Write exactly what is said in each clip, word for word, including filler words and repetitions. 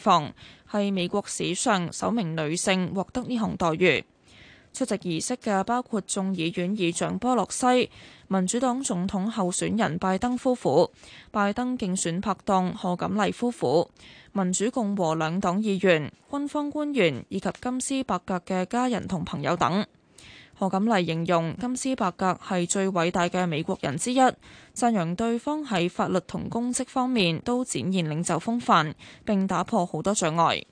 房，係美國史上首名女性獲得呢項待遇。出席儀式嘅包括眾議院議長波洛西、民主黨總統候選人拜登夫婦、拜登競選拍檔賀錦麗夫婦、民主共和兩黨議員、軍方官員以及金斯伯格嘅家人同朋友等。賀錦麗形容金斯伯格係最偉大嘅美國人之一，讚揚對方喺法律同公職方面都展現領袖風範，並打破好多障礙。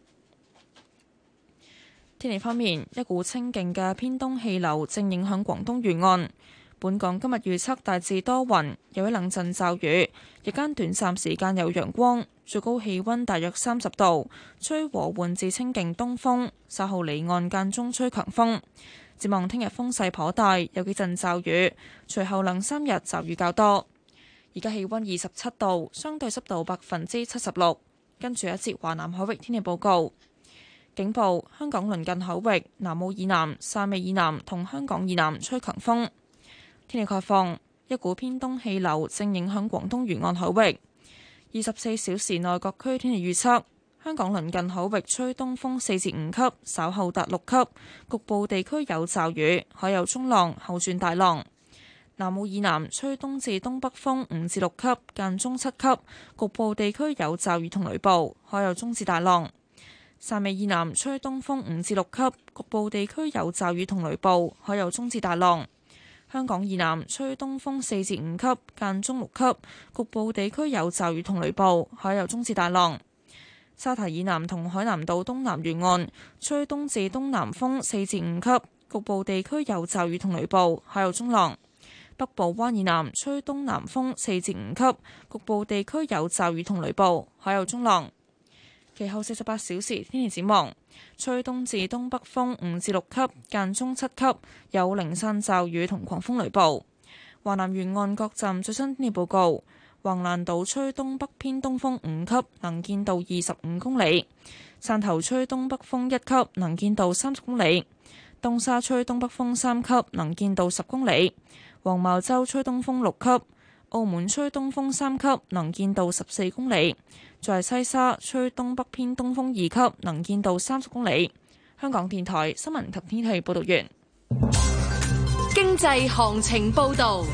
天氣方面，一股清勁嘅偏東氣流正影響廣東沿岸。本港今日預測大致多雲，有一兩陣驟雨，日間短暫時間有陽光，最高氣溫大約三十度，吹和緩至清勁東風，稍後離岸間中吹強風。展望聽日風勢頗大，有幾陣驟雨，隨後兩三日驟雨較多。而家氣溫二十七度，相對濕度百分之七十六。跟住一節華南海域天氣報告。警報：香港鄰近海域、南澳以南、汕尾以南同香港以南吹強風。天氣概況：一股偏東氣流正影響廣東沿岸海域。二十四小時內各區天氣預測：香港鄰近海域吹東風四至五級，稍後達六級，局部地區有驟雨，海有中浪，後轉大浪。南澳以南吹東至東北風五至六級，間中七級，局部地區有驟雨同雷暴，海有中至大浪。汕尾以南吹東風五至六級，局部地區有驟雨同雷暴，海有中至大浪。香港以南吹東風四至五級，間中六級，局部地區有驟雨同雷暴，海有中至大浪。沙堤以南同海南島東南沿岸吹東至東南風四至五級，局部地區有驟雨同雷暴，海有中浪。北部灣以南吹東南風四至五級，局部地區有驟雨同雷暴，海有中浪。其後四十八小時天氣展望，吹東至東北風五至六級，間中七級，有零散驟雨同狂風雷暴。華南沿岸各站最新天氣報告：橫瀾島吹東北偏東風五級，能見度二十五公里；汕頭吹東北風一級，能見度三十公里；東沙吹東北風三級，能見度十公里；黃茅洲吹東風六級；澳門吹東風三級，能見度十四公里。在西沙吹東北偏東風二級，能見度三十公里。香港電台新聞及天氣報道完。 經濟行情報道。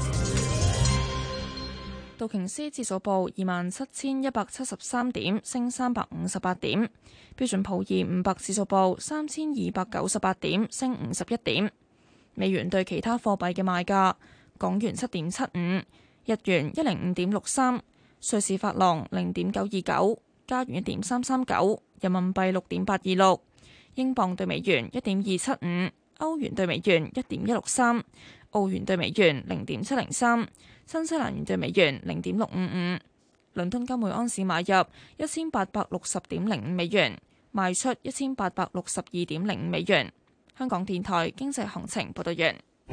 道瓊斯指數報二萬七千一百七十三點，升三百五十八點。標準普爾五百指數報三千二百九十八點，升五十一點。美元對其他貨幣嘅賣價：港元七點七五，日元一零五點六三。瑞士法郎零點九二九，加元一點三三九，人民幣六點八二六，英鎊對美元一點二七五，歐元對美元一點一六三，澳元對美元零點七零三，新西蘭元對美元零點六五五。倫敦金每安士買入一千八百六十點零五美元，賣出一千八百六十二點零五美元。香港電台經濟行情報道完。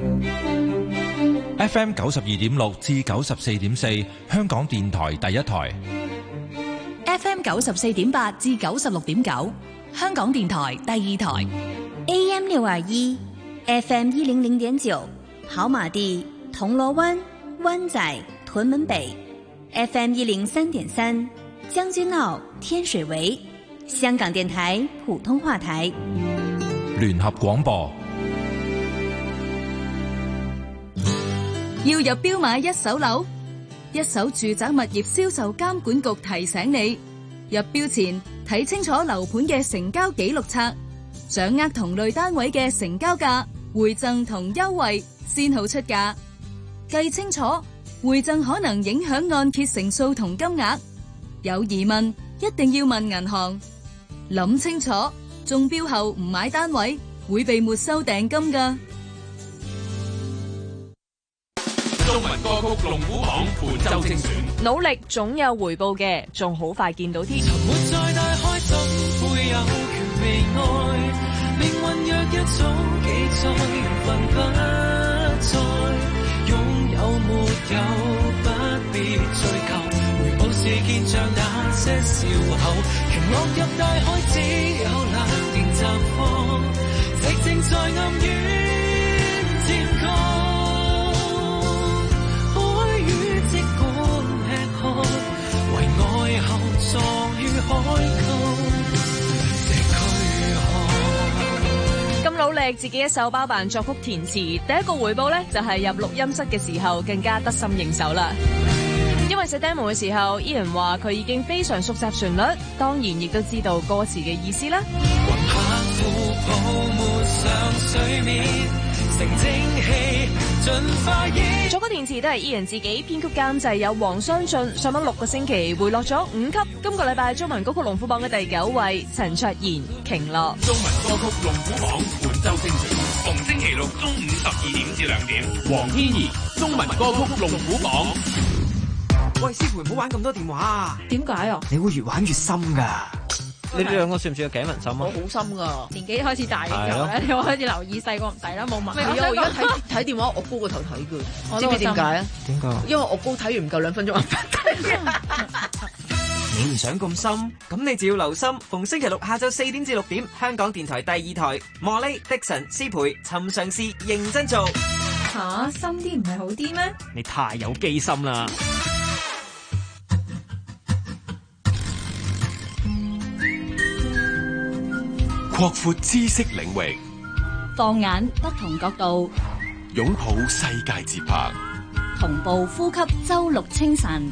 F M 九十二點六至九十四點四，香港電台第一台。 F M 九十四點八至九十六點九，香港電台第二台。 A M 六二一，F M 一零零點九，跑馬地、銅鑼灣、灣仔、屯門北。F M 一零三點三，將軍澳、天水圍，香港電台普通話台。 聯合廣播。 要入標買一手樓，一手住宅物業銷售監管局提醒你，入標前睇清楚樓盤嘅成交記錄冊，掌握同類單位嘅成交價、回贈同優惠，先好出價。計清楚，回贈可能影響按揭成數同金額。有疑問一定要問銀行。諗清楚，中標後唔買單位會被沒收訂金㗎。 中文歌曲龍虎榜本周精選， 努力總有回報嘅，仲好快見到添。 沉沒再大開心會有權被愛，命運若一早記載，緣分不再擁有沒有不必追究，回報是見着那些笑口，權落入大海只有冷凝綻放，寂靜在暗淵漸降。為愛後葬於海溝。 力自己一手包辦作曲填詞，第一個回報咧就係入錄音室嘅時候更加得心應手啦。因為寫 demo 嘅時候 Ian 話佢已經非常熟習旋律，當然亦都知道歌詞嘅意思啦。作曲填詞都係 Ian 自己編曲監製，有黃雙進，上榜六個星期回落咗五級。今個禮拜中文歌曲龍虎榜嘅第九位，陳卓賢瓊樂。 中文歌曲龍虎榜本周精選，逢星期六中午十二點至兩點，黃天怡中文歌曲龍虎榜。 喂，師培，唔好玩咁多電話啊！ 點解啊？ 你會越玩越深噶。 你哋兩個算唔算有頸紋深啊？ 我好深噶，年紀開始大嘅時候咧，你開始留意，細個唔使啦，冇問題。 我而家睇睇電話，我高個頭睇嘅，知唔知點解啊？ 點解？ 因為我高睇完唔夠兩分鐘，我睇。 你唔想咁深，咁你就要留心，逢星期六下晝四點至六點，香港電台第二台，莫莉、迪神、師培，尋常事認真做。 吓，深啲唔係好啲咩？ 你太有機心啦！ 擴闊知識領域， 放眼不同角度， 擁抱世界節拍， 同步呼吸周六清晨。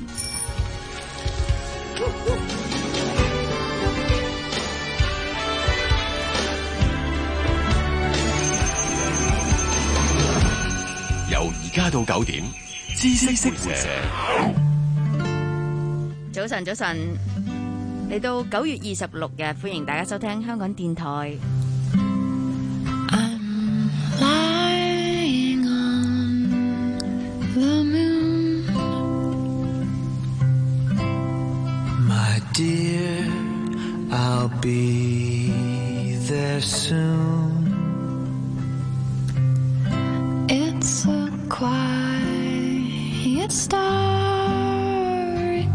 由而家到九點，知識活社。 早晨，早晨。嚟到九月二十六日，歡迎大家收聽香港電台。 I'm lying on the moon, my dear, I'll be there soon. It's a quiet starry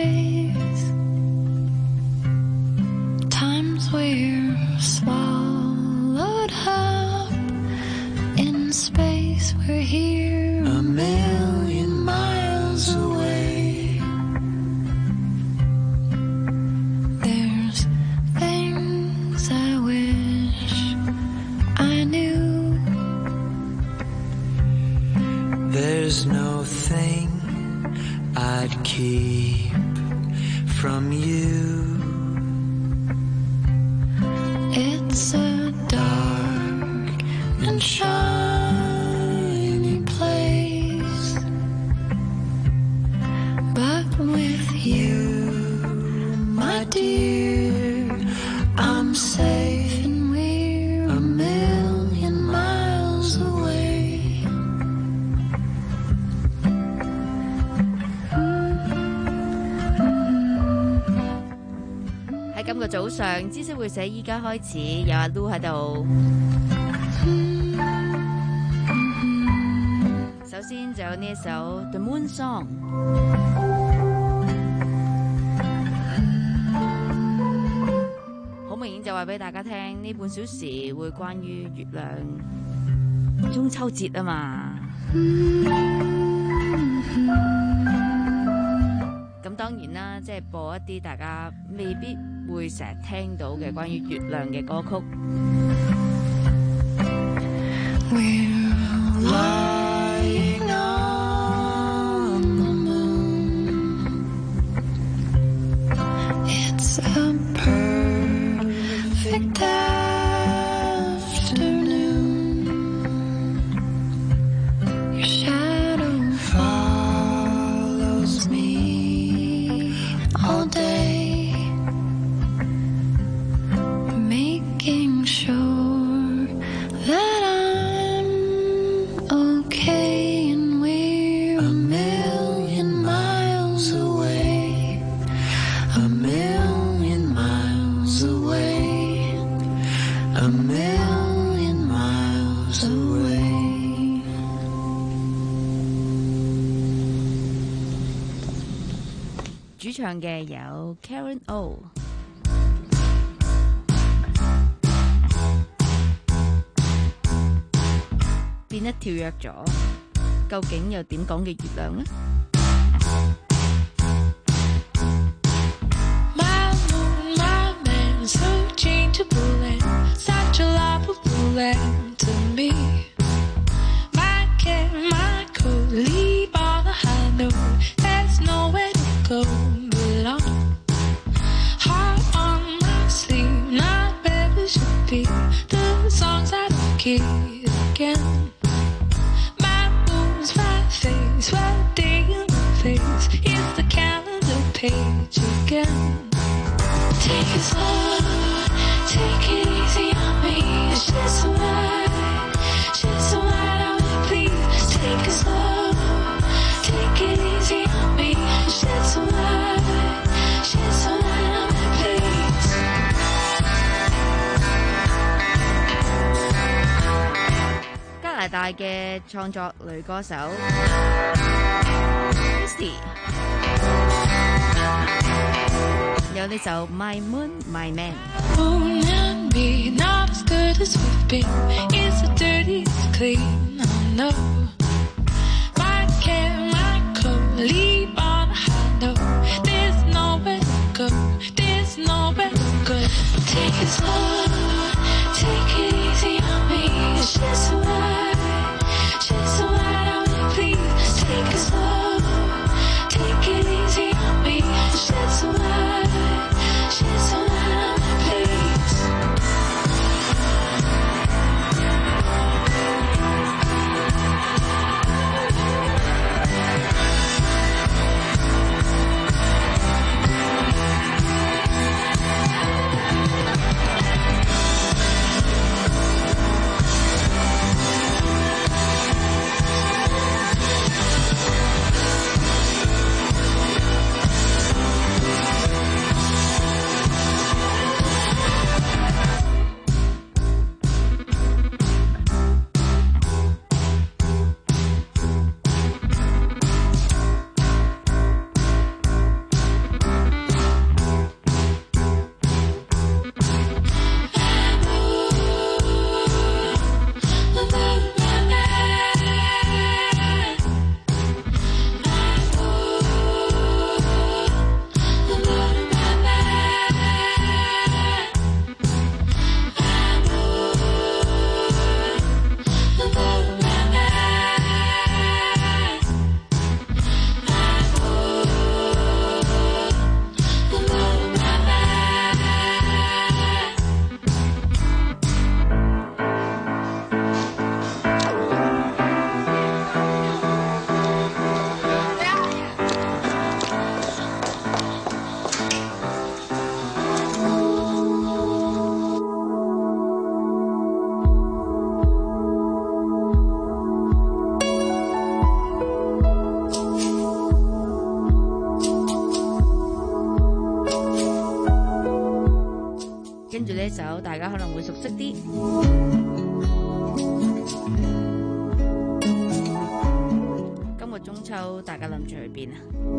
place.We're swallowed up in space. We're here a million miles away. There's things I wish I knew. There's no thing I'd keep from you.It's a dark and shiny place, but with you, my dear, I'm safe and we're a million miles away. 喺今個早上，知識會社依家開始有阿 Lu 喺度。首先就有呢一首 The Moon Song， 好明顯就話俾大家聽，呢半小時會關於月亮。中秋節啊嘛。咁當然啦，即係播一啲大家未必會成日聽到嘅關於月亮嘅歌曲。 We're lying on the moon. It's a perfect afternoon. Your shadow follows me.All day, making sure that I'm okay and we're a million miles away, a million miles away, a million miles away. 主唱嘅有 Karen O， 變得跳躍咗，究竟又點講嘅月亮呢？ My moon, my man, so changeable and such a lovable and here again. My wounds, my face, what day in my face. Here's the calendar page again. Take it slow, take it easy on me. Shed some light, shed some light on me, please. Take it slow, take it easy on me. Shed some light, shed some light on me, please. 加拿大嘅創作女歌手 Christy 有呢首 My Moon My Man。 Moon and me, not as good as we've been. It's so dirty, it's clean, oh no. My chemical, leave on a high note. There's nowhere to go, there's nowhere to go. Take it slow, take it easy on me. Shed some light, shed some light on me, please. Take it slow, take it easy on me. Shed some light, shed some light on me, please. 跟住呢首大家可能會熟悉啲。今個中秋大家諗住去邊啊？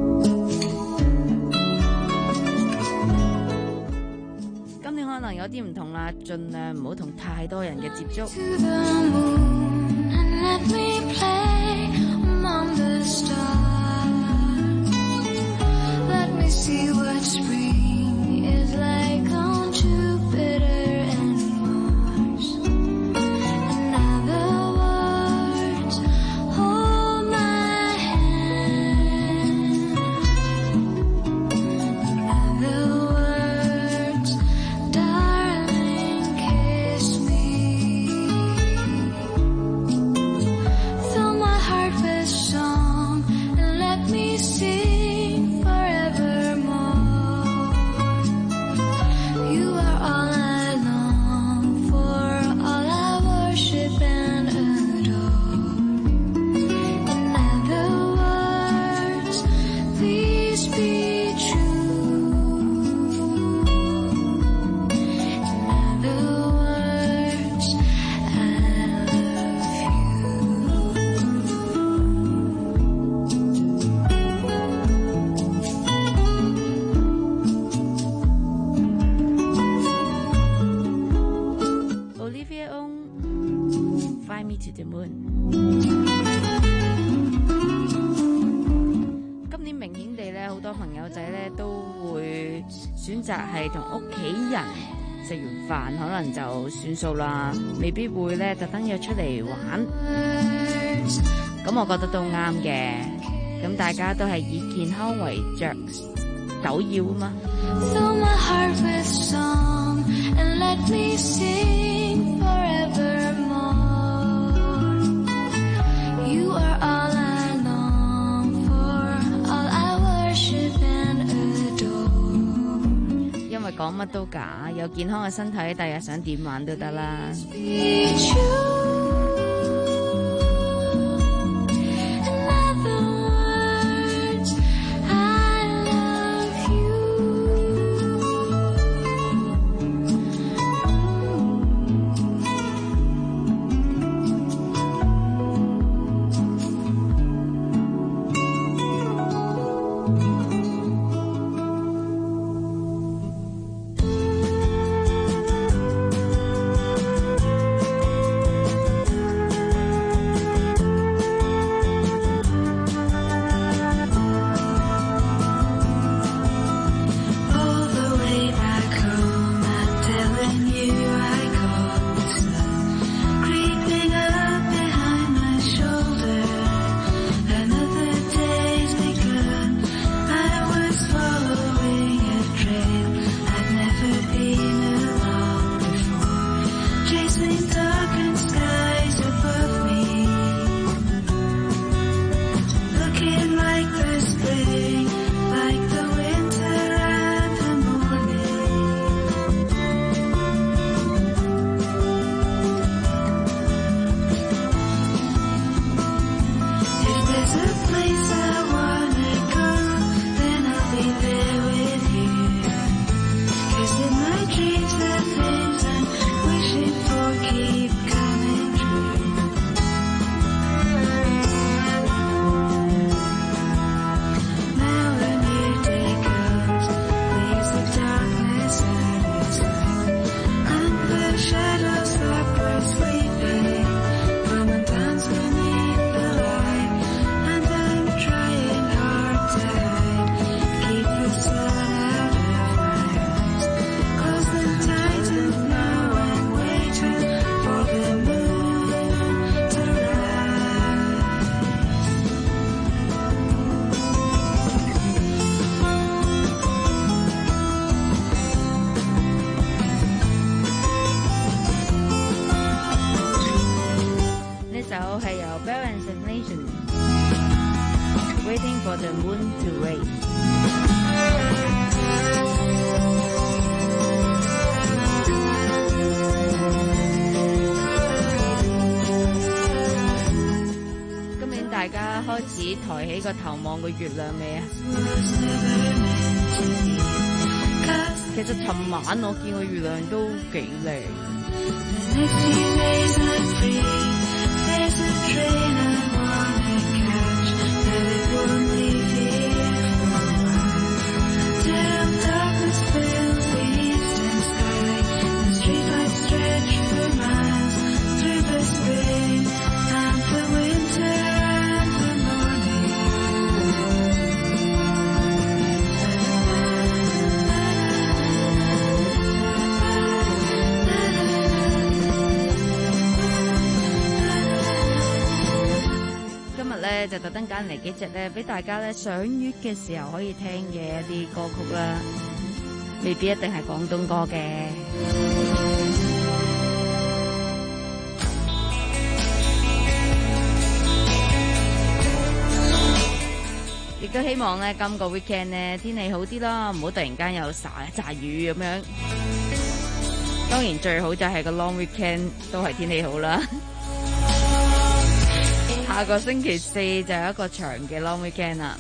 今年可能有啲唔同啦，盡量唔好同太多人嘅接觸。選擇係同屋企人食完飯可能就算數啦，未必會咧特登約出嚟玩。咁我覺得都啱嘅，咁大家都係以健康為着首要啊嘛。 Fill my heart with song and let me sing forevermore. 乜都假，有健康嘅身體，第日想點玩都得啦。 Waiting for the moon to rise。 今年大家開始抬起個頭望個月亮未啊？其實尋晚我見個月亮都幾靚。就特登揀嚟幾隻咧，俾大家咧賞月嘅時候可以聽嘅一啲歌曲啦，未必一定係廣東歌嘅。亦都希望咧今個 weekend 咧天氣好啲啦，唔好突然間有灑驟雨咁樣。當然最好就係個 long weekend 都係天氣好啦。下個星期四就有一個長嘅 long weekend 啦。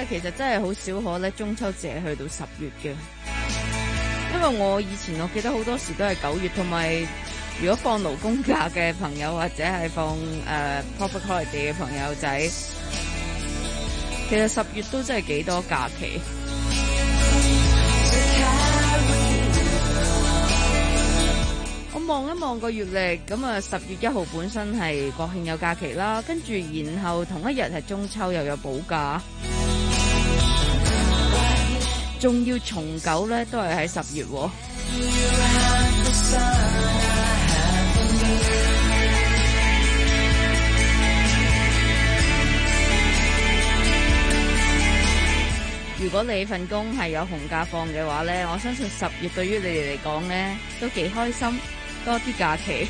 咧，其實真係好少可咧中秋節去到十月嘅，因為我以前我記得好多時都係九月，同埋如果放勞工假嘅朋友或者係放誒、uh, public holiday 嘅朋友仔，其實十月都真係幾多假期。我望一望個月曆，咁啊十月一號本身係國慶有假期啦，跟住然後同一日係中秋又有補假，仲要重九咧都係喺十月喎。如果你份工係有紅假放嘅話咧，我相信十月對於你哋嚟講咧都幾開心，多啲假期。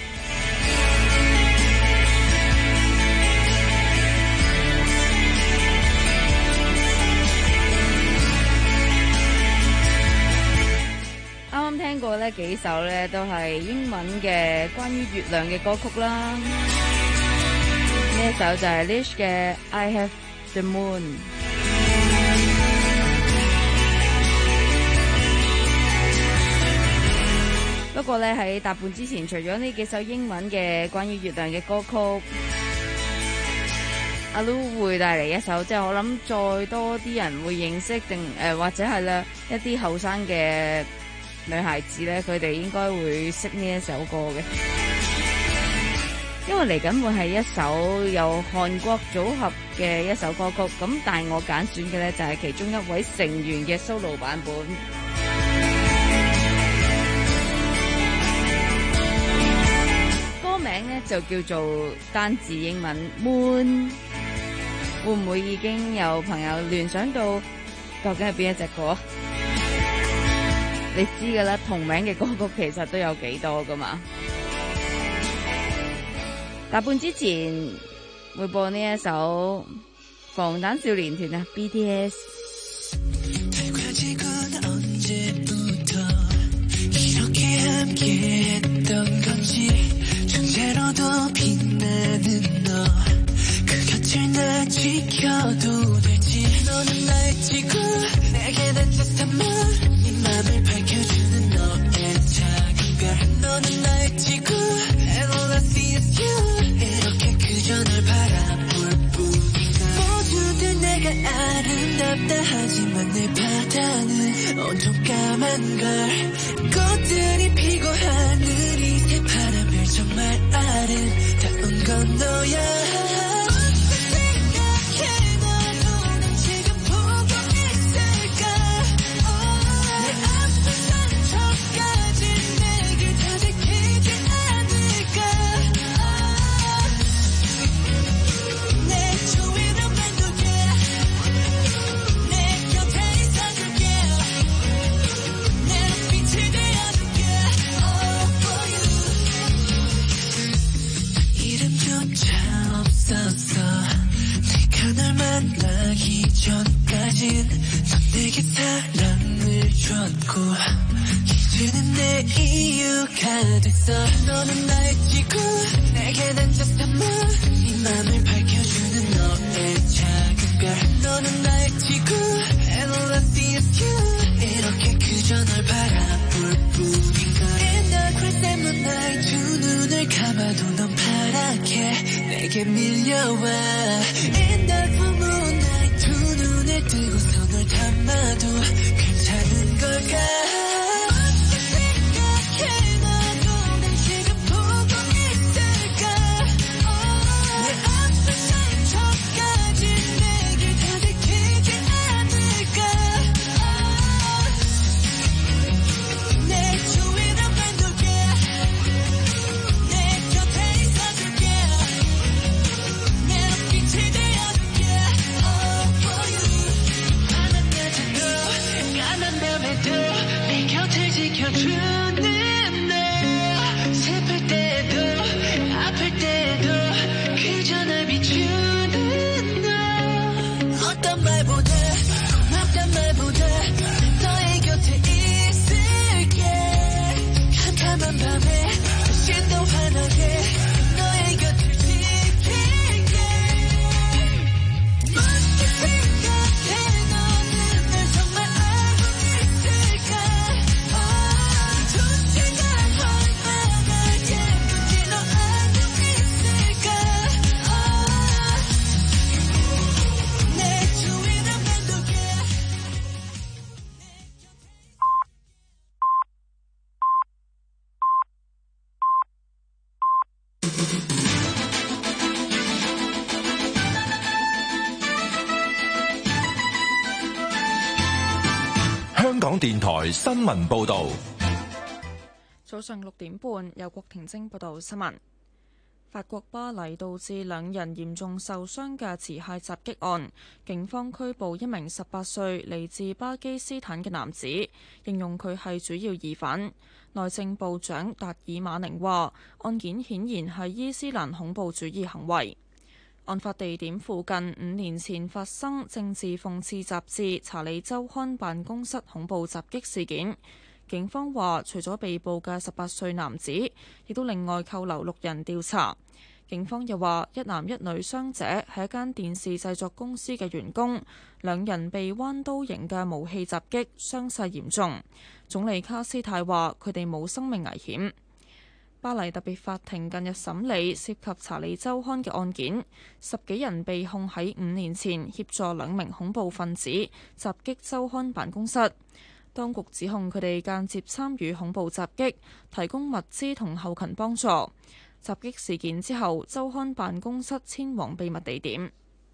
啱啱聽過咧幾首咧都係英文嘅關於月亮嘅歌曲啦，呢一首就係 Lish 嘅 I Have the Moon。不過咧喺答半之前，除咗呢幾首英文嘅關於月亮嘅歌曲，阿 Lu 會帶嚟一首，即係我諗再多啲人會認識定誒、呃，或者係咧一啲後生嘅女孩子咧，佢哋應該會識呢一首歌嘅，因為嚟緊會係一首由韓國組合嘅一首歌曲，咁但係我揀選嘅咧就係其中一位成員嘅 solo 版本。名咧就叫做單字英文 Moon， 會唔會已經有朋友聯想到究竟係邊一隻歌？你知噶啦，同名嘅歌曲其實都有幾多噶嘛。答半之前會播呢一首防彈少年團啊 B T S。언제로도 빛나는 너 그 곁을 나 지켜도 되지 너는 나의 지구 내게 난 just a moon 네 맘을 밝혀주는 너의 작은 별 너는 나의 지구 and all I see is you 이렇게 그저 널 바라볼 뿐인가 모두들 내가 아름답다 하지만 내 바다는 온통 까만 걸 꽃들이 피고 하늘이 새파란 별 정말 아름다운 건 너야 만나기 전까진 넌 내게 사랑을 줬고 이제는 내 이유가 됐어 너는 나의 지구 내게 난 just a moon 네 맘을 밝혀주는 너의 작은 별 너는 나의 지구 and all I see is you 이렇게 그저 널 바라볼 뿐인가 In the crimson moonlight 두 눈을 감아도 넌 파랗게 내게 밀려와 In the full moonlight 두 눈을 뜨고서 널 담아도 괜찮은 걸까 지켜주는 너 슬플 때도 아플 때도 그저 날 비추는 너 어떤 말보다 고맙단 말보다 너의 곁에 있을게 캄캄한 밤에 다시 또 환하게 너의 곁을 지킬게 먼저 생각해 香港電台新聞報導。 早上六點半，由郭婷晶報道新聞。法國巴黎導致兩人嚴重受傷嘅持械襲擊案，警方拘捕一名十八歲嚟自巴基斯坦嘅男子，形容佢係主要疑犯。內政部長達爾馬寧話，案件顯然係伊斯蘭恐怖主義行為。案發地點附近五年前發生政治諷刺雜誌《查理周刊》辦公室恐怖襲擊事件。警方話，除咗被捕嘅十八歲男子，亦都另外扣留六人調查。警方又話，一男一女傷者係一間電視製作公司嘅員工，兩人被彎刀型嘅武器襲擊，傷勢嚴重。總理卡斯泰話，佢哋冇生命危險。巴黎特別法庭近日審理涉及查理周刊嘅案件，十幾人被控喺五年前協助兩名恐怖分子襲擊周刊辦公室。當局指控佢哋間接參與恐怖襲擊，提供物資同後勤幫助。襲擊事件之後，周刊辦公室遷往秘密地點。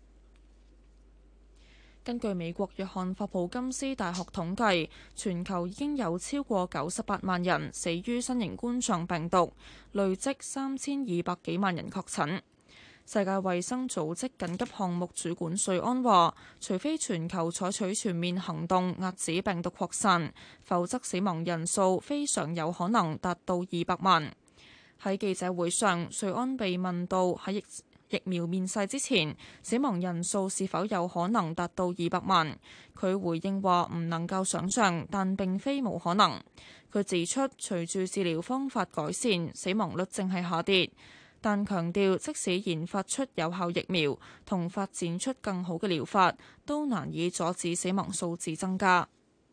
根據美國約翰霍普金斯大學統計，全球已經有超過九十八萬人死於新型冠狀病毒，累積三千二百幾萬人確診。世界衛生組織緊急項目主管瑞安話，除非全球採取全面行動遏止病毒擴散，否則死亡人數非常有可能達到二百萬。喺記者會上，瑞安被問到喺疫疫苗面世之前，死亡人數是否有可能達到二百萬？佢回應話唔能夠想像，但並非冇可能。佢指出，隨住治療方法改善，死亡率正係下跌，但強調即使研發出有效疫苗同發展出更好嘅療法，都難以阻止死亡數字增加。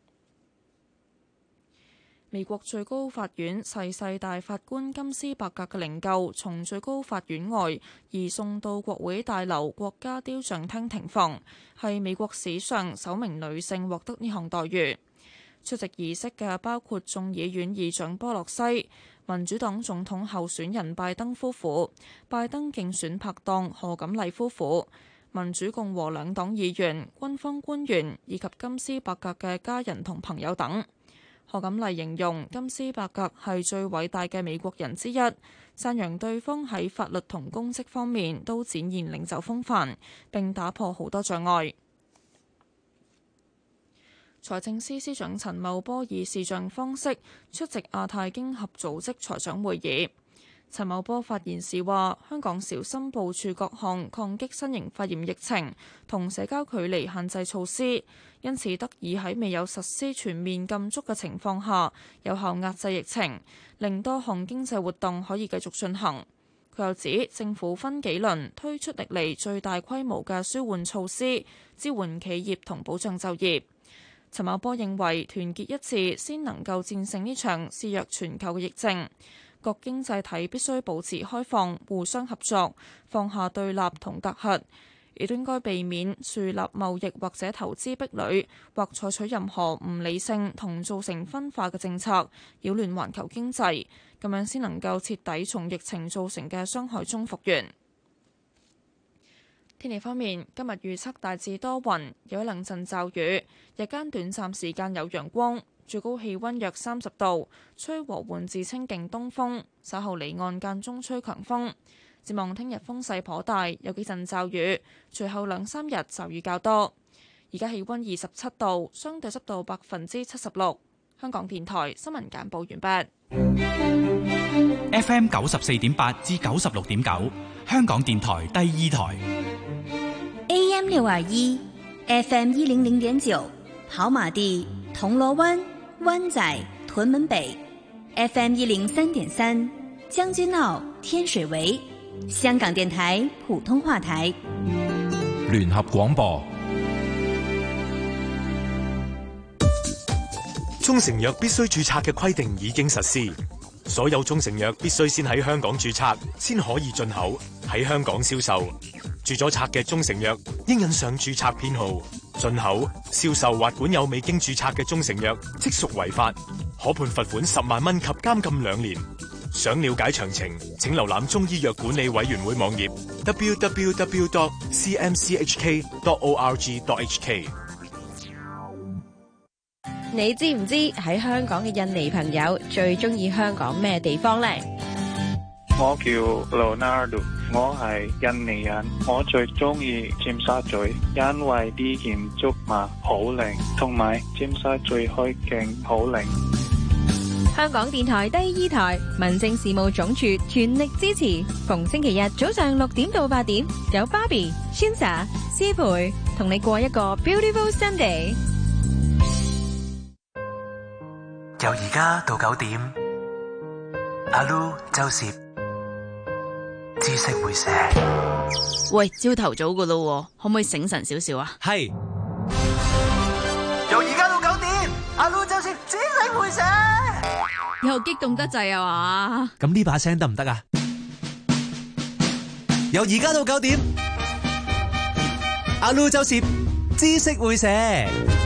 美國最高法院逝世大法官金斯伯格嘅靈柩從最高法院外移送到國會大樓國家雕像廳停放，係美國史上首名女性獲得呢項待遇。出席儀式嘅包括眾議院議長波洛西、民主黨總統候選人拜登夫婦、拜登競選拍檔賀錦麗夫婦、民主共和兩黨議員、軍方官員以及金斯伯格嘅家人同朋友等。賀錦麗形容金斯伯格係最偉大嘅美國人之一，讚揚對方喺法律同公職方面都展現領袖風範，並打破好多障礙。財政司司長陳茂波以視像方式出席亞太經合組織財長會議。陳茂波發言時話：香港小心部署各項抗擊新型肺炎疫情同社交距離限制措施，因此得以喺未有實施全面禁足嘅情況下，有效壓制疫情，令多項經濟活動可以繼續進行。佢又指政府分幾輪推出歷嚟最大規模嘅舒緩措施，支援企業同保障就業。陳茂波認為團結一致先能夠戰勝呢場肆虐全球嘅疫症。各經濟體必須保持開放、互相合作，放下對立同隔閡，亦都應該避免樹立貿易或者投資壁壘，或採取任何唔理性同造成分化嘅政策，擾亂環球經濟，咁樣先能夠徹底從疫情造成嘅傷害中復原。天氣方面，今日預測大致多雲，有一兩陣驟雨，日間短暫時間有陽光。最高氣溫約三十度，吹和緩至清勁東風，稍後離岸間中吹強風。展望聽日風勢頗大，有幾陣驟雨，隨後兩三日驟雨較多。而家氣溫二十七度，相對濕度百分之七十六。香港電台新聞簡報完畢。 F M 九十四點八至九十六點九，香港電台第二台。 A M 六二一 ，F M 一零零點九，跑馬地、銅鑼灣、灣仔、屯門北 ，F M 一零三點三，將軍澳、天水圍，香港電台普通話台。 聯合廣播。 中成藥必須註冊嘅規定已經實施，所有中成藥必須先喺香港註冊，先可以進口，喺香港銷售。註咗冊嘅中成藥應印上註冊編號。進口、銷售或管有未經註冊嘅中成藥，即屬違法，可判罰款十萬蚊及監禁兩年。 想了解詳情，請瀏覽中醫藥管理委員會網頁 double-u double-u double-u dot c m c h k dot org dot h k。 你知唔知喺香港嘅印尼朋友最中意香港咩地方呢？ 我叫 Leonardo， 我係印尼人，我最中意尖沙咀，因為啲建築物好靚，同埋尖沙咀海景好靚。 香港電台第二台民政事務總署全力支持，逢星期日早上六點到八點，有 Barbie、Shinsa、思培同你過一個 Beautiful Sunday。 由而家到九點，阿 Lu 周攝知識會寫。 喂，朝頭早噶咯，可唔可以醒神少少啊？ 係。由而家到九點，阿 Lu 周攝知識會寫。 又激動得滯啊嘛？ 咁呢把聲得唔得啊？由而家到九點，阿 Lu 周攝知識會寫。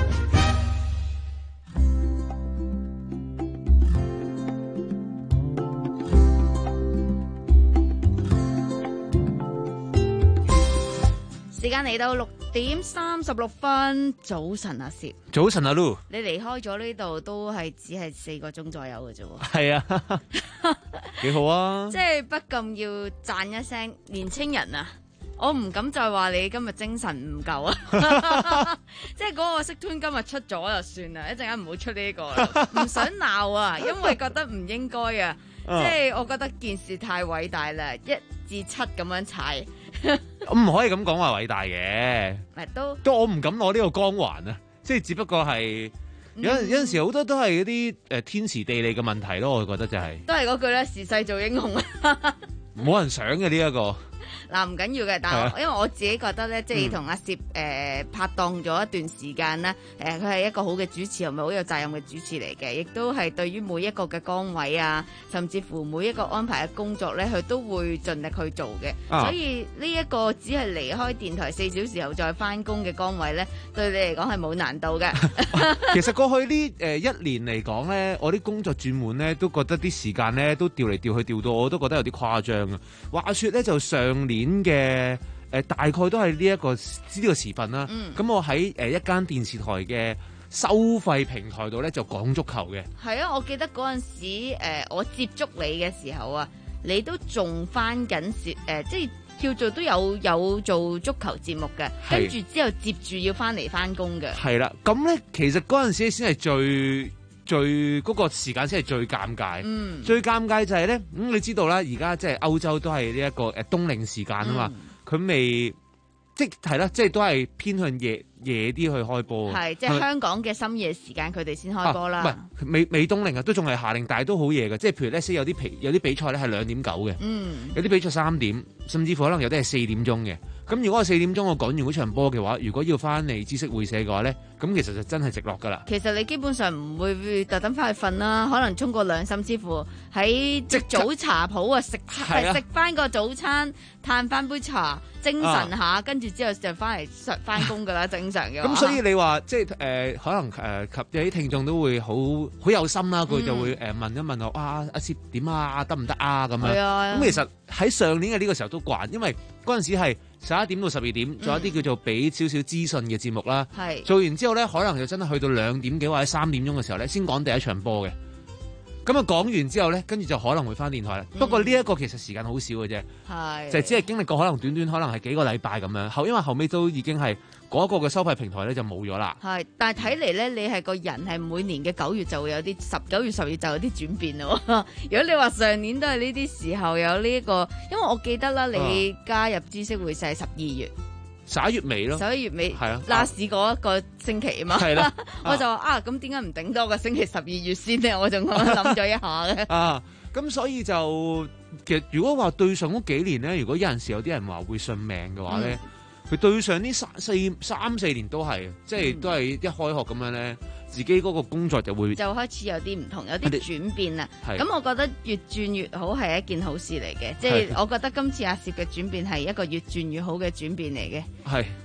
時間嚟到六點三十六分，早晨阿攝， 早晨阿 Lu， 你離開咗呢度都係只係四個鐘左右嘅啫喎。 係啊，幾好啊！ 即係不禁要讚一聲，年青人啊！我唔敢再話你今日精神唔夠啊！即係嗰個色端今日出咗就算啦，一陣間唔好出呢個啦，唔想鬧啊，因為覺得唔應該啊！即係我覺得件事太偉大啦，一至七咁樣踩。 我唔可以咁講話偉大嘅， 都都我唔敢攞呢個光環啊！即係只不過係有陣、嗯、有陣時好多都係嗰啲誒天時地利嘅問題咯，我覺得就係、是、 都係嗰句咧，時勢做英雄啊！ 冇人想嘅呢一個。 嗱，唔緊要嘅，但係我因為我自己覺得咧，即係同阿攝誒、呃、拍檔咗一段時間咧，誒佢係一個好嘅主持，又唔係好有責任嘅主持嚟嘅，亦都係對於每一個嘅崗位啊，甚至乎每一個安排嘅工作咧，佢都會盡力去做嘅。啊、所以呢一個只係離開電台四小時後再翻工嘅崗位咧，對你嚟講係冇難度嘅。 其實過去呢誒一年嚟講咧，我啲工作轉換咧，都覺得啲時間咧都調嚟調去，調到我都覺得有啲誇張啊！話說咧，就上年嘅誒、呃、大概都係呢一個呢、呢個時份啦。咁、嗯、我喺誒、呃、一間電視台嘅收費平台度咧就講足球嘅。係啊，我記得嗰陣時、呃、我接觸你嘅時候啊，你都仲翻緊誒，即係叫做都有有做足球節目嘅，跟住之後接住要翻嚟翻工嘅。係啦，咁咧其實嗰陣時先係最最嗰、嗰個時間先係最尷尬。嗯，最尷尬就係咧，咁、嗯、你知道啦，而家即係歐洲都係呢一個誒冬令時間啊嘛，佢、嗯、未即係啦，即係都係偏向夜夜啲去開波。係即係香港嘅深夜時間，佢哋先開波啦。唔係、啊、未未冬令啊，都仲係夏令，但係都好夜嘅。即係譬如咧，有啲比有啲比賽咧係兩點九嘅，嗯，有啲比賽三點，甚至乎可能有啲係四點鐘嘅。咁如果我四點鐘我講完嗰場波嘅話，如果要翻嚟知識會社嘅話咧，咁其實就真係直落噶啦。其實你基本上唔會特登翻去瞓啦，可能沖個涼，甚至乎喺即早茶鋪啊食食翻個早餐，嘆翻杯茶，精神下，跟、啊、住之後就翻嚟翻工噶啦，正常嘅。咁所以你話即係誒、呃，可能誒及有啲聽眾都會好好有心啦，佢就會誒、呃、問一問我啊，阿攝點啊，得唔得啊咁樣。係啊。咁其實喺上年嘅呢個時候都慣，因為嗰陣時係十一點到十二點，仲有一啲叫做俾少少資訊嘅節目啦。係、嗯。做完之後咧，可能又真係去到兩點幾或者三點鐘嘅時候咧，先講第一場波嘅。咁啊講完之後咧，跟住就可能會翻電台啦、嗯。不過呢一個其實時間好少嘅啫，係就只係經歷過可能短短可能係幾個禮拜咁樣。後因為後尾都已經係嗰個嘅收費平台咧就冇咗啦。係，但係睇嚟咧，你係個人係每年嘅九月就會有啲十九月十月就有啲轉變咯。如果你話上年都係呢啲時候有呢、這、一個，因為我記得啦，你加入知識會社係十二月。十一月尾咯，十一月尾係啊，last 嗰一個星期啊嘛，係啦，我就話啊，咁點解唔頂多個星期十二月先咧？我仲諗咗一下嘅啊，咁所以就其實如果話對上嗰幾年咧，如果有陣時有啲人話會信命嘅話咧，佢、嗯、對上呢三四三四年都係，即係、嗯、都係一開學咁樣咧。自己嗰個工作就會就開始有啲唔同，有啲轉變啦。咁我覺得越轉越好係一件好事嚟嘅，即係、就是、我覺得今次阿攝嘅轉變係一個越轉越好嘅轉變嚟嘅。係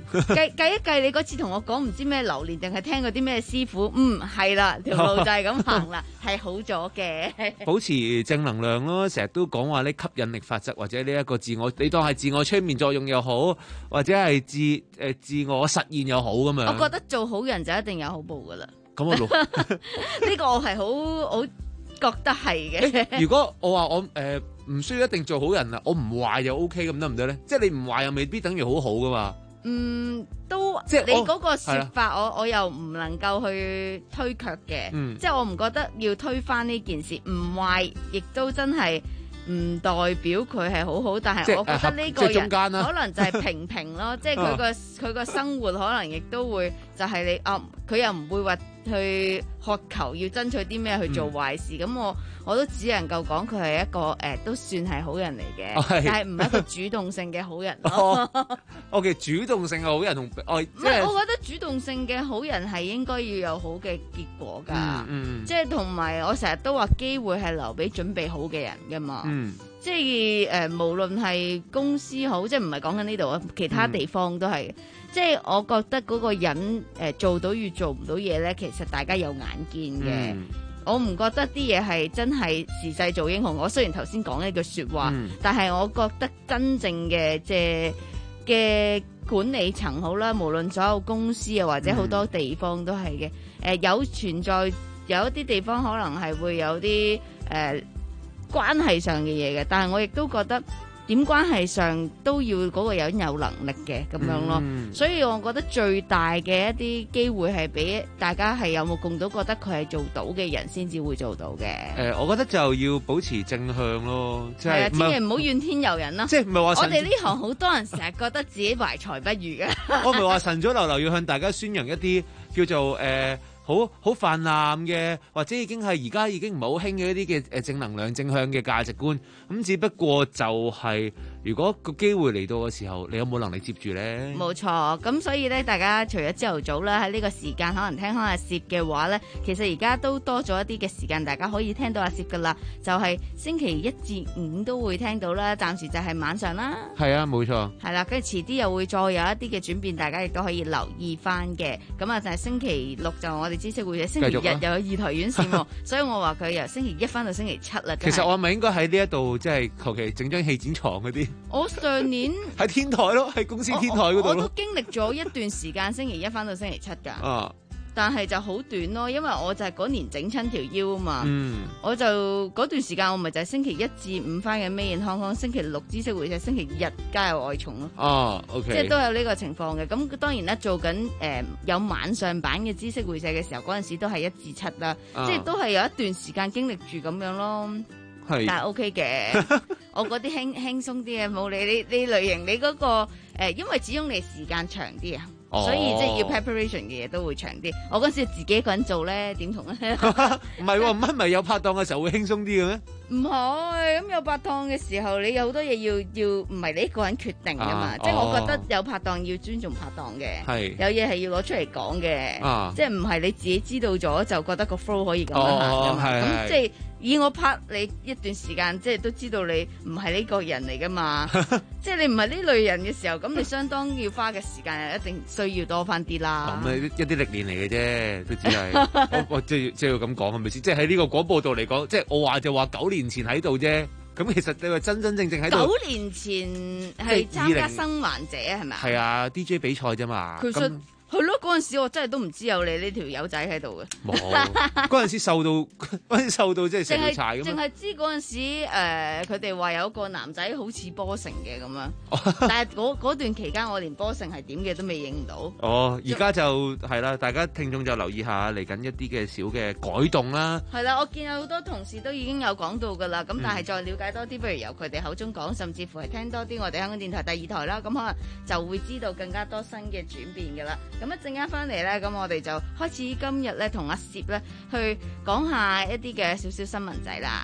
計計一計，你嗰次同我講唔知咩榴蓮定係聽過啲咩師傅，嗯係啦，條路就係咁行啦，係好咗嘅。 保持正能量咯，成日都講話呢吸引力法則或者呢一個自我，你當係自我催眠作用又好，或者係自誒、呃、自我實現又好咁樣。 我覺得做好人就一定有好報噶啦。 咁我呢個我係好好覺得係嘅。 如果我話我誒唔、呃、需要一定做好人啦，我唔壞又 OK 咁得唔得咧？即係你唔壞又未必等於好好噶嘛。 嗯，都即係你嗰個説法我，我我又唔能夠去推卻嘅。 嗯、 即係我唔覺得要推翻呢件事，唔壞亦都真係唔代表佢係好好，但係我覺得呢個人可能就係平平咯，即係佢個佢個生活可能亦都會就係你啊，佢又唔會話去渴求要爭取啲咩去做壞事，咁、嗯、我我都只能夠講佢係一個誒、呃，都算係好人嚟嘅，哦、但係唔係一個主動性嘅好人咯。 O K， 主動性嘅好人同哦， 唔係，我覺得主動性嘅好人係應該要有好嘅結果㗎、嗯嗯，即係同埋我成日都話機會係留俾準備好嘅人㗎嘛。嗯、即係誒、呃，無論係公司好，即係唔係講緊呢度啊，其他地方都係。嗯即係我覺得嗰個人誒、呃、做到與做唔到嘢咧，其實大家有眼見嘅。嗯、我唔覺得啲嘢係真係時勢造英雄。我雖然頭先講呢句説話，嗯、但係我覺得真正嘅即係嘅管理層好啦，無論所有公司啊或者好多地方都係嘅。誒、嗯呃、有存在有一啲地方可能係會有啲誒、呃、關係上嘅嘢嘅，但係我亦都覺得。點關係上都要嗰個人有能力嘅咁樣咯，嗯、所以我覺得最大嘅一啲機會係俾大家係有冇共到覺得佢係做到嘅人先至會做到嘅。誒、 呃，我覺得就要保持正向咯，即係係啊，千祈唔好怨天尤人咯。 即係唔係話我哋呢行好多人成日覺得自己懷才不遇嘅。 我唔係話晨早流流要向大家宣揚一啲叫做誒。呃好好泛濫嘅，或者已經係而家已經唔係好興嘅一啲嘅誒正能量正向嘅價值觀，咁只不過就係、是、如果個機會嚟到嘅時候，你有冇能力接住咧？ 冇錯，咁所以咧，大家除咗朝頭早啦，喺呢個時間可能聽開阿攝嘅話咧，其實而家都多咗一啲嘅時間，大家可以聽到阿攝噶啦，就係、是、星期一至五都會聽到啦，暫時就係晚上啦。 係啊，冇錯。 係啦，跟住遲啲又會再有一啲嘅轉變，大家亦都可以留意翻嘅。咁啊，就係星期六就我哋知識會嘅，星期日又有二台院線，所以我話佢由星期一翻到星期七啦。 其實我係咪應該喺呢一度即係求其整張氣展床嗰啲？ 我上年喺天台咯，喺公司天台嗰度咯。 我都經歷咗一段時間，星期一翻到星期七㗎。啊！但係就好短咯，因為我就係嗰年整親條腰啊嘛。嗯，我就嗰段時間我咪就係星期一至五翻嘅咩健康康，星期六知識會就星期日加入外重咯。 哦 OK， 即係都有呢個情況嘅。咁當然啦，做緊誒、呃、有晚上版嘅知識會社嘅時候，嗰陣時都係一至七啦，啊、即係都係有一段時間經歷住咁樣咯。係，但係 OK 嘅。我嗰啲輕輕鬆啲嘅，冇你呢呢類型，你嗰、嗰個誒、呃，因為始終你時間長啲啊。Oh. 所以即係要 preparation 嘅嘢都會長啲。我嗰時自己一個人做咧，點同咧？唔係喎，唔係咪有拍檔嘅時候會輕鬆啲嘅咩？ 唔係，咁有拍檔嘅時候，你有好多嘢要要，唔係你一個人決定噶嘛。啊、即係我覺得有拍檔要尊重拍檔嘅，係有嘢係要攞出嚟講嘅。啊、即係唔係你自己知道咗就覺得個 flow 可以咁樣行噶嘛？咁、哦、即係以我拍你一段時間，即係都知道你唔係呢個人嚟噶嘛。即係你唔係呢類人嘅時候，咁你相當要花嘅時間係一定需要多翻啲啦。 咁一啲歷練嚟嘅啫，都只係我我即係即係要咁講係咪先？即係喺呢個廣播道嚟講，即係我話就話九年前喺度啫。咁其實你話真真正正喺度， 九年前係參加生還者係咪啊？ 係啊 ，D J 比賽啫嘛。 其實係咯，嗰陣時我真係都唔知有你呢條友仔喺度嘅。 冇，嗰陣時瘦到嗰陣時瘦到即係成條柴咁。 淨係知嗰陣時誒，佢哋話有個男仔好似波成嘅咁樣，但係嗰段期間我連波成係點嘅都未影到。 哦，而家就係啦，大家聽眾就留意下嚟緊一啲嘅小嘅改動啦。 係啦，我見有好多同事都已經有講到㗎啦，咁但係再了解多啲，不如由佢哋口中講，甚至乎係聽多啲我哋香港電台第二台啦，咁可能就會知道更加多新嘅轉變㗎啦。咁一陣間翻嚟咧，咁我哋就開始今日咧同阿攝咧去講下一啲嘅少少新聞仔啦。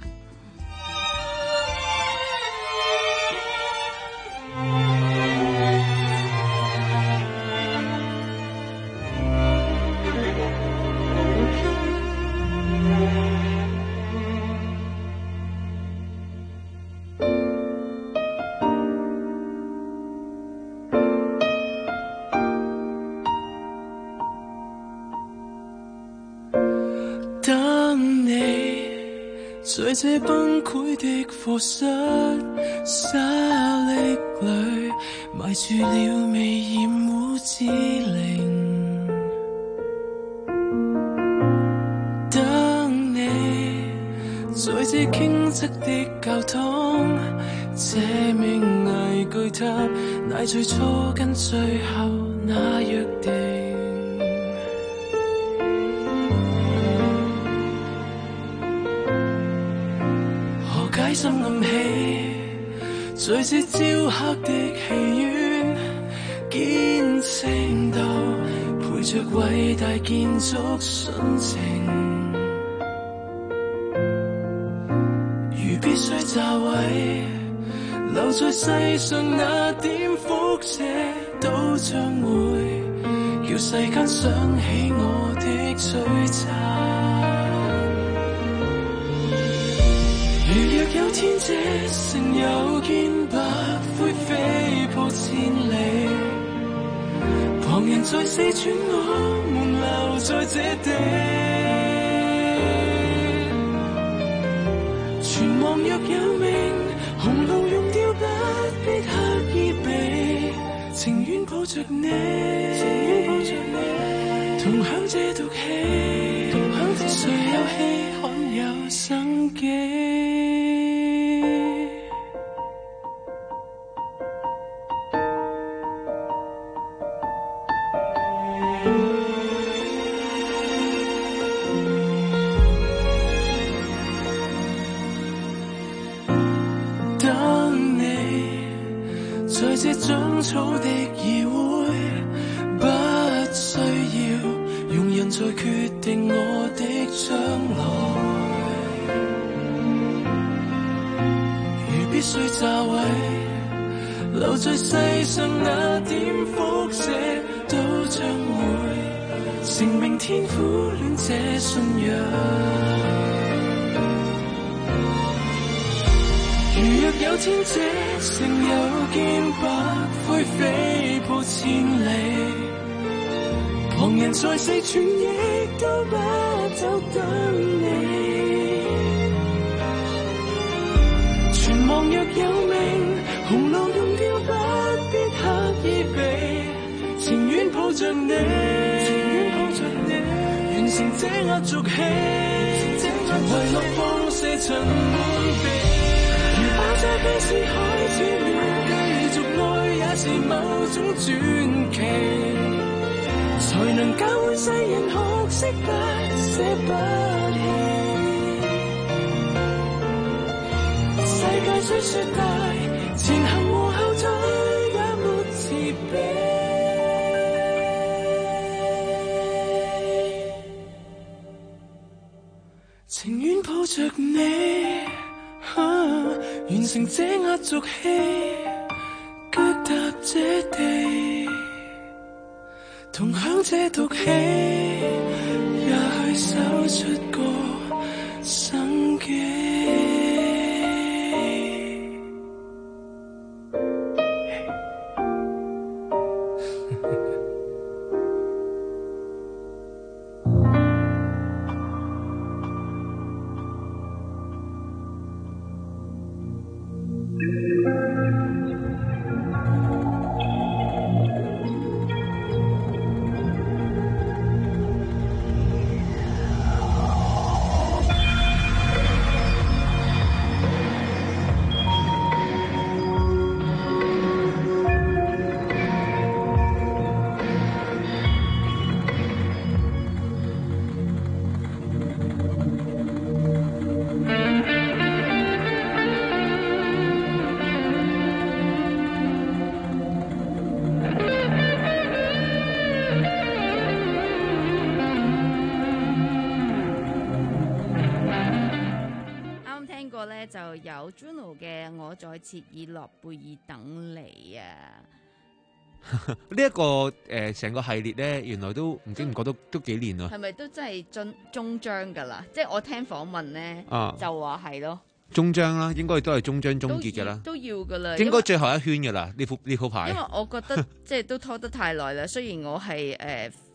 在這崩潰的課室沙礫裏，埋住了未染污之靈。等你在這傾側的教堂，這名藝巨塔，乃最初跟最後那約定。何解心暗起，在這焦黑的戲院，見證到陪着偉大建築殉情，如必須驟毀，留在世上那點輻射，都將會叫世間想起我的璀璨。如若有天這城又見白灰飛破千里，旁人在四處，我們留在這地，存亡若有命，紅路用掉不必刻意避，情願抱着你，情願抱着你，同享這毒氣，同享這誰有戲罕有生機。在這長草的議會，不需要用人在決定我的將來。如必須驟毀，留在世上那點輻射，都將會成明天苦戀這信仰。如若有天這城又見白灰飛破千里，旁人在四處亦都不走等你，存亡若有命，紅路用掉不必刻意避，情願抱着你，情願抱着你，完成這壓軸戲，遺落放射塵滿地。這既是海之戀，繼續愛也是某種傳奇，才能教會世人學識不捨不棄。世界雖說大，前行和後退也沒慈悲，情願抱着你。啊、完成這壓軸戲，腳踏這地，同享這毒氣，也許守出個生機。 就有 Juno 嘅《我在切爾諾貝爾等你》啊！ 呢一個誒成個系列咧，原來都唔經唔覺都都幾年咯。 係咪都真係終終章㗎啦？即係我聽訪問咧， 啊、 就話係咯。 終章啦，應該都係終章終結㗎啦。 都要㗎啦。 應該最後一圈㗎啦，呢副呢副牌。 因為我覺得即係都拖得太耐啦。雖然我係誒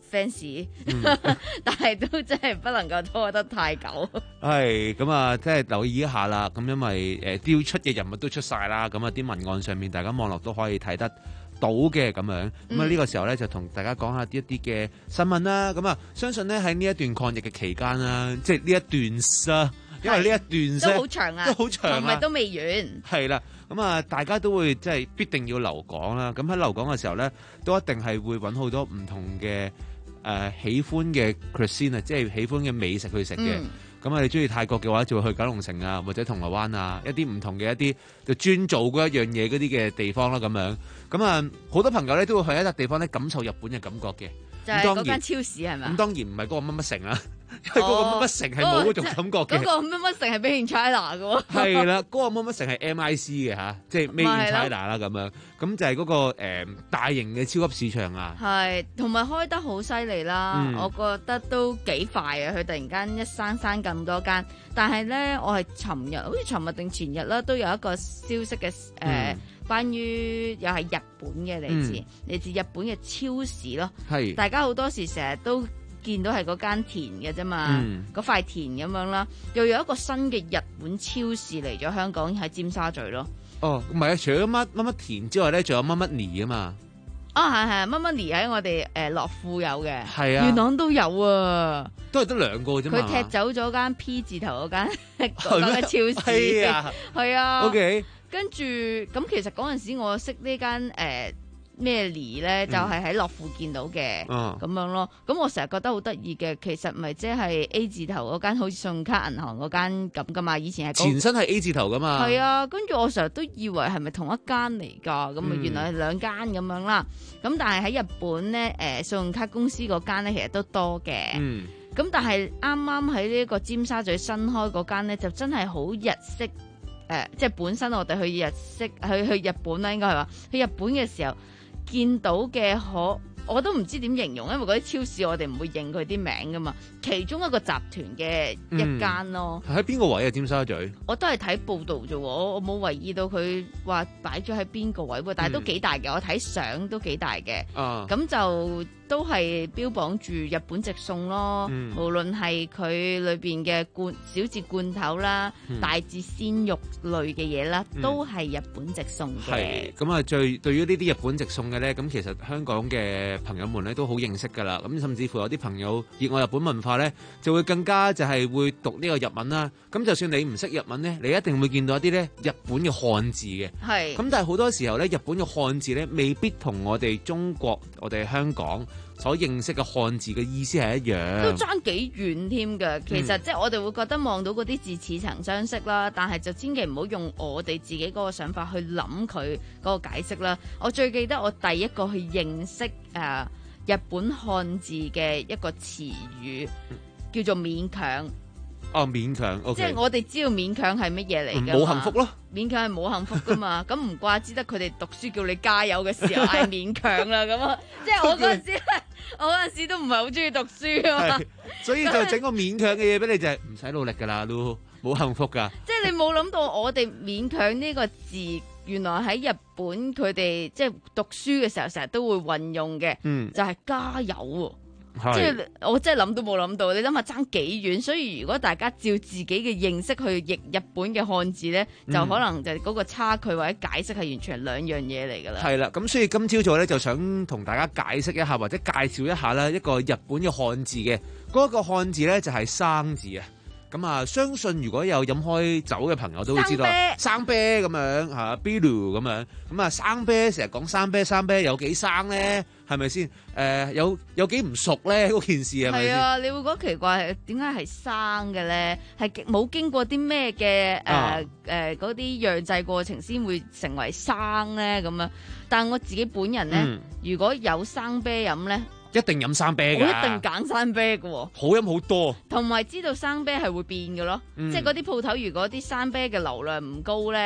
fans，、 嗯、 但係都真係不能夠拖得太久。 係咁啊，即係留意一下啦。咁因為誒雕出嘅人物都出晒啦，咁啊啲文案上面大家網絡都可以睇得到嘅咁樣。咁啊呢個時候咧就同大家講下一啲嘅新聞啦。咁啊相信咧喺呢一段抗疫嘅期間啦，即係呢一段啦，因為呢一段都好長啊， 都好長啊， 同埋都未完。 係啦。咁啊，大家都會即係必定要留港啦。咁喺留港嘅時候咧，都一定係會揾好多唔同嘅誒、呃、喜歡嘅 cuisine 啊，即係喜歡嘅美食去食嘅。咁、嗯、啊，你中意泰國嘅話，就會去九龍城啊，或者銅鑼灣啊，一啲唔同嘅一啲就專做嗰一樣嘢嗰啲嘅地方啦。咁樣咁啊，好多朋友咧都會去一笪地方咧感受日本嘅感覺嘅。 就係嗰間超市係咪？ 咁當然唔係嗰個乜乜城啦。因為嗰個乜乜城係冇嗰種感覺嘅， 嗰、那個乜乜城係 Made in China 嘅喎。 係啦，嗰、那個乜乜城係 M I C 嘅嚇，即係 Made in China 啦咁樣。咁就係嗰、那個、呃、大型嘅超級市場啊。係， 同埋開得好犀利啦、嗯，我覺得都幾快啊！佢突然間一生生咁多間，但係咧，我係尋日好似尋日定前日啦，都有一個消息嘅誒、呃嗯，關於又係日本嘅嚟自嚟、嗯、自日本嘅超市咯。係，大家好多時成日都見到係嗰間田嘅啫嘛，嗰、嗯、塊田咁樣啦，又有一個新嘅日本超市嚟咗香港喺尖沙咀咯。 哦，唔係啊，除咗乜乜乜田之外咧，仲有乜乜尼啊嘛。 哦，係係，乜乜尼喺我哋誒樂富有嘅， 係啊， 元朗都有啊， 都係得兩個啫嘛。 佢踢走咗間 P 字頭嗰間嗰間超市，係啊，係啊。OK， 跟住咁其實嗰陣時我識呢間誒。呃咩尼咧就係喺樂富見到嘅，咁、嗯、樣咯。咁我成日覺得好得意嘅，其實咪即係 A 字頭嗰間好似信用卡銀行嗰間咁噶嘛，以前係、那個、前身係 A 字頭噶嘛。係啊，跟住我成日都以為係咪同一間嚟㗎？咁啊原來係兩間咁樣啦。咁但係喺日本咧，誒信用卡公司嗰間咧其實都多嘅。嗯。咁但係啱啱喺呢個尖沙咀新開嗰間咧，就真係好日式誒、呃，即係本身我哋去日式去去日本啦，應該係話去日本嘅時候。見到嘅可我都唔知點形容，因為嗰啲超市我哋唔會認佢啲名噶嘛。其中一個集團嘅一間咯。 喺、嗯、邊個位啊？尖沙咀？ 我都係睇報道啫，我我冇留意到佢話擺咗喺邊個位喎。但係都幾大嘅，我睇相都幾大嘅。啊，咁就都係標榜住日本直送咯。嗯、無論係佢裏邊嘅罐小至罐頭啦，嗯、大至鮮肉類嘅嘢啦，都係日本直送嘅。係咁啊！最對於呢啲日本直送嘅咧，咁其實香港嘅朋友們咧都好認識㗎啦。咁甚至乎有啲朋友熱愛日本文化咧，就會更加就係會讀呢個日文啦。咁就算你唔識日文咧，你一定會見到一啲咧日本嘅漢字嘅。係。咁但係好多時候咧，日本嘅漢字咧未必同我哋中國、我哋香港所認識嘅漢字嘅意思係一樣， 都爭幾遠添㗎。其實即係我哋會覺得望到嗰啲字似曾相識啦，但係就千祈唔好用我哋自己嗰個想法去諗佢嗰個解釋啦。我最記得我第一個去認識誒、呃、日本漢字嘅一個詞語叫做勉強。 哦，勉強，okay. 即係我哋知道勉強係乜嘢嚟㗎？ 冇幸福咯， 勉強係冇幸福噶嘛。咁唔怪之得佢哋讀書叫你加油嘅時候嗌勉強啦。咁啊，即係我嗰陣時，我嗰陣時都唔係好中意讀書啊嘛。 所以就整個勉強嘅嘢俾你，就係唔使努力噶啦，都冇幸福噶。 即係你冇諗到我哋勉強呢個字，原來喺日本佢哋即係讀書嘅時候成日都會運用嘅，嗯，就係加油。即係我真係諗都冇諗到，你諗下爭幾遠，所以如果大家照自己嘅認識去譯日本嘅漢字咧，嗯，就可能就嗰個差距或者解釋係完全係兩樣嘢嚟噶啦。係啦， 咁所以今朝早咧就想同大家解釋一下或者介紹一下咧一個日本嘅漢字嘅，嗰個漢字咧就係生字啊。咁啊，相信如果有飲開酒嘅朋友都會知道，生啤咁樣嚇 biru 咁樣，咁啊生啤成日講生啤，生啤有幾生咧？係咪先？誒、呃、有有幾唔熟咧？嗰件事係咪先？係啊， 你會覺得奇怪，點解係生嘅咧？係冇經過啲咩嘅誒誒嗰啲釀製過程先會成為生咧咁樣？但係我自己本人咧，嗯，如果有生啤飲咧， 一定飲生啤㗎， 我一定揀生啤㗎喎， 好飲好多。 同埋知道生啤係會變嘅咯，嗯，即係嗰啲鋪頭如果啲生啤嘅流量唔高咧，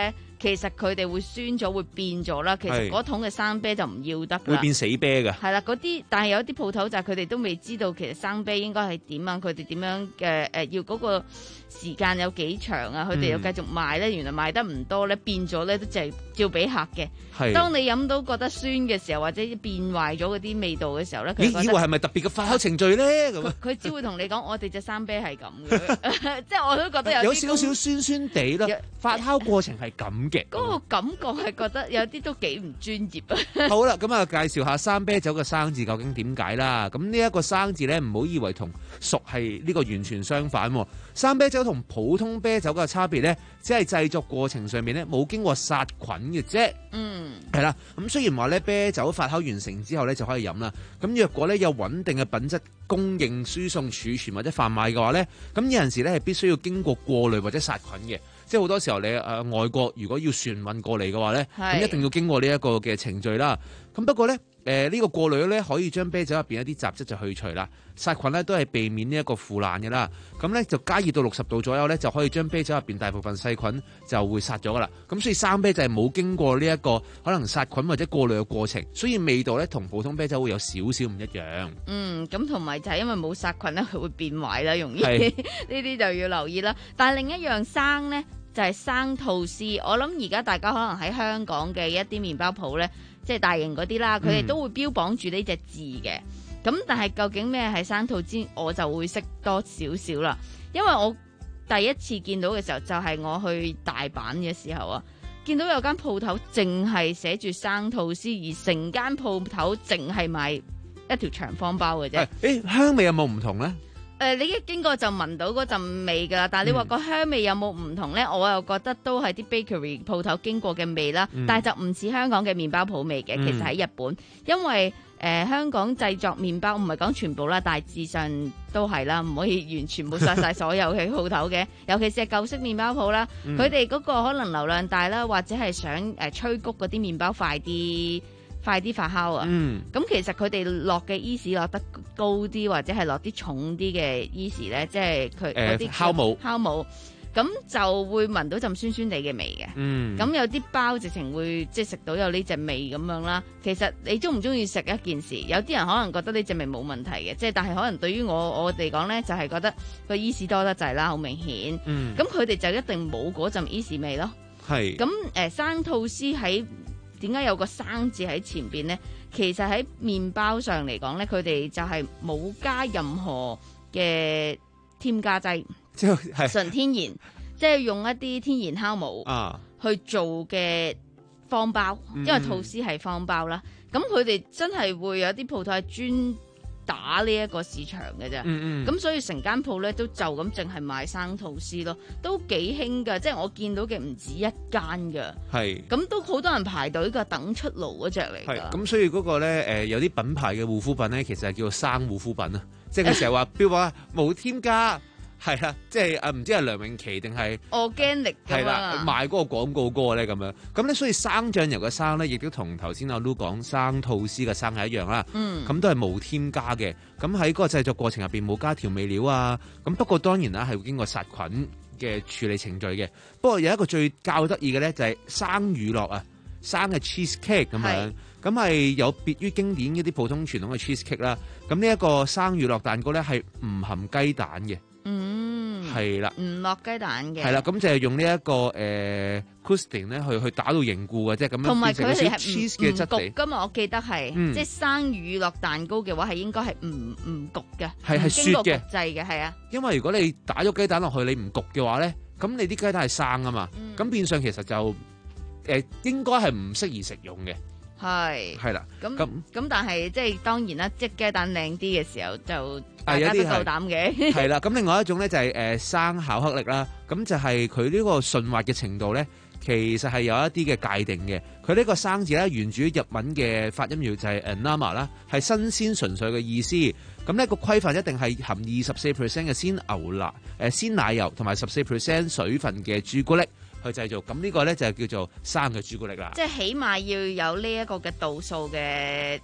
其實佢哋會酸咗，會變咗啦。其實嗰桶嘅生啤就唔要得㗎， 會變死啤㗎。 係啦，嗰啲但係有啲鋪頭就係佢哋都未知道其實生啤應該係點啊，佢哋點樣嘅誒、呃、要嗰個時間有幾長啊，佢哋又繼續賣咧，原來賣得唔多咧，變咗咧都淨係照俾客嘅。係，當你飲到覺得酸嘅時候，或者變壞咗嗰啲味道嘅時候咧，佢以為係咪特別嘅發酵程序咧？咁佢只會同你講，我哋隻生啤係咁嘅，即係我都覺得有有少少酸酸地啦。發酵過程係咁嘅， 嗰個感覺係覺得有啲都幾唔專業啊。 好啦，咁啊介紹下生啤酒嘅生字究竟點解啦？咁呢一個生字咧，唔好以為同熟係呢個完全相反。生啤酒同普通啤酒嘅差別咧，只係製作過程上面咧冇經過殺菌嘅啫。嗯，係啦。咁雖然話咧啤酒發酵完成之後咧就可以飲啦。咁若果咧有穩定嘅品質供應、輸送、儲存或者販賣嘅話咧，咁有陣時咧係必須要經過過濾或者殺菌嘅。即係好多時候你誒、呃、外國如果要船運過嚟嘅話咧，咁一定要經過呢一個嘅程序啦。咁不過咧誒呢、呃這個過濾咧可以將啤酒入邊一啲雜質就去除啦。殺菌咧都係避免呢一個腐爛嘅啦。咁咧就加熱到六十度左右咧，就可以將啤酒入邊大部分細菌就會殺咗噶啦。咁所以生啤就係冇經過呢一個可能殺菌或者過濾嘅過程，所以味道咧同普通啤酒會有少少唔一樣。 嗯，咁同埋就係因為冇殺菌咧，佢會變壞啦，容易呢啲就要留意啦。但係另一樣生咧就係、是、生吐司。我諗而家大家可能喺香港嘅一啲麵包鋪咧，即係大型嗰啲啦，佢哋都會標榜住呢隻字嘅。咁、嗯、但係究竟咩係生吐司，我就會識多少少啦。因為我第一次見到嘅時候，就係、是、我去大阪嘅時候啊，見到有間鋪頭淨係寫住生吐司，而成間鋪頭淨係賣一條長方包嘅啫。 誒，香味有冇唔同咧？ 誒、呃，你一經過就聞到嗰陣味噶啦，但係你話個香味有冇唔同咧？嗯、我又覺得都係啲 bakery 鋪頭經過嘅味啦，嗯、但係就唔似香港嘅麵包鋪味嘅。其實喺日本，因為誒、呃、香港製作麵包唔係講全部啦，大致上都係啦，唔可以完全抹殺晒所有嘅鋪頭嘅。尤其是係舊式麵包鋪啦，佢哋嗰個可能流量大啦，或者係想誒、呃、催谷嗰啲麵包快啲。快啲發酵啊！咁、嗯、其實佢哋落嘅 yeast 落得高啲，或者係落啲重啲嘅 yeast 咧，即係佢嗰啲酵母，酵母咁就會聞到陣酸酸地嘅味嘅。咁、嗯、有啲包直情會即係食到有呢隻味咁樣啦。其實你中唔中意食一件事？有啲人可能覺得呢隻味冇問題嘅，即係但係可能對於我我哋講咧，就係、是、覺得個 yeast 多得滯啦，好明顯。咁佢哋就一定冇嗰陣 yeast 味咯。係咁誒，生吐司喺點解有個生字喺前邊呢？其實喺麵包上嚟講呢，佢哋就係冇加任何嘅添加劑，即係純天然，即係用一啲天然酵母啊去做嘅方包，嗯、因為吐司係方包啦。咁佢哋真係會有啲鋪頭係專打呢一個市場嘅啫，咁、嗯嗯、所以成間鋪咧都就咁淨係賣生吐司咯，都幾興噶，即係我見到嘅唔止一間噶，係咁都好多人排隊噶，等出爐嗰隻嚟噶。 咁所以嗰個咧誒、呃、有啲品牌嘅護膚品咧，其實係叫做生護膚品啊，即係佢成日話標榜冇添加。係啦，即係誒，唔知係梁詠琪定係 organic 係啦，賣嗰個廣告歌咧咁樣，咁咧所以生醬油嘅生咧，亦都同頭先阿 Lu 講生吐司嘅生係一樣啦。嗯，咁都係冇添加嘅，咁喺嗰個製作過程入邊冇加調味料啊。咁不過當然啦，係會經過殺菌嘅處理程序嘅。不過有一個最較得意嘅咧，就係生乳酪啊，生嘅 cheese cake 咁樣，咁係有別於經典一啲普通傳統嘅 cheese cake 啦。咁呢一個生乳酪蛋糕咧係唔含雞蛋嘅。嗯，係啦，唔落雞蛋嘅，係啦，咁就係用呢、這、一個誒 crusting 咧去去打到凝固嘅，即係咁樣。同埋佢哋係唔唔焗噶嘛，我記得係，嗯、即係生乳酪蛋糕嘅話係應該係唔唔焗嘅，係係雪嘅，製嘅係啊。因為如果你打咗雞蛋落去，你唔焗嘅話咧，咁你啲雞蛋係生啊嘛，咁、嗯、變相其實就誒、呃、應該係唔適宜食用嘅。係係啦，咁咁咁，但係即係當然啦，即係雞蛋靚啲嘅時候就大家都夠膽嘅。係啦，咁另外一種咧就係、是、誒、呃、生巧克力啦，咁就係佢呢個順滑嘅程度咧，其實係有一啲嘅界定嘅。佢呢個生字咧源自於日文嘅發音要就係 anama 啦，係新鮮純粹嘅意思。咁呢個規範一定係含二十四 percent 嘅鮮牛奶、誒、呃、鮮奶油同埋十四 percent 水分嘅朱古力去製造，咁呢個咧就係叫做生嘅朱古力啦。即係起碼要有呢一個嘅度數嘅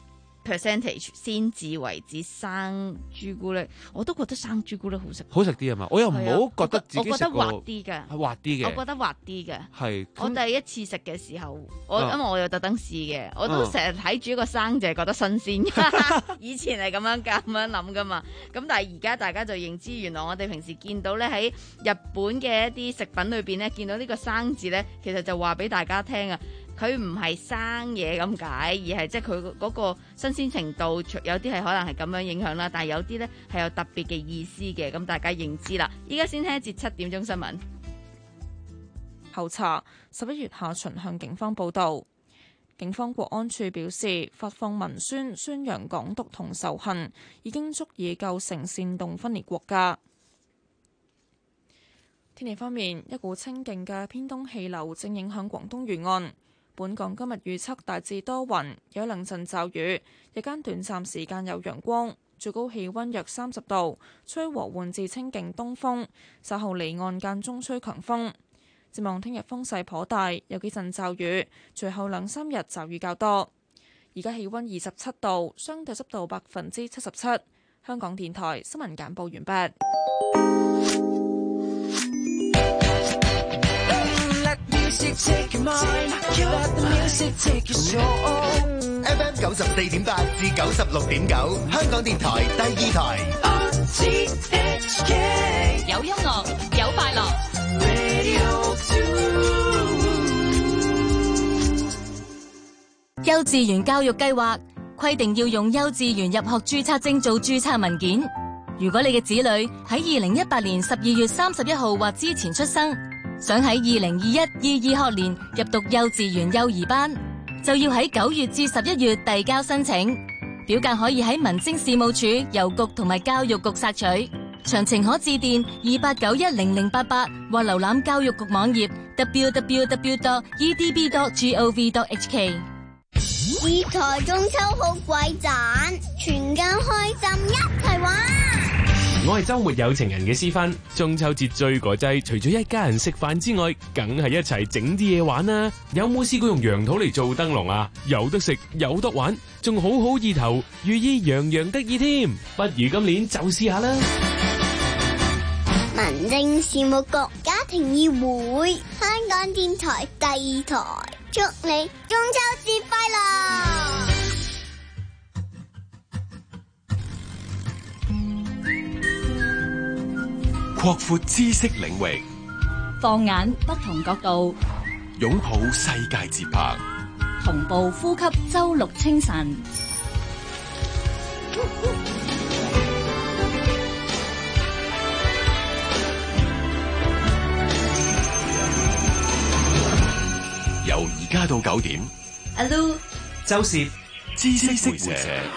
percentage 先至為止生朱古力，我都覺得生朱古力好食， 好食啲啊嘛！我又唔好覺得自己食過， 我覺得滑啲嘅， 係滑啲嘅， 我覺得滑啲嘅。 係我第一次食嘅時候，我、 啊、 因為我有特登試嘅，我都成日睇住一個生就係覺得新鮮。以前係咁樣咁樣諗噶嘛，咁但係而家大家就認知，原來我哋平時見到咧喺日本嘅一啲食品裏邊咧，見到呢個生字咧，其實就話俾大家聽啊。佢唔係生嘢咁解，而係即係佢嗰個新鮮程度，有啲係可能係咁樣影響啦，但係有啲咧係有特別嘅意思嘅，咁大家認知啦。依家先聽一節七點鐘新聞。 後查十一月下旬向警方報導，警方國安處表示，發放文宣宣揚港獨同仇恨已經足以構成煽動分裂國家。天氣方面，一股清勁嘅偏東氣流正影響廣東沿岸。本港今日預測大致多雲，有兩陣驟雨，日間短暫時間有陽光，最高氣溫約三十度，吹和緩至清勁東風，稍後離岸間中吹強風。展望聽日風勢頗大，有幾陣驟雨，隨後兩三日驟雨較多。而家氣溫二十七度，相對濕度百分之七十七。香港電台新聞簡報完畢。 F M 九十四點八至九十六點九，香港電台第二台。 有音樂，有快樂。幼稚園教育計劃規定要用幼稚園入學註冊證做註冊文件。如果你嘅子女喺二零一八年十二月三十一號或之前出生，想喺二零二一、二二學年入讀幼稚園幼兒班，就要喺九月至十一月遞交申請。表格可以喺民政事務處郵局同埋教育局索取，詳情可致電二八九一零零八八或瀏覽教育局網頁 double-u double-u double-u dot e d b dot gov dot h k。 二台中秋好鬼盞，全家開心一齊玩。 我係周末有情人嘅思芬，中秋節最國際，除咗一家人食飯之外，梗係一齊整啲嘢玩啦。有冇試過用楊桃嚟做燈籠啊？有得食，有得玩，仲好好意頭，寓意洋洋得意添。不如今年就試下啦。 民政事務局家庭議會，香港電台第二台，祝你中秋節快樂！ 擴闊知識領域， 放眼不同角度， 擁抱世界節拍， 同步呼吸周六清晨。 由而家到九點， 阿 Lu、 周涉知識會社。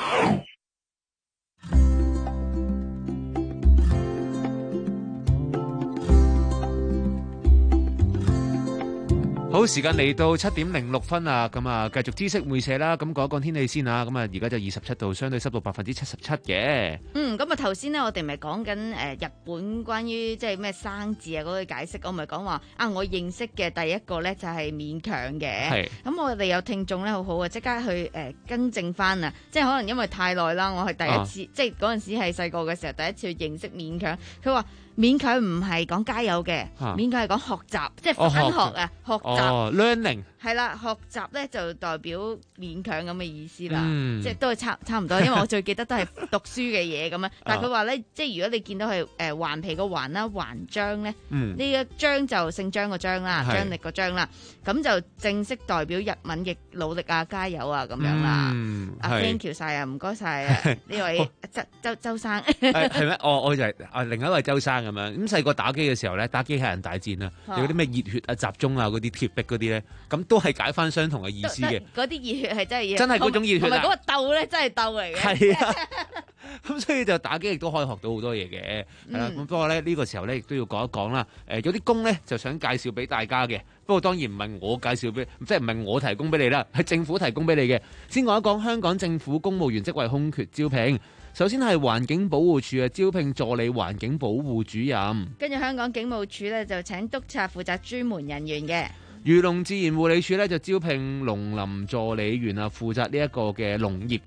好，時間嚟到七點零六分啊，咁啊，繼續知識會社啦。咁講一講天氣先啊，咁啊，而家就二十七度，相對濕度百分之七十七嘅。 嗯，咁啊，頭先咧，我哋咪講緊誒日本關於即係咩生字啊嗰個解釋，我咪講話啊，我認識嘅第一個咧就係勉強嘅。係。咁我哋有聽眾咧，好好啊，即刻去誒、呃、更正翻啊！即係可能因為太耐啦，我係第一次，啊、即係嗰陣時係細個嘅時候，第一次去認識勉強。佢話。勉強唔係講加油嘅，啊、勉強係講學習，即係返學啊，學習。 哦 learning 係啦，學習咧就代表勉強咁嘅意思啦， 嗯、 即係都係差差唔多。因為我最記得都係讀書嘅嘢咁樣。但係佢話咧，即係如果你見到係誒頑皮個頑啦，頑張咧，呢、嗯、一張就姓張個張啦，張力個張啦，咁就正式代表日文嘅努力啊、加油啊咁樣啦。阿、嗯啊、thank you 晒啊，唔該晒啊，呢位周周周生係咩？我我就係啊另一位周生。咁樣咁細個打機嘅時候咧，打機械人大戰啊，有啲咩熱血啊、集中啊嗰啲鐵壁嗰啲咧，咁都係解翻相同嘅意思嘅。 嗰啲熱血係真係真係嗰種熱血啊！ 同埋嗰個鬥咧，真係鬥嚟嘅。 係啊，咁所以就打機亦都可以學到好多嘢嘅。係啦，咁不過咧呢個時候咧亦都要講一講啦。誒，有啲工咧就想介紹俾大家嘅，不過當然唔係我介紹俾，即係唔係我提供俾你啦，係政府提供俾你嘅。先講一講香港政府公務員職位空缺招聘。首先係環境保護署啊，招聘助理環境保護主任。 跟住香港警務處咧就請督察負責專門人員嘅。 漁農自然護理署咧就招聘農林助理員啊，負責呢一個嘅農業嘅。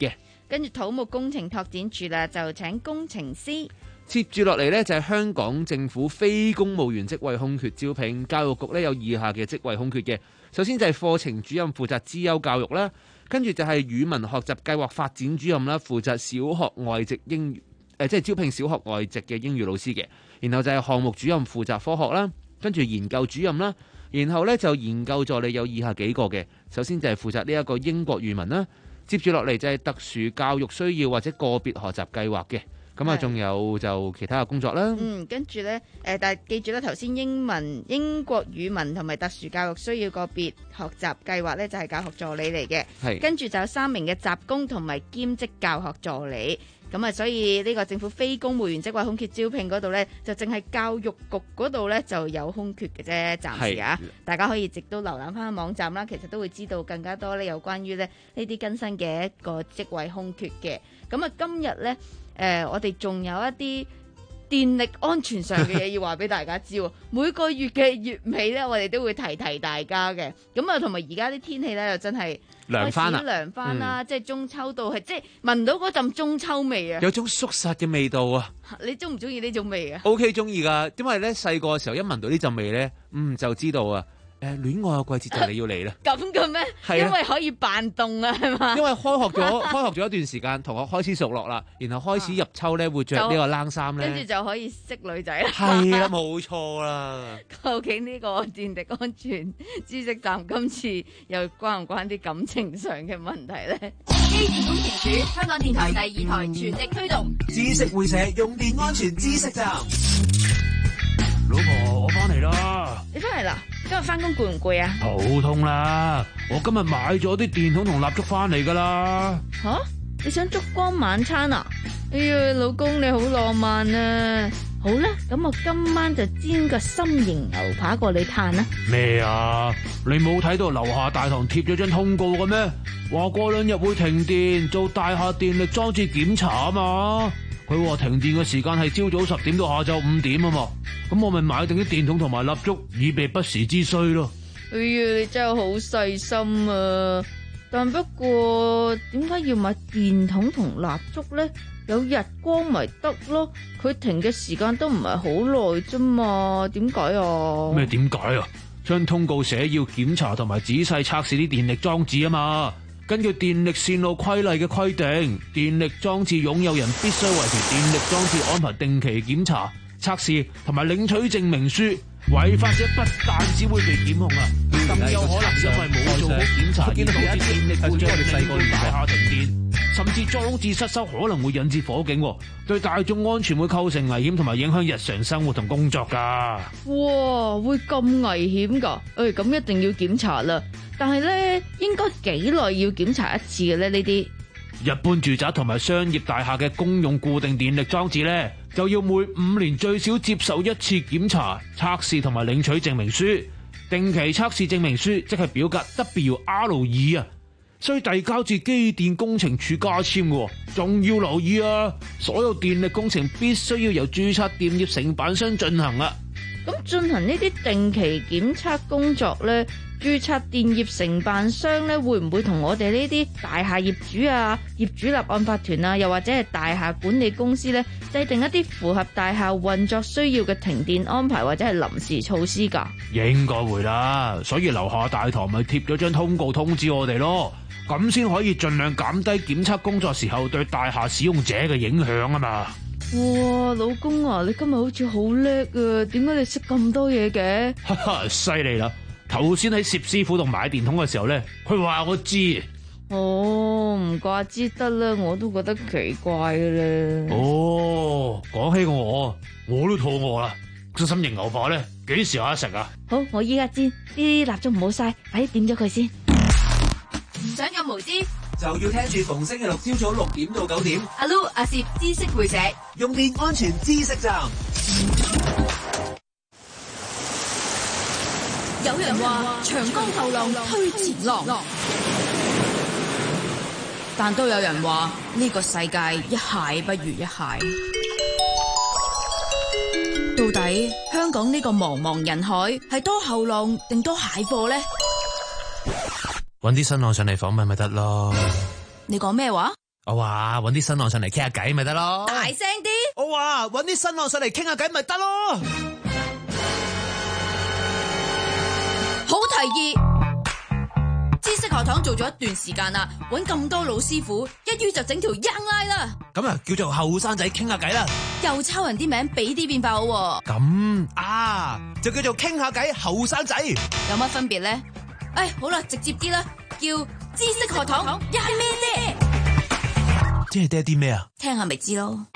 跟住土木工程拓展處啦，就請工程師。 接住落嚟呢，就係香港政府非公務員職位空缺招聘，教育局呢有以下嘅職位空缺嘅。首先就係課程主任負責資優教育啦，跟住就係語文學習計劃發展主任啦，負責小學外籍英語，誒即係招聘小學外籍嘅英語老師嘅。然後就係項目主任負責科學啦，跟住研究主任啦，然後呢就研究助理有以下幾個嘅。首先就係負責呢一個英國語文啦，接住落嚟就係特殊教育需要或者個別學習計劃嘅。咁啊，仲有就其他嘅工作啦。 嗯，跟住呢，誒，但係記住啦，頭先英文、英國語文同埋特殊教育需要個別學習計劃呢，就係教學助理嚟嘅。係。跟住就有三名嘅雜工同埋兼職教學助理。咁啊，所以呢個政府非公務員職位空缺招聘嗰度呢，就淨係教育局嗰度呢就有空缺嘅啫，暫時啊，大家可以直都瀏覽翻網站啦，其實都會知道更加多呢有關於呢呢啲更新嘅一個職位空缺嘅。咁啊，今日呢。誒、呃，我哋仲有一啲電力安全上嘅嘢要話俾大家知喎。每個月嘅月尾咧，我哋都會提提大家嘅。咁啊，同埋而家啲天氣咧，又真係涼翻啦， 涼翻啦，即係中秋到係即係聞到嗰陣中秋味啊， 有種肅殺嘅味道啊！ 你中唔中意呢種味啊 ？O K， 中意㗎，因為咧細個嘅時候一聞到呢陣味咧，嗯就知道啊。誒，戀愛嘅季節就嚟要嚟啦！ 咁嘅咩？ 係啊， 因為可以扮凍啊，係嘛？ 因為開學咗，開學咗一段時間，同學開始熟絡啦，然後開始入秋咧，會着呢個冷衫咧， 跟住就可以識女仔啦。 係啦，冇錯啦。 究竟呢個電力安全知識站今次又關唔關啲感情上嘅問題咧？ 機電工程署香港電台第二台全力推動知識會社用電安全知識站。 老婆，我翻嚟啦！ 你翻嚟啦？今日翻工攰唔攰啊？ 肚痛啦！我今日買咗啲電筒同蠟燭翻嚟噶啦。 吓、啊？你想燭光晚餐啊？哎呀，老公你好浪漫啊！好啦，咁我今晚就煎個心形牛扒過你嘆啦。 咩啊？你冇睇到樓下大堂貼咗張通告嘅咩？話過兩日會停電，做大廈電力裝置檢查啊嘛。佢話停電嘅時間係朝早十點到下晝五點啊嘛，咁我咪買定啲電筒同埋蠟燭，以備不時之需咯。 哎呀，你真係好細心啊！但不過點解要買電筒同蠟燭咧？有日光咪得咯，佢停嘅時間都唔係好耐啫嘛，點解啊？ 咩點解啊？張通告寫要檢查同埋仔細測試啲電力裝置啊嘛。根據電力線路規例嘅規定，電力裝置擁有人必須為其電力裝置安排定期檢查、測試同埋領取證明書。違法者不但只會被檢控啊，更有可能因為冇做好檢查而導致電力故障，令到大廈停電，甚至裝置失修，可能會引致火警，對大眾安全會構成危險同埋影響日常生活同工作㗎。 哇，會咁危險㗎？誒、哎，咁一定要檢查啦。但係咧，應該幾耐要檢查一次嘅咧？呢啲一般住宅同埋商業大廈嘅公用固定電力裝置咧，就要每五年最少接受一次檢查、測試同埋領取證明書。定期測試證明書即係表格 W R 二啊，需遞交至機電工程署加簽嘅。仲要留意啊，所有電力工程必須要由註冊電業承辦商進行啊。 咁進行呢啲定期檢測工作咧，註冊電業承辦商咧，會唔會同我哋呢啲大廈業主啊、業主立案法團啊，又或者係大廈管理公司咧，制定一啲符合大廈運作需要嘅停電安排或者係臨時措施㗎？ 應該會啦，所以樓下大堂咪貼咗張通告通知我哋咯，咁先可以盡量減低檢測工作時候對大廈使用者嘅影響啊嘛。 哇，老公啊，你今日好似好叻啊！點解你識咁多嘢嘅？ 哈哈，犀利啦！頭先喺薛師傅度買電筒嘅時候咧，佢話我知。 哦，唔怪之得啦，我都覺得奇怪嘅咧。 哦，講起我，我都肚餓啦。個心形牛扒咧，幾時有得食啊？ 好，我依家煎，啲蠟燭唔好嘥，快啲點咗佢先。 唔想有無知， 就要聽住逢星期六朝早六點到九點， 阿 Lu 阿攝知識會社用電安全知識站。 有人話長江後浪推前浪，但都有人話呢個世界一蟹不如一蟹。到底香港呢個茫茫人海係多後浪定多蟹貨呢？ 搵啲新浪上嚟訪問咪得咯。 你講咩話？ 我話揾啲新郎上嚟傾下偈咪得咯。 大聲啲！ 我話揾啲新郎上嚟傾下偈咪得咯。 好提議！知識學堂做咗一段時間啦，揾咁多老師傅，一於就整條 Young Line 啦。 咁啊，叫做後生仔傾下偈啦。 又抄人啲名，俾啲變化好喎。 咁啊，就叫做傾下偈後生仔。 有乜分別咧？誒，好啦，直接啲啦，叫知識學堂一係咩啫？ 即係爹啲咩啊？ 聽下咪知咯。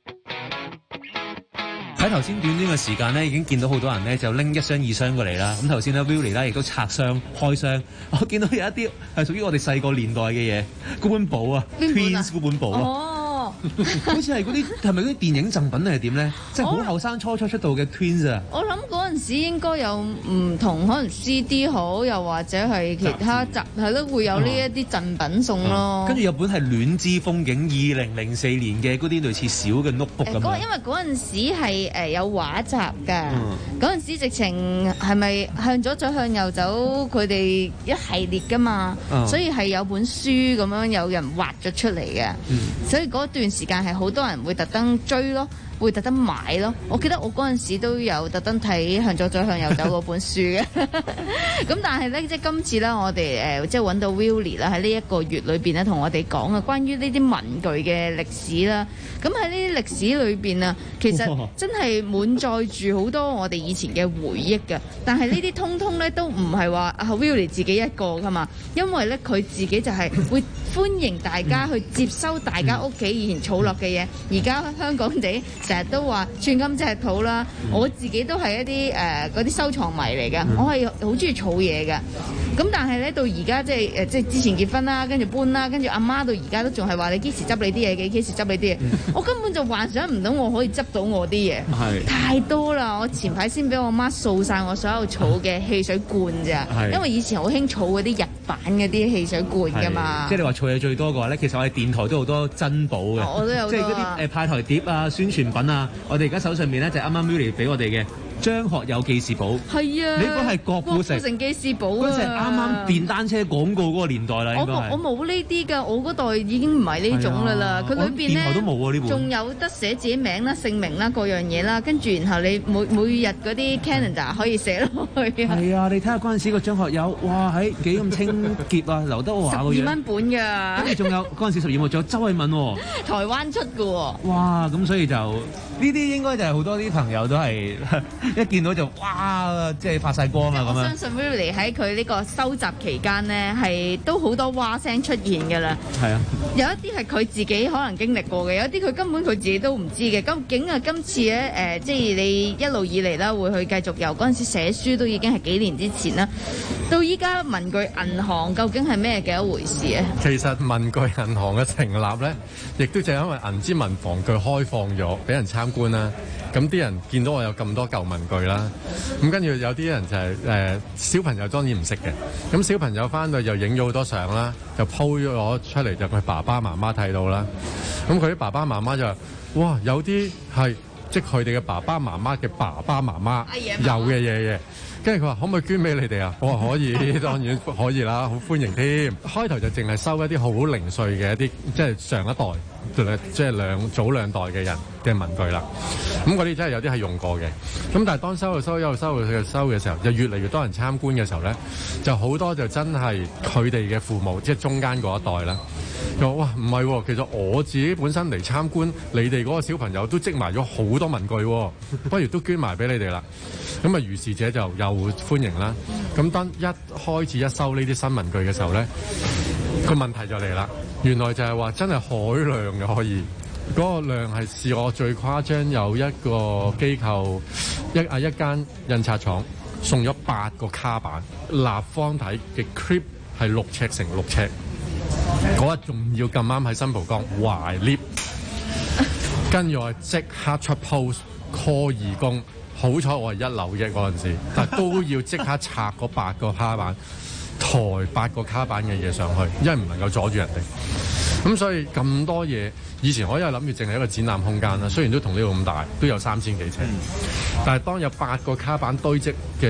喺頭先短短嘅時間咧，已經見到好多人咧就拎一箱二箱過嚟啦。咁頭先咧 Willie 咧亦都拆箱開箱，我見到有一啲係屬於我哋細個年代嘅嘢，嗰本簿啊 ，Twins 嗰本簿啊。 哦， 好似係嗰啲係咪嗰啲電影贈品定係點咧？即係好後生初初出道嘅 Twins 啊！ 我諗嗰陣時應該有唔同，可能 C D 好，又或者係其他集係咯，會有呢一啲贈品送咯。 跟住有本係戀之風景，二零零四年嘅嗰啲類似小嘅 notebook 咁樣。 因為嗰陣時係誒有畫集㗎，嗰陣時直情係咪向左走向右走？佢哋一系列㗎嘛，所以係有本書咁樣有人畫咗出嚟嘅，所以嗰段時間係好多人會特登追咯。會特登買咯，我記得我嗰陣時都有特登睇向左走向右走嗰本書嘅。咁但係咧，即係今次咧，我哋誒、呃、即係揾到 Willie 啦，喺呢一個月裏邊咧，同我哋講啊，關於呢啲文具嘅歷史啦。咁喺呢啲歷史裏邊啊，其實真係滿載住好多我哋以前嘅回憶嘅。但係呢啲通通咧都唔係話阿 Willie 自己一個噶嘛，因為咧佢自己就係會歡迎大家去接收大家屋企以前儲落嘅嘢。而家香港地成日都話寸金尺土啦，我自己都係一啲誒嗰啲收藏迷嚟嘅，我係好中意儲嘢嘅。咁但係咧到而家即係誒即係之前結婚啦，跟住搬啦，跟住阿媽到而家都仲係話你幾時執你啲嘢嘅，幾時執你啲嘢。我根本就幻想唔到我可以執到我啲嘢，太多啦！我前排先俾我媽掃晒我所有儲嘅汽水罐咋，因為以前好興儲嗰啲日版嗰啲汽水罐噶嘛。 即係你話儲嘢最多嘅話咧，其實我哋電台都好多珍寶嘅， 我都有即係嗰啲誒派台碟啊、宣傳品啊。我哋而家手上面咧就係啱啱 Willie 俾我哋嘅張學友記事簿。係啊，你嗰係郭富城。郭富城記事簿啊！嗰陣啱啱電單車廣告嗰個年代啦，應該係。我冇我冇呢啲㗎，我嗰代已經唔係呢種㗎啦。佢裏邊咧，電台都冇喎呢本。仲有得寫自己名啦、姓名啦、各樣嘢啦，跟住然後你每每日嗰啲 calendar 可以寫落去啊。係啊，你睇下嗰陣時個張學友，哇喺幾咁清潔啊，劉德華個樣。十二蚊本㗎。跟住仲有嗰陣時十二蚊，仲有周慧敏喎。台灣出㗎喎。哇！咁所以就呢啲應該就係好多啲朋友都係一見到就哇，即係發晒光啊咁樣。我相信 Willie 喺佢呢個收集期間呢，係都好多哇聲出現㗎啦。係啊，有一啲係佢自己可能經歷過嘅，有一啲佢根本佢自己都唔知嘅。究竟啊，今次咧誒、呃，即係你一路以嚟啦，會去繼續由嗰陣時寫書都已經係幾年之前啦，到依家文具銀行究竟係咩嘅一回事啊？ 其實文具銀行嘅成立咧，亦都就係因為銀之文房具開放咗，俾人參觀啦。咁啲人見到我有咁多舊文具啦，咁跟住有啲人就係、是、誒、呃、小朋友當然唔識嘅，咁小朋友翻去又影咗好多相啦，就 po 咗我出嚟，就佢爸爸媽媽睇到啦。咁佢啲爸爸媽媽就話：哇，有啲係即係佢哋嘅爸爸媽媽嘅爸爸媽媽有嘅嘢嘅。跟住佢話可唔可以捐俾你哋啊？我話可以，當然可以啦，好歡迎添。開頭就淨係收一啲好零碎嘅一啲，即係上一代，即係兩早兩代嘅人嘅文具啦。咁嗰啲真係有啲係用過嘅。咁但係當收又收，又收又收嘅時候，就越嚟越多人參觀嘅時候咧，就好多就真係佢哋嘅父母，即係中間嗰一代啦。就話哇，唔係喎，其實我自己本身嚟參觀，你哋嗰個小朋友都積埋咗好多文具喎，不如都捐埋俾你哋啦。咁啊，如是者就又歡迎啦。咁當一開始一收呢啲新文具嘅時候咧，個問題就嚟啦。原來就係話真係海量嘅可以，嗰、嗰個量係試我最誇張，有一個機構一啊一間印刷廠送咗八個卡板，立方體嘅 clip 係六尺乘六尺。嗰日仲要咁啱喺新蒲崗懷 lift， 跟住我即刻出 post call 義工，好彩我係一樓嘅嗰陣時，但都要即刻拆嗰八個卡板，抬八個卡板嘅嘢上去，因為唔能夠阻住人哋。咁所以咁多嘢，以前我因為諗住淨係一個展覽空間啦，雖然都同呢度咁大，都有三千幾尺，但係當有八個卡板堆積嘅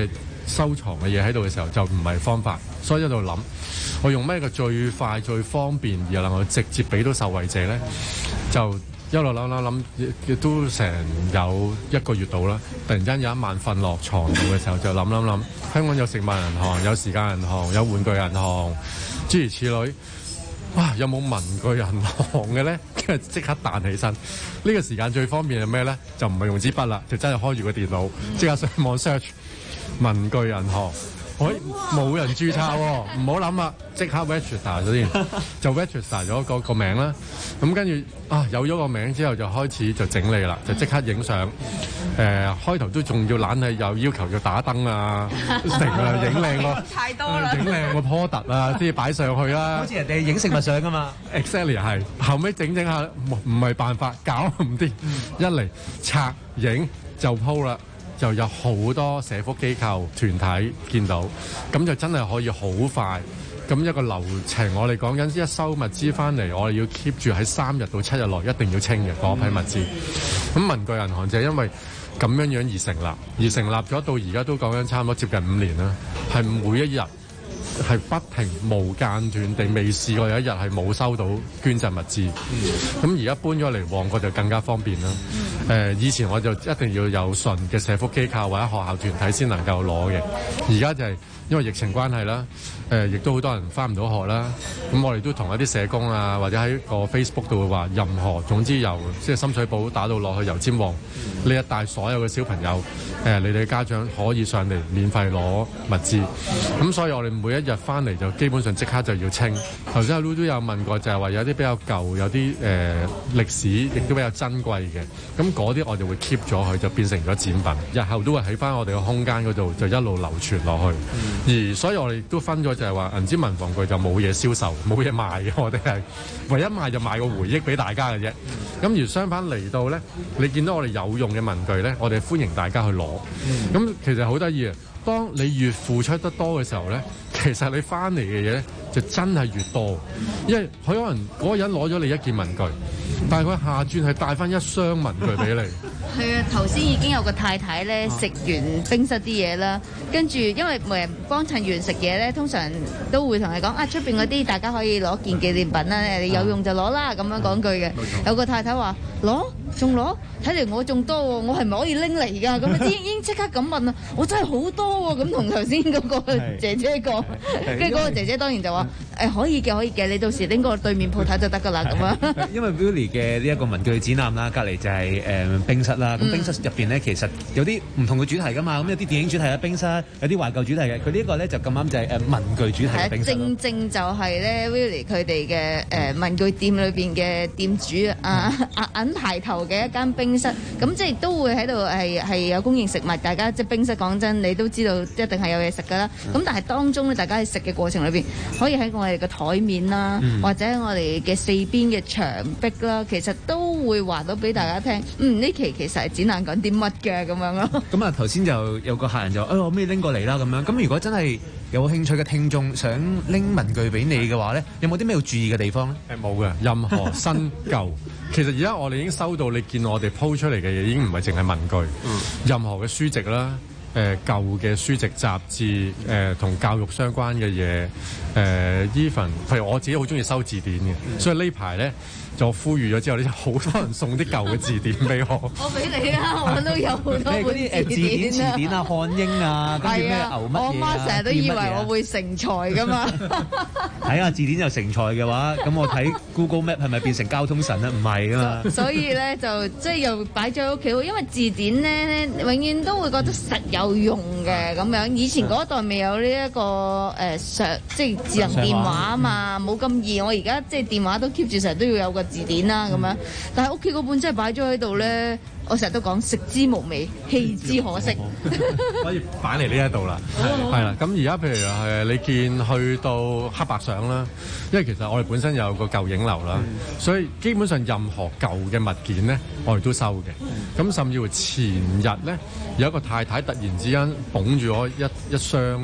收藏嘅嘢喺度嘅時候，就唔係方法。所以喺度諗，我用咩個最快最方便而能夠直接俾到受惠者咧？就一路諗諗諗，亦都成有一個月到啦。突然間有一晚瞓落床度嘅時候，就諗諗諗，香港有食物銀行、有時間銀行、有玩具銀行，諸如此類。哇！有冇文具銀行嘅咧？跟住即刻彈起身。呢、這個時間最方便係咩咧？就唔係用支筆啦，就真係開住個電腦，即刻上網 search 文具銀行。可以冇人註冊喎，唔好諗啦，即刻 register 咗先，就 register 咗個個名啦。咁跟住啊，有咗個名之後就開始就整理啦，就即刻影相。誒、呃，開頭都仲要懶係有要求要打燈啊，成啊影靚個， 太多啦， 影靚個 product 啊，先至擺上去啦。 好似人哋影食物相㗎嘛 ，exactly 係。後尾整整下唔係辦法，搞唔掂，一嚟拆影就鋪啦。就有好多社福機構團體見到，咁就真係可以好快。咁一個流程，我哋講緊一收物資翻嚟，我哋要 keep 住喺三日到七日內一定要清嘅嗰批物資。咁文具銀行就係因為咁樣樣而成立，而成立咗到而家都講緊差唔多接近五年啦，係每一日係不停無間斷地，未試過有一日係冇收到捐贈物資。咁而家搬咗嚟旺角就更加方便啦。誒、呃，以前我就一定要有信嘅社福機構或者學校團體先能夠攞嘅，而家就係因為疫情關係啦，誒、呃，亦都好多人返唔到學啦。咁我哋都同一啲社工啊，或者喺個 Facebook 度會話，任何總之由即係深水埗打到落去油尖旺呢一帶所有嘅小朋友，誒、呃，你哋嘅家長可以上嚟免費攞物資。咁所以我哋每一日翻嚟就基本上即刻就要清。頭先阿 Lu 都有問過，就係話有啲比較舊，有啲誒、呃、歷史，亦都比較珍貴嘅。咁嗰啲我哋會 keep 咗佢，就變成咗展品。日後都會喺翻我哋嘅空間嗰度就一路流傳落去。嗯、而所以我哋都分咗，就係話銀紙文房具就冇嘢銷售，冇嘢賣嘅。我哋係唯一賣就賣個回憶俾大家嘅啫。咁、嗯、而相反嚟到咧，你見到我哋有用嘅文具咧，我哋歡迎大家去攞。咁、嗯、其實好得意啊！當你越付出得多嘅時候咧，其實你翻嚟嘅嘢咧就真係越多，因為佢可能嗰個人攞咗你一件文具，但係佢下轉係帶翻一箱文具俾你。 係啊，頭先已經有個太太咧食完冰室啲嘢啦，跟住因為誒幫襯完食嘢咧，通常都會同你講啊，出邊嗰啲大家可以攞件紀念品啦，你有用就攞啦，咁樣講句嘅。有個太太話攞仲攞，睇嚟我仲多喎，我係咪可以拎嚟㗎？咁已經即刻咁問啦，我真係好多喎，咁同頭先嗰個姐姐講，跟住嗰個姐姐當然就話誒可以嘅，可以嘅，你到時拎過對面鋪頭就得㗎啦，咁樣。 因為 Willie 嘅呢一個文具展覽啦，隔離就係誒冰室啦。咁冰室入邊咧，其實有啲唔同嘅主題㗎嘛。咁有啲電影主題嘅冰室，有啲懷舊主題嘅。佢呢一個咧就咁啱就係誒文具主題嘅冰室。正正就係咧 Willie 佢哋嘅誒文具店裏邊嘅店主啊啊銀牌頭嘅一間冰室。咁即係都會喺度係係有供應食物，大家即係冰室講真，你都知道一定係有嘢食㗎啦。咁但係當中咧，大家喺食嘅過程裏邊，可以喺我哋嘅台面啦，嗯、或者喺我哋嘅四邊嘅牆壁啦，其實都會話到俾大家聽。嗯，呢期其實係展覽緊啲乜嘅咁樣咯。咁啊，頭先就有個客人就誒，我可唔可以拎過嚟啦咁樣。咁如果真係有興趣嘅聽眾想拎文具俾你嘅話咧，有冇啲咩要注意嘅地方咧？誒冇嘅，任何新舊。其實而家我哋已經收到，你見我哋鋪出嚟嘅嘢已經唔係淨係文具，嗯、任何嘅書籍啦。誒、呃、舊嘅書籍雜誌，誒同教育相關嘅嘢，誒 even 譬如我自己好中意收字典嘅，嗯、所以呢排咧就呼籲咗之後咧，好多人送啲舊嘅字典俾我。我俾你啊，我都有好多本字典啊，字典詞典啊，漢英啊，跟住咩牛乜嘢啊，我媽成日都以為我會成才噶嘛。睇下字典又成才嘅話，咁我睇 Google Map 係咪變成交通神啊？唔係噶嘛。所以咧就即係又擺咗喺屋企，因為字典咧永遠都會覺得實有用嘅咁樣。以前嗰一代未有呢、這、一個誒上、呃、即係智能電話啊嘛，冇咁易。我而家即係電話都 keep 住成日都要有個字典啦咁樣，但係屋企嗰本真係擺咗喺度咧，我成日都講食之無味，棄之可惜。可以擺嚟呢一度啦，係啦。咁而家譬如係你見去到黑白相啦，因為其實我哋本身有個舊影樓啦，嗯、所以基本上任何舊嘅物件咧，我哋都收嘅。咁、嗯、甚至乎前日咧，有一個太太突然之間捧住我一一箱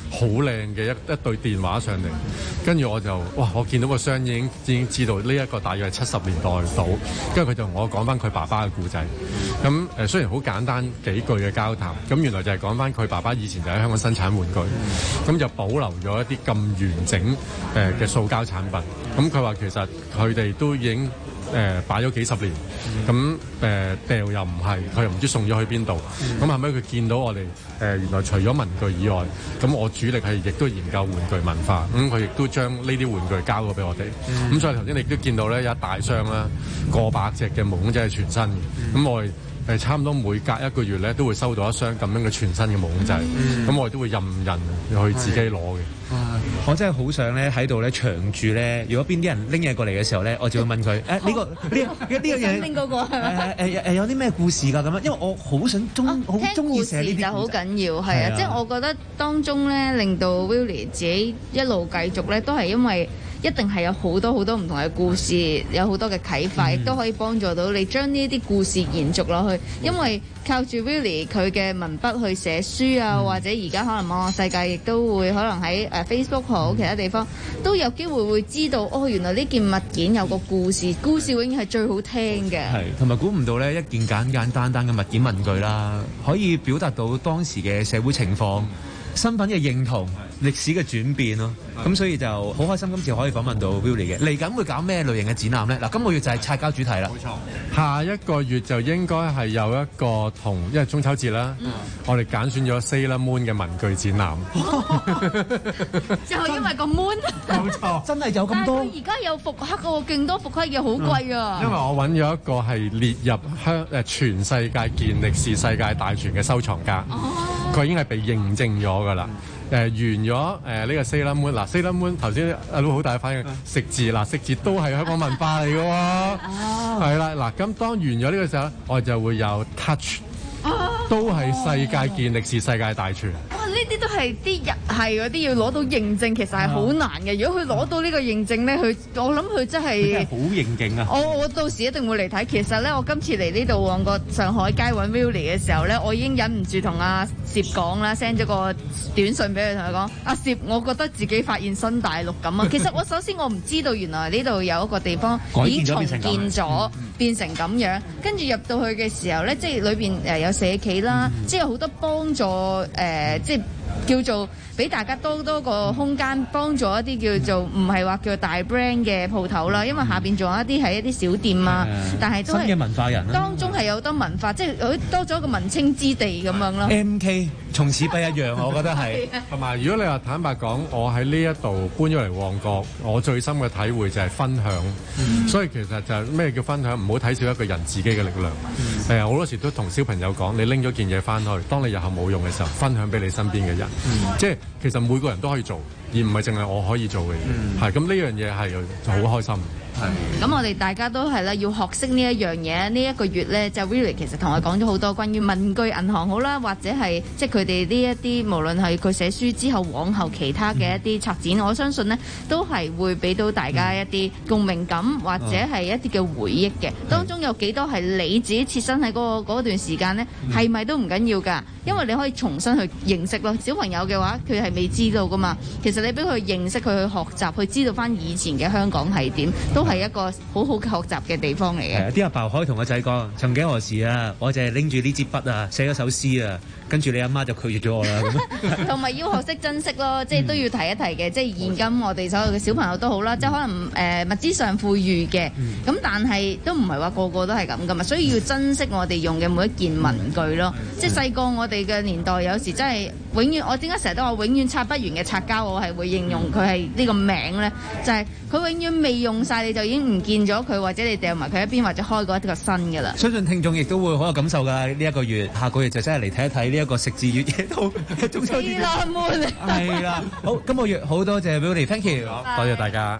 好靚嘅一一對電話上嚟，跟住我就哇！我見到個箱已經已經知道呢一個大約係七十年代到，跟住佢就同我講翻佢爸爸嘅故仔。咁誒、呃、雖然好簡單幾句嘅交談，咁原來就係講翻佢爸爸以前就喺香港生產玩具，咁就保留咗一啲咁完整誒嘅塑膠產品。咁佢話其實佢哋都已經誒擺咗幾十年，咁誒掉又唔係，佢又唔知送咗去邊度。咁後尾佢見到我哋誒、呃、原來除咗文具以外，咁我主力係亦都研究玩具文化，咁佢亦都將呢啲玩具交咗俾我哋。咁、嗯、所以頭先你亦都見到咧有一大箱啦，過百隻嘅毛公仔係全新嘅。咁、嗯、我哋誒差唔多每隔一個月咧都會收到一箱咁樣嘅全新嘅毛公仔，咁、嗯、我哋都會任人去自己攞嘅。 啊！我真係好想咧喺度咧長住咧，如果邊啲人拎嘢過嚟嘅時候咧，我就會問佢誒呢個呢呢呢樣嘢拎嗰個係咪？ 誒誒誒有啲咩故事㗎咁樣？因為我好想中好中意寫呢啲就好緊要係啊！即係我覺得當中咧令到 Willie 自己一路繼續咧，都係因為一定係有好多好多唔同嘅故事，有好多嘅啟發，亦都可以幫助到你將呢啲故事延續落去。因為靠住 Willie 佢嘅文筆去寫書啊，或者而家可能網絡世界亦都會可能喺誒 Facebook 好其他地方都有機會會知道哦，原來呢件物件有個故事，故事永遠係最好聽嘅。 係，同埋估唔到咧一件簡簡單單嘅物件文具啦，可以表達到當時嘅社會情況、身份嘅認同、歷史嘅轉變咯。咁所以就好開心今次可以訪問到 Willie 嘅。嚟緊會搞咩類型嘅展覽咧？嗱，今個月就係擦膠主題啦。冇錯。 下一個月就應該係有一個同，因為中秋節啦，嗯、我哋揀選咗 Sailor Moon 嘅文具展覽。 就係因為個 moon。 冇錯， 真係有咁多。 但係佢而家有復刻嘅喎，勁多復刻嘢好貴啊、嗯。 因為我揾咗一個係列入香誒全世界健力士世界大全嘅收藏家，佢、哦、已經係被認證咗㗎啦。誒、呃、完咗誒呢個 Sailor Moon 嗱 Sailor Moon 頭先阿 Lu 好大反應，食字嗱食字都係香港文化嚟嘅喎，係啦嗱，咁當完咗呢個時候，我哋就會有 Touch，、哦、都係世界健力士世界大全。 呢啲都係啲日系嗰啲要攞到認證，其實係好難嘅。如果佢攞到呢個認證咧，佢我諗佢真係好認證啊！ 我我到時一定會嚟睇。其實咧，我今次嚟呢度旺角上海街揾 Willie 嘅時候咧，我已經忍唔住同阿攝講啦 ，send 咗個短信俾佢，同佢講：阿攝，我覺得自己發現新大陸咁啊！其實我首先我唔知道原來呢度有一個地方已經重建咗，變成咁樣。跟住入到去嘅時候咧，即係裏邊誒有社企啦，嗯、即係好多幫助誒、呃，即係。叫做俾大家多多個空間，幫助一啲叫做唔係話叫做大 brand 嘅鋪頭啦，因為下邊仲有一啲係一啲小店啊，嗯、但係都係新嘅文化人、啊， 當中係有好多文化，即係多咗一個文青之地咁樣咯。 M K 從此不一樣，我覺得係。 同埋如果你話坦白講，我喺呢一度搬咗嚟旺角，我最深嘅體會就係分享。嗯、所以其實就係咩叫分享？唔好睇少一個人自己嘅力量。誒好、嗯、多時都同小朋友講，你拎咗件嘢翻去，當你日後冇用嘅時候，分享俾你身邊嘅人。嗯、即係其實每個人都可以做，而唔係淨係我可以做嘅嘢。係咁呢樣嘢係就好開心。 咁、嗯、我哋大家都係啦，要學識呢一樣嘢。呢、這、一個月咧，就 Willie 其實同我講咗好多關於文具銀行好啦，或者係即係佢哋呢一啲，無論係佢寫書之後往後其他嘅一啲策展，嗯、我相信呢都係會俾到大家一啲共鳴感，嗯、或者係一啲嘅回憶嘅。嗯、當中有幾多係你自己切身喺嗰、那個、段時間呢？係咪、嗯、都唔緊要㗎？因為你可以重新去認識咯。小朋友嘅話，佢係未知道㗎嘛。其實你俾佢認識，佢去學習，去知道翻以前嘅香港係點，都係一個好好嘅學習嘅地方嚟嘅。 啲阿爸可以同個仔講：曾幾何時啊，我就係拎住呢支筆啊，寫咗首詩啊，跟住你阿媽就拒絕咗我啦。 同埋要學識珍惜咯，即係都要提一提嘅。即係現今我哋所有嘅小朋友都好啦，即係可能誒、呃、物資上富裕嘅，咁、嗯、但係都唔係話個個都係咁噶嘛，所以要珍惜我哋用嘅每一件文具咯。嗯、即係細個我哋嘅年代，有時真係永遠，我點解成日都話永遠擦不完嘅擦膠，我係會形容佢係呢個名咧，就係、是、佢永遠未用晒，你就已經唔見咗佢，或者你掉埋佢一邊，或者開過一個新嘅啦。 相信聽眾亦都會好有感受㗎。呢一個月，下個月就真係嚟睇一睇呢一個食字月夜到中秋節。係啦，好，今個月好多謝 Willie，thank you，多謝大家。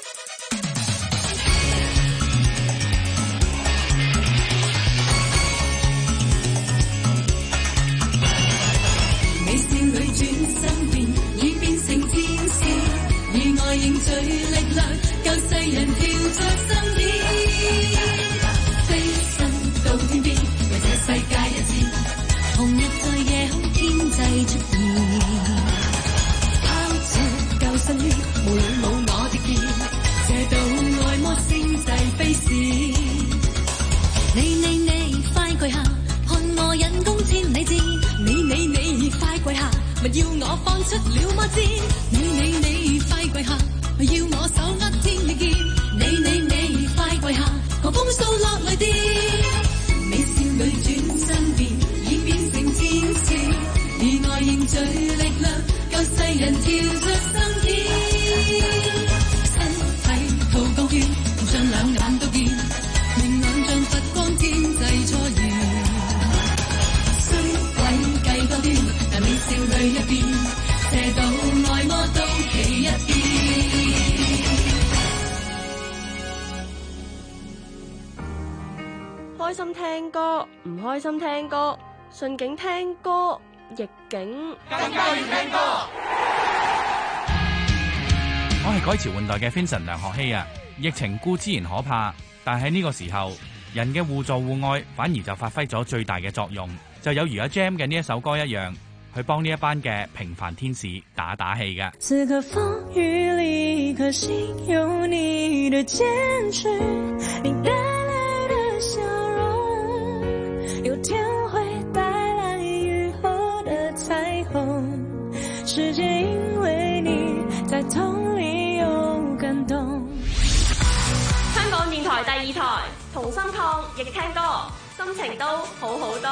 美少女轉身變，已變成戰士，以愛凝聚力量，救世人跳在身邊，飛身到天邊，為這世界一戰，紅日在夜空天際出現。 麼知？你你你快跪下，要我手握天氣劍。你你你快跪下，狂風掃落來電。美少女轉身變，已變成天使，以愛凝聚力量，救世人跳着生天。身體吐高圈，像兩眼都見，明亮像佛光天際初現。衰鬼計多端，但美少女一變，射到愛魔都企一邊。 開心聽歌，唔開心聽歌，順境聽歌，逆境更加要聽歌。 我係改朝換代嘅 Vincent 梁學希啊！疫情固之然可怕，但喺呢個時候，人嘅互助互愛反而就發揮咗最大嘅作用，就有如阿 Jam 嘅呢一首歌一樣，去幫呢一班嘅平凡天使打打氣嘅。 此刻風雨裏，一顆心有你的堅持，你帶來的笑容，有天會帶來雨後的彩虹，世界因為你在痛裏有感動。 香港電台第二台，同心抗疫聽歌，心情都好好多。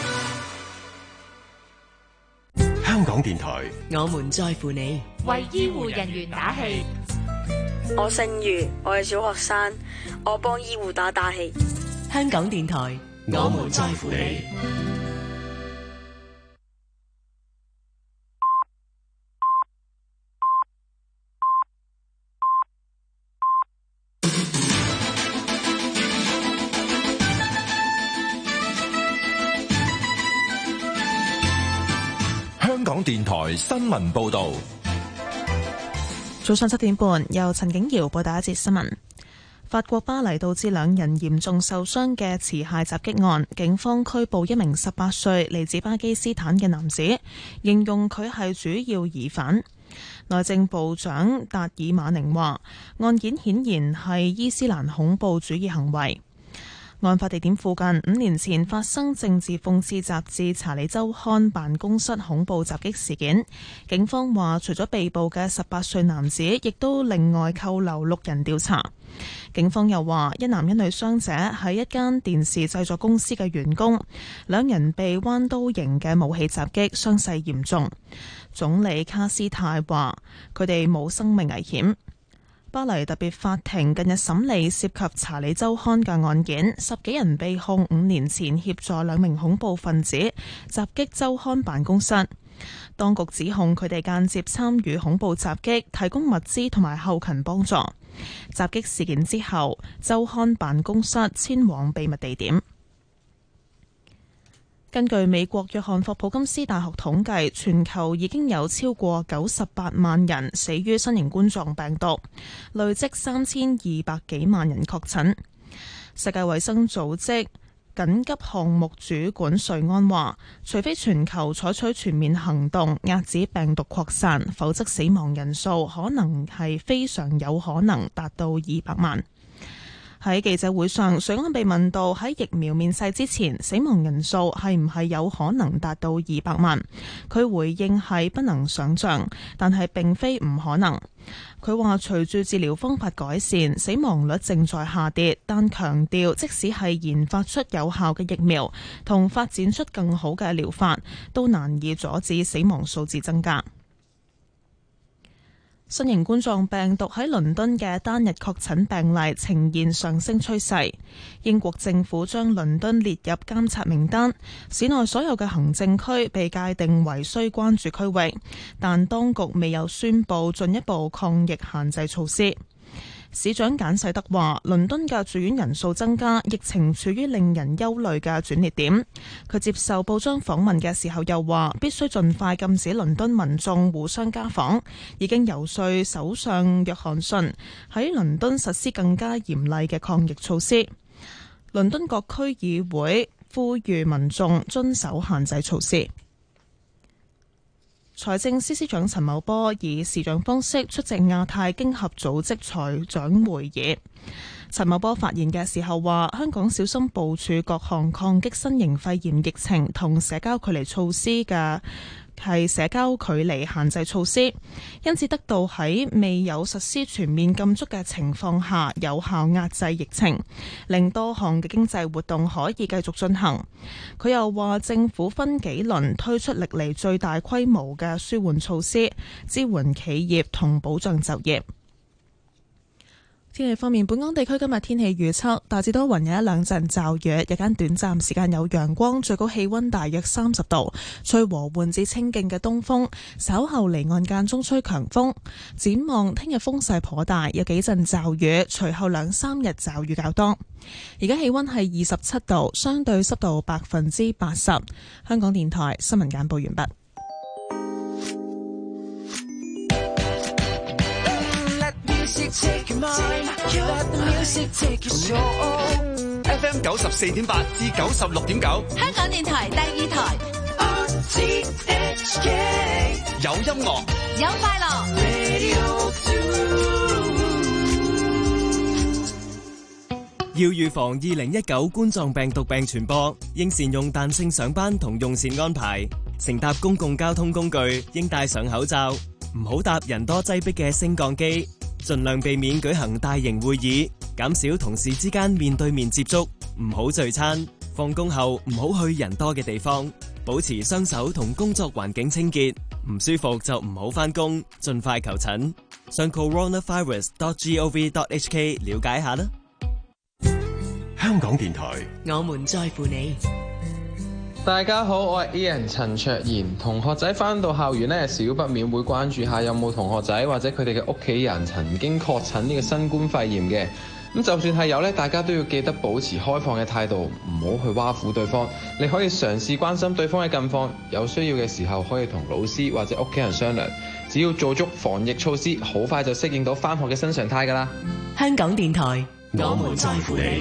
香港電台， 我們在乎你， 為醫護人員打氣。 我姓余，我係小學生，我幫醫護打打氣。 香港電台， 我們在乎你。 香港電台新聞報道。 早上七點半，由陳景瑤報道一節新聞。法國巴黎導致兩人嚴重受傷嘅持械襲擊案，警方拘捕一名十八歲嚟自巴基斯坦嘅男子，形容佢係主要疑犯。內政部長達爾馬寧話，案件顯然係伊斯蘭恐怖主義行為。案發地點附近五年前發生政治諷刺雜誌《查理周刊》辦公室恐怖襲擊事件，警方話除咗被捕嘅十八歲男子，亦都另外扣留六人調查。警方又話一男一女傷者係一間電視製作公司嘅員工，兩人被彎刀型嘅武器襲擊，傷勢嚴重。總理卡斯泰話佢哋冇生命危險。巴黎特別法庭近日審理涉及查理周刊嘅案件，十幾人被控五年前協助兩名恐怖分子襲擊周刊辦公室。當局指控佢哋間接參與恐怖襲擊，提供物資同埋後勤幫助。襲擊事件之後，周刊辦公室遷往秘密地點。根據美國約翰霍普金斯大學統計，全球已經有超過九十八萬人死於新型冠狀病毒，累積三千二百幾萬人確診。世界衛生組織緊急項目主管瑞安話，除非全球採取全面行動遏止病毒擴散，否則死亡人數可能係非常有可能達到二百萬。喺記者會上，瑞安被問到喺疫苗面世之前，死亡人數係唔係有可能達到二百萬？佢回應係不能想像，但係並非唔可能。佢話隨住治療方法改善，死亡率正在下跌，但強調即使係研發出有效嘅疫苗同發展出更好嘅療法，都難以阻止死亡數字增加。新型冠狀病毒喺倫敦嘅單日確診病例呈現上升趨勢。英國政府將倫敦列入監察名單，市內所有嘅行政區被界定為需關注區域，但當局未有宣布進一步抗疫限制措施。市長簡世德話，倫敦嘅住院人數增加，疫情處於令人憂慮嘅轉捩點。佢接受報章訪問嘅時候又話，必須盡快禁止倫敦民眾互相家訪，已經游說首相約翰遜喺倫敦實施更加嚴厲嘅抗疫措施。倫敦各區議會呼籲民眾遵守限制措施。財政司司長陳茂波以視像方式出席亞太經合組織財長會議。陳茂波發言嘅時候話，香港小心部署各項抗擊新型肺炎疫情同社交距離措施嘅係社交距離限制措施，因此得到喺未有實施全面禁足嘅情況下有效壓制疫情，令多項嘅經濟活動可以繼續進行。佢又話政府分幾輪推出歷嚟最大規模嘅舒緩措施，支援企業同保障就業。天氣方面，本港地區今日天氣預測大致多雲，有一兩陣驟雨，日間短暫時間有陽光，最高氣溫大約三十度，吹和緩至清勁嘅東風，稍後離岸間中吹強風。展望聽日風勢頗大，有幾陣驟雨，隨後兩三日驟雨較多。而家氣溫係二十七度，相對濕度百分之八十。香港電台新聞簡報完畢。 F M 九十四點八至九十六點九， 香港電台第二台。 有音樂， 有快樂。 要預防二零一九冠狀病毒病傳播，應善用彈性上班同用膳安排。乘搭公共交通工具應戴上口罩，唔好搭人多擠迫嘅升降機。盡量避免舉行大型會議，減少同事之間面對面接觸，唔好聚餐。放工後唔好去人多嘅地方，保持雙手同工作環境清潔。唔舒服就唔好返工，盡快求診。上 coronavirus dot gov dot hk 了解下啦。 香港電台， 我們在乎你。 大家好，我係 Ian 陳卓賢。同學仔返到校園呢，少不免會關注下有冇同學仔或者佢哋嘅屋企人曾經確診呢個新冠肺炎嘅。咁就算係有呢，大家都要記得保持開放嘅態度，唔好去挖苦對方。你可以嘗試關心對方嘅近況，有需要嘅時候可以同老師或者屋企人商量。只要做足防疫措施，好快就適應到返學嘅新常態㗎啦。 香港電台， 我們在乎你。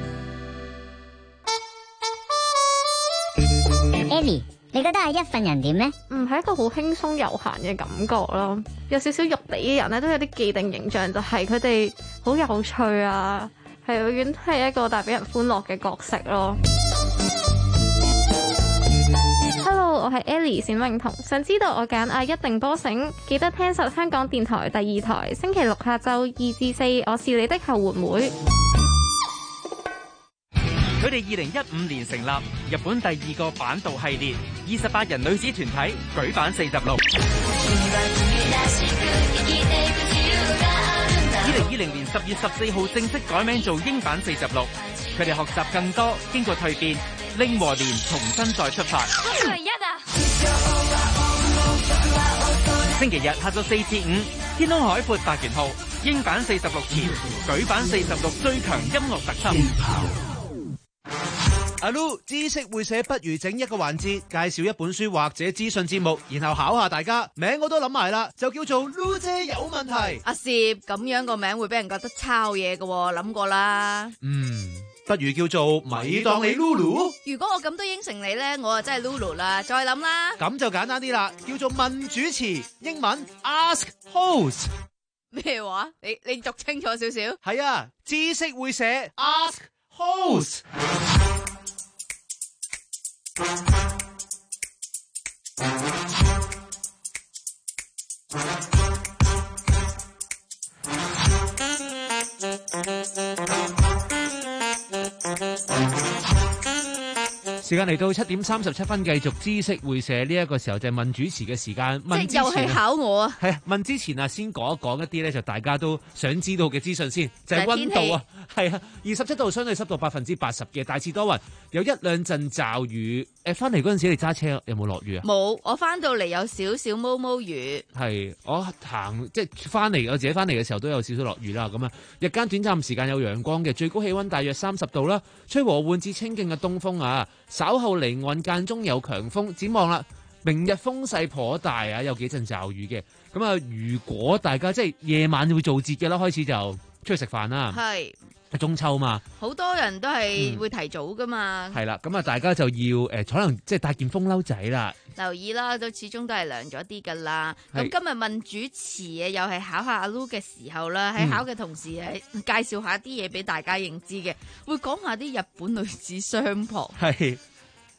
Ellie， 你覺得係一份人點呢？ 唔係一個好輕鬆悠閒嘅感覺咯，有少少肉地嘅人咧，都有啲既定形象，就係佢哋好有趣啊，係永遠係一個帶俾人歡樂嘅角色咯。Hello， 我係 Ellie 冼詠彤，想知道我揀啊一定波醒，記得聽實香港電台第二台，星期六下晝二至四，我是你的後援會。 佢哋二零一五年成立，日本第二個坂道系列，二十八人女子團體，舉版四十六。二零二零年十月十四號正式改名做英版四十六。佢哋學習更多，經過蛻變，令和年重新再出發。 唯一啊！ 星期日下晝四至五，天空海闊百元號，英版四十六前，舉版四十六最強音樂特輯。 阿 Lu 知識會寫，不如整一個環節，介紹一本書或者資訊節目，然後考下大家。名我都諗埋啦，就叫做 Lu 姐有問題。 阿攝咁樣個名會俾人覺得抄嘢嘅，諗過啦。 嗯，不如叫做咪當你 Lulu。 如果我咁都應承你咧，我啊真係 Lulu 啦。再諗啦。 咁就簡單啲啦，叫做問主持，英文 Ask Host。 咩話？你你讀清楚少少。 係啊，知識會寫 Ask Host。時間嚟到七點三十七分，繼續知識會社。呢一個時候就係問主持嘅時間。問之前又係考我啊！ 係啊，問之前啊，先講一講一啲咧，就大家都想知道嘅資訊先，就係、是、溫度啊，係啊，二十七度，相對濕度百分之八十嘅，大致多雲，有一兩陣驟雨。誒，翻嚟嗰陣時你揸車有冇落雨啊？ 冇，我翻到嚟有少少毛毛雨。 係，我行即係翻嚟，我自己翻嚟嘅時候都有少少落雨啦。咁啊，日間短暫時間有陽光嘅，最高氣溫大約三十度啦，吹和緩至清勁嘅東風啊。稍後離岸間中有強風，展望啦，明日風勢頗大啊，有幾陣驟雨嘅。咁啊，如果大家即係夜晚會做節嘅啦，開始就出去食飯啦。 係中秋嘛， 好多人都係會提早噶嘛。 係啦、嗯，咁啊，大家就要誒、呃，可能即係帶件風褸仔啦。 留意啦，都始終都係涼咗啲噶啦。咁今日問主持嘅又係考下阿 Lu 嘅時候啦，喺考嘅同時係介紹下啲嘢俾大家認知嘅，會講下啲日本女子相撲。 係。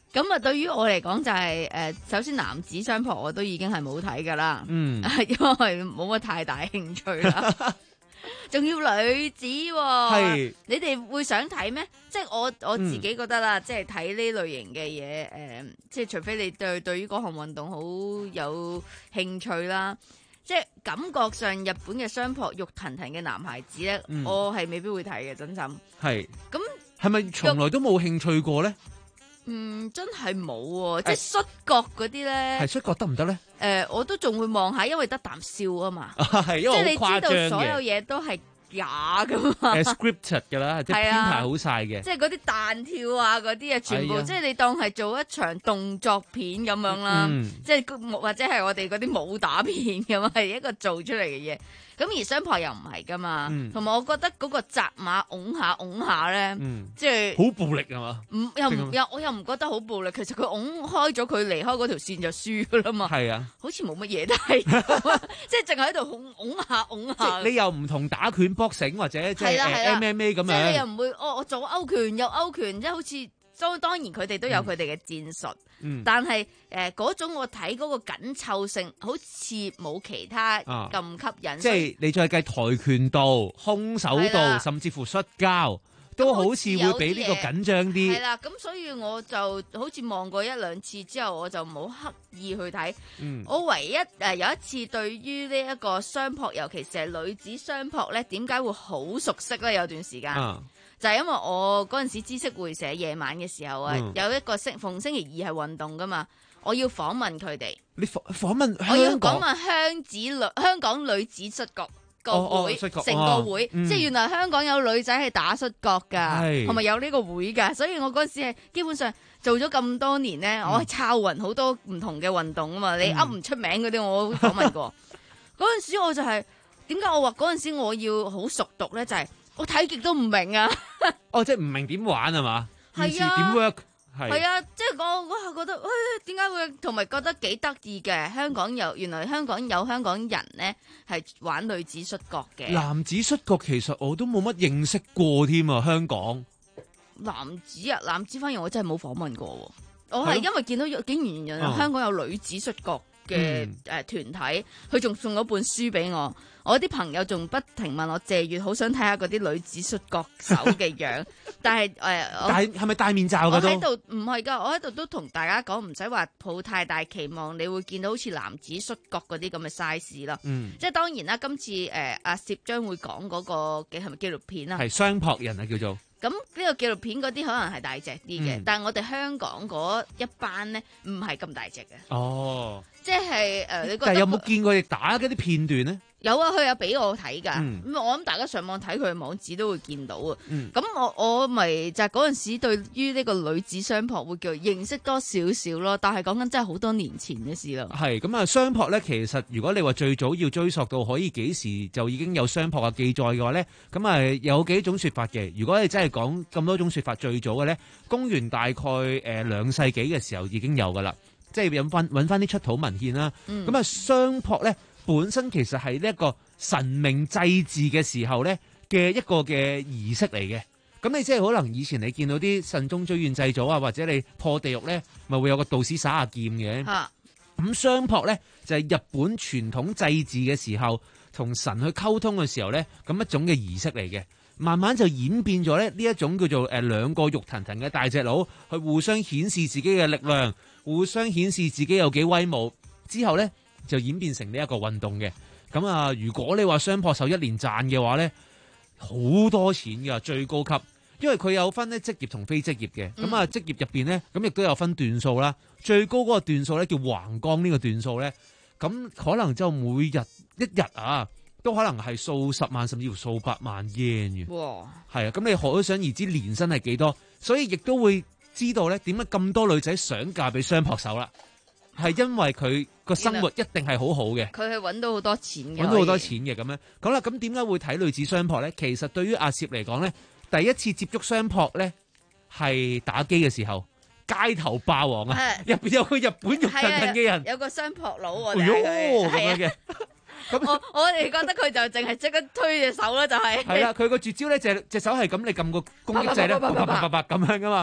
咁啊，對於我嚟講就係、是、誒、呃，首先男子相撲我都已經係冇睇噶啦， 嗯， 因為冇乜太大興趣啦。仲要女子喎、哦， 係你哋會想睇咩？即係我我自己覺得啦，嗯、即係睇呢類型嘅嘢，誒、呃，即係除非你對對於嗰項運動好有興趣啦，即係感覺上日本嘅相撲肉騰騰嘅男孩子咧，嗯、我係未必會睇嘅，真心。係咁係咪從來都冇興趣過咧？ 嗯，真係冇喎，即係摔角嗰啲咧， 係摔角得唔得咧？ 誒、呃，我都仲會望下，因為得啖笑啊嘛， 係因為即係你知道所有嘅嘢都係假噶嘛誒 scripted 噶啦，即係編排好晒嘅， 即係嗰啲彈跳啊嗰啲啊，全部、哎、呀即係你當係做一場動作片咁樣啦，嗯、即係或者係我哋嗰啲武打片咁，係一個做出嚟嘅嘢。咁而相撲又唔係噶嘛，同埋、嗯、我覺得嗰個扎馬拱下拱下咧，嗯、即係好暴力係嘛？ 唔又唔又我又唔覺得好暴力，其實佢拱開咗佢離開嗰條線就輸噶啦嘛。係啊，好似冇乜嘢睇，即係淨係喺度拱拱下拱下。即係你又唔同打拳、boxing 或者即係 M M A 咁樣， 即係你又唔會哦，我做勾拳又勾拳，即係好似。所以當然佢哋都有佢哋嘅戰術，嗯、但係誒嗰種我睇嗰個緊湊性，好似冇其他咁吸引。啊、即係你再計跆拳道、空手道，的甚至乎摔跤，都好似會比呢個緊張啲。 係啦，咁所以我就好似望過一兩次之後，我就冇刻意去睇。嗯、我唯一誒、呃、有一次對於呢一個相撲，尤其是係女子相撲咧，點解會好熟悉咧？有段時間。啊就係因為我嗰陣時知識會社夜晚嘅時候啊，嗯、有一個星逢星期二係運動噶嘛，我要訪問佢哋。 你訪訪問香港？ 我要訪問香子女香港女子摔角個會，成、哦哦、個會，哦嗯、即係原來香港有女仔係打摔角㗎，同埋是有呢個會㗎，所以我嗰陣時係基本上做咗咁多年咧，嗯、我係抄勻好多唔同嘅運動啊嘛，你噏唔出名嗰啲我訪問過。嗰陣、嗯、時我就係點解我話嗰陣時我要好熟讀咧，就係、是。我睇極都唔明啊！ 哦，即係唔明點玩係嘛？ 係啊， 點 work？係啊，即係我我係覺得，誒點解會同埋覺得幾得意嘅？香港有原來香港有香港人咧係玩女子摔角嘅。 男子摔角其實我都冇乜認識過添啊！香港男子啊，男子反而我真係冇訪問過喎。我係因為見到竟然香港有女子摔角嘅誒團體，佢仲送咗本書俾我。我啲朋友仲不停問我借閱，好想睇下嗰啲女子摔角手嘅樣，但係誒， 但係係咪戴面罩㗎都？ 我喺度唔係㗎，我喺度都同大家講，唔使話抱太大期望，你會見到好似男子摔角嗰啲咁嘅 size 啦。嗯，即係當然啦，今次誒阿攝將會講嗰個嘅係咪紀錄片啊？ 係相撲人啊，叫做。 咁呢個紀錄片嗰啲可能係大隻啲嘅，嗯、但係我哋香港嗰一班咧唔係咁大隻嘅。哦，即係誒，你覺得但係有冇見過佢哋打嗰啲片段咧？ 有啊，佢有俾我睇㗎。咁、嗯、我諗大家上網睇佢嘅網址都會見到啊。咁、嗯、我我咪就係嗰陣時對於呢個女子相撲會叫認識多少少咯。但係講緊真係好多年前嘅事啦。 係咁啊，相撲咧，其實如果你話最早要追溯到可以幾時就已經有相撲嘅記載嘅話咧，咁啊有幾種說法嘅。如果你真係講咁多種說法，最早嘅咧，公元大概誒兩世紀嘅時候已經有㗎啦。即係揾翻揾翻啲出土文獻啦。咁啊、嗯，相撲咧。本身其實係呢一個神明祭祀嘅時候咧嘅一個嘅儀式嚟嘅，咁你即係可能以前你見到啲慎終追遠祭祖啊，或者你破地獄咧，咪會有個道士耍下劍嘅。咁相撲咧就係、是、日本傳統祭祀嘅時候，同神去溝通嘅時候咧，咁一種嘅儀式嚟嘅，慢慢就演變咗咧呢一種叫做誒兩個肉騰騰嘅大隻佬去互相顯示自己嘅力量，互相顯示自己有幾威武，之後咧，就演變成呢一個運動嘅。咁啊，如果你話相撲手一年賺嘅話咧，好多錢噶，最高級，因為佢有分咧職業同非職業嘅。咁啊、嗯，職業入邊咧，咁亦都有分段數啦。最高嗰個段數咧叫橫綱呢個段數咧，咁可能就每日一日啊，都可能係數十萬甚至乎數百萬 yen 嘅。哇！係啊，咁你可想而知年薪係幾多，所以亦都會知道咧點解咁多女仔想嫁俾相撲手啦。係因為佢個生活一定係好好嘅， 佢係揾到好多錢嘅， 揾到好多錢嘅咁樣。好啦，咁點解會睇女子相撲咧？其實對於阿攝嚟講咧，第一次接觸相撲咧係打機嘅時候，街頭霸王啊，入邊有個日本肉騰騰嘅人， 有個相撲佬我哋係咁樣嘅。咁我我哋覺得佢就淨係即刻推隻手啦，就係。 係啦，佢個絕招咧就係隻手係咁，你撳個攻擊掣咧，啪啪啪啪咁樣噶嘛。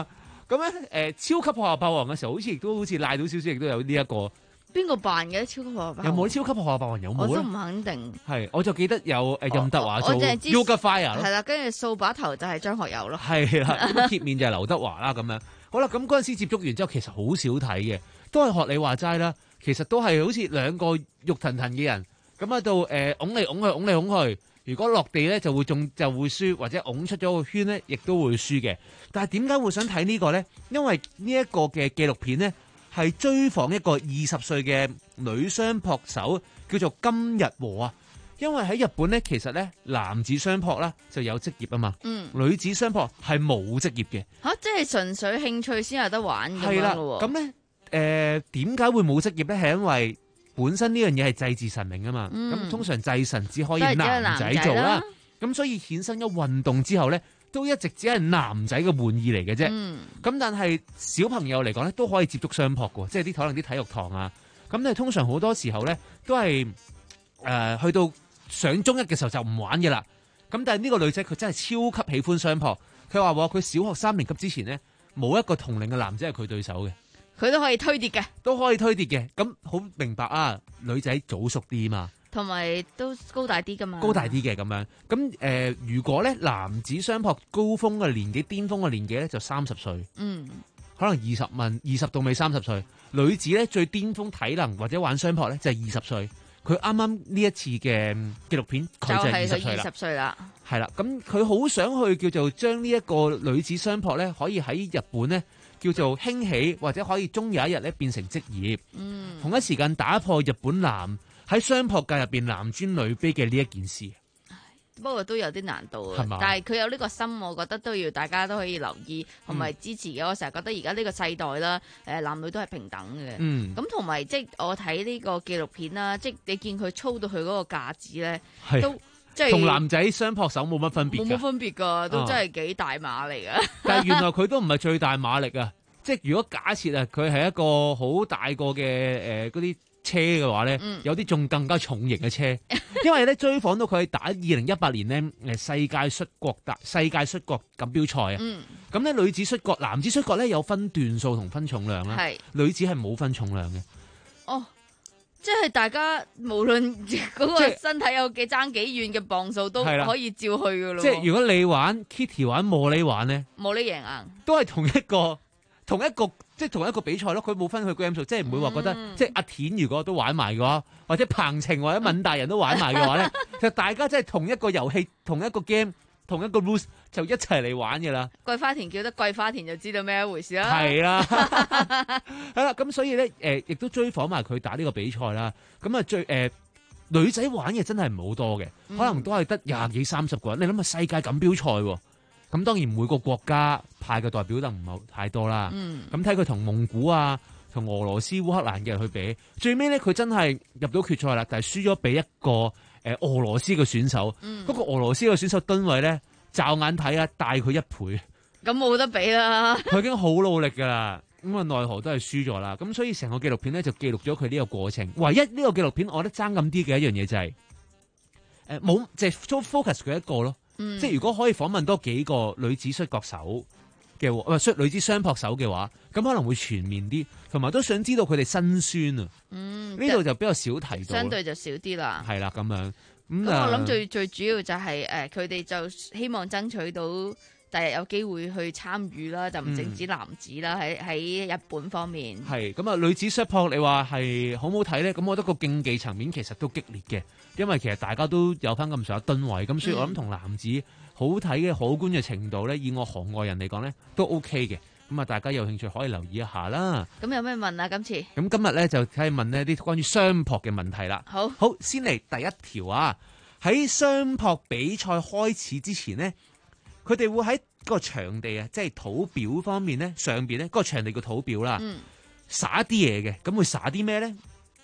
咁咧誒，超級學校霸王嘅時候，好似亦都好似賴到少少，亦都有呢、這、一個。 邊個扮嘅超級學校霸王？ 有冇超級學校霸王有冇咧？ 我都唔肯定。 係，我就記得有誒任德華做我淨係知 Yoga Fire 係啦，跟住掃把頭就係張學友咯。 係啦，咁貼面就係劉德華啦咁樣。好啦，咁嗰陣時接觸完之後，其實好少睇嘅，都係學你話齋啦。其實都係好似兩個肉騰騰嘅人，咁喺度誒拱嚟拱去，拱嚟拱去。如果落地咧就會中就會輸，或者拱出咗個圈咧，亦都會輸嘅。但係點解會想睇呢個咧？因為呢一個嘅紀錄片咧係追訪一個二十歲嘅女雙撲手，叫做金日和啊。因為喺日本咧，其實咧男子雙撲啦就有職業啊嘛， 嗯， 女子雙撲係冇職業嘅。 嚇、啊，即係純粹興趣先有得玩咁係啦， 樣咯喎。 咁咧誒點解會冇職業咧？係因為本身呢樣嘢係祭祀神明啊嘛，咁、 嗯、 通常祭神只可以都係只係男仔做啦男仔啦， 咁所以衍生咗運動之後咧，都一直只係男仔嘅玩意嚟嘅啫。咁、 嗯、 但係小朋友嚟講咧，都可以接觸雙撲嘅，即係啲可能啲體育堂啊。咁咧通常好多時候咧都係誒、呃、去到上中一嘅時候就唔玩嘅啦。咁但係呢個女仔佢真係超級喜歡雙撲，佢話喎佢小學三年級之前咧冇一個同齡嘅男仔係佢對手嘅。 佢都可以推跌嘅， 都可以推跌嘅，咁好明白啊！女仔早熟啲嘛， 同埋都高大啲噶嘛， 高大啲嘅咁樣。咁誒、呃，如果咧男子雙撲高峰嘅年紀、巔峰嘅年紀咧，就三十歲， 嗯， 可能二十問二十到尾三十歲。女子咧最巔峰體能或者玩雙撲咧就係二十歲。佢啱啱呢一次嘅紀錄片，佢就係二十歲啦。 二十歲啦， 係啦。咁佢好想去叫做將呢一個女子雙撲咧，可以喺日本咧。叫做興起或者可以終有一日咧變成職業，嗯，同一時間打破日本男喺雙撲界入邊男尊女卑嘅呢一件事。 不過都有啲難度係嘛？ 但係佢有呢個心，我覺得都要大家都可以留意同埋支持嘅。 嗯、 我成日覺得而家呢個世代啦，誒男女都係平等嘅。 嗯， 咁同埋即係我睇呢個紀錄片啦，即係你見佢操到佢嗰個架子咧，都。即係同男仔雙撲手冇乜分別， 冇乜分別㗎，都真係幾大馬嚟㗎。 啊、但係原來佢都唔係最大馬力啊！即係如果假設啊，佢係一個好大個嘅誒嗰啲車嘅話咧，嗯、有啲仲更加重型嘅車，因為咧追訪到佢打二零一八年咧誒世界摔角大世界摔角錦標賽啊。咁咧、嗯、女子摔角、男子摔角咧有分段數同分重量啦， 係女子係冇分重量嘅。 哦。即係大家無論嗰個身體有幾爭幾遠嘅磅數都可以照去噶咯。 即係如果你玩 Kitty 玩茉莉玩咧， 茉莉贏硬， 都係同一個同一個即係同一個比賽咯。佢冇分佢 gram 數，即係唔會話覺得、嗯、即係阿田如果都玩埋嘅話，或者彭程或者敏大人都玩埋嘅話咧，其實大家即係同一個遊戲、同一個 game、同一個 rules 就一齊嚟玩嘅啦。 桂花田叫得桂花田就知道咩一回事啦。 係啦，係啦，咁所以咧，誒、呃，亦都追訪埋佢打呢個比賽啦。咁啊，最、呃、誒女仔玩嘅真係唔好多嘅，可能都係得廿幾三十個人。你諗下世界錦標賽喎，咁當然每個國家派嘅代表就唔係太多啦。咁睇佢同蒙古啊、同俄羅斯、烏克蘭嘅人去比，最尾咧佢真係入到決賽啦，但係輸咗俾一個誒、呃、俄羅斯嘅選手。嗰、嗯、個俄羅斯嘅選手噸位咧，驟眼睇啊，大佢一倍。 咁冇得比啦！佢已經好努力噶啦，咁啊奈何都係輸咗啦。咁所以成個紀錄片咧就記錄咗佢呢個過程。唯一呢個紀錄片我覺得爭咁啲嘅一樣嘢就係誒冇即係 focus 佢一個咯。嗯、即係如果可以訪問多幾個女子摔角手嘅，唔係摔女子雙撲手嘅話，咁可能會全面啲，同埋都想知道佢哋辛酸啊。嗯，呢度就比較少提到， 相對就少啲啦。 係啦，咁樣咁、 嗯、我諗最最主要就係誒佢哋就希望爭取到。第日有機會去參與啦，就唔淨止男子啦，喺喺、嗯、日本方面。係咁啊，女子摔撲你話係好唔好睇咧？咁我覺得個競技層面其實都激烈嘅，因為其實大家都有翻咁上下噸位，咁所以我諗同男子好睇嘅可觀嘅程度咧，以我行外人嚟講咧都 OK 嘅。咁啊，大家有興趣可以留意一下啦。 咁有咩問啊？今次咁今日咧就睇問呢啲關於雙撲嘅問題啦。 好， 好，先嚟第一條啊！喺雙撲比賽開始之前呢，佢哋會喺嗰個場地啊，即係土表方面咧，上邊咧嗰個場地個土表啦，嗯、撒啲嘢嘅，咁會撒啲咩咧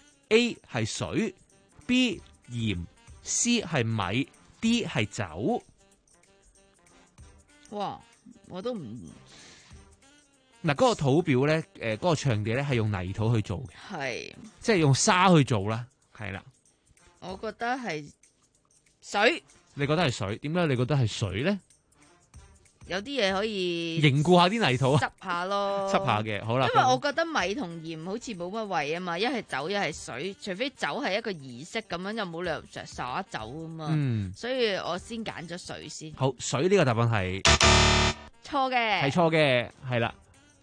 ？A 係水 ，B 鹽，C 係米 ，D 係酒。 哇！我都唔嗱，嗰個土表咧，誒、呃，嗰、嗰個場地咧係用泥土去做嘅， 係即係用沙去做啦，係啦。 我覺得係水。 你覺得係水？點解你覺得係水咧？ 有啲嘢可以凝固下啲泥土啊， 執下咯， 執下嘅，好啦。 因為我覺得米同鹽好似冇乜謂啊嘛，一係酒一係水，除非酒係一個儀式咁樣，就冇理由成日灑酒啊嘛。 嗯， 所以我先揀咗水先。 好，水呢個答案係錯嘅， 係錯嘅，係啦。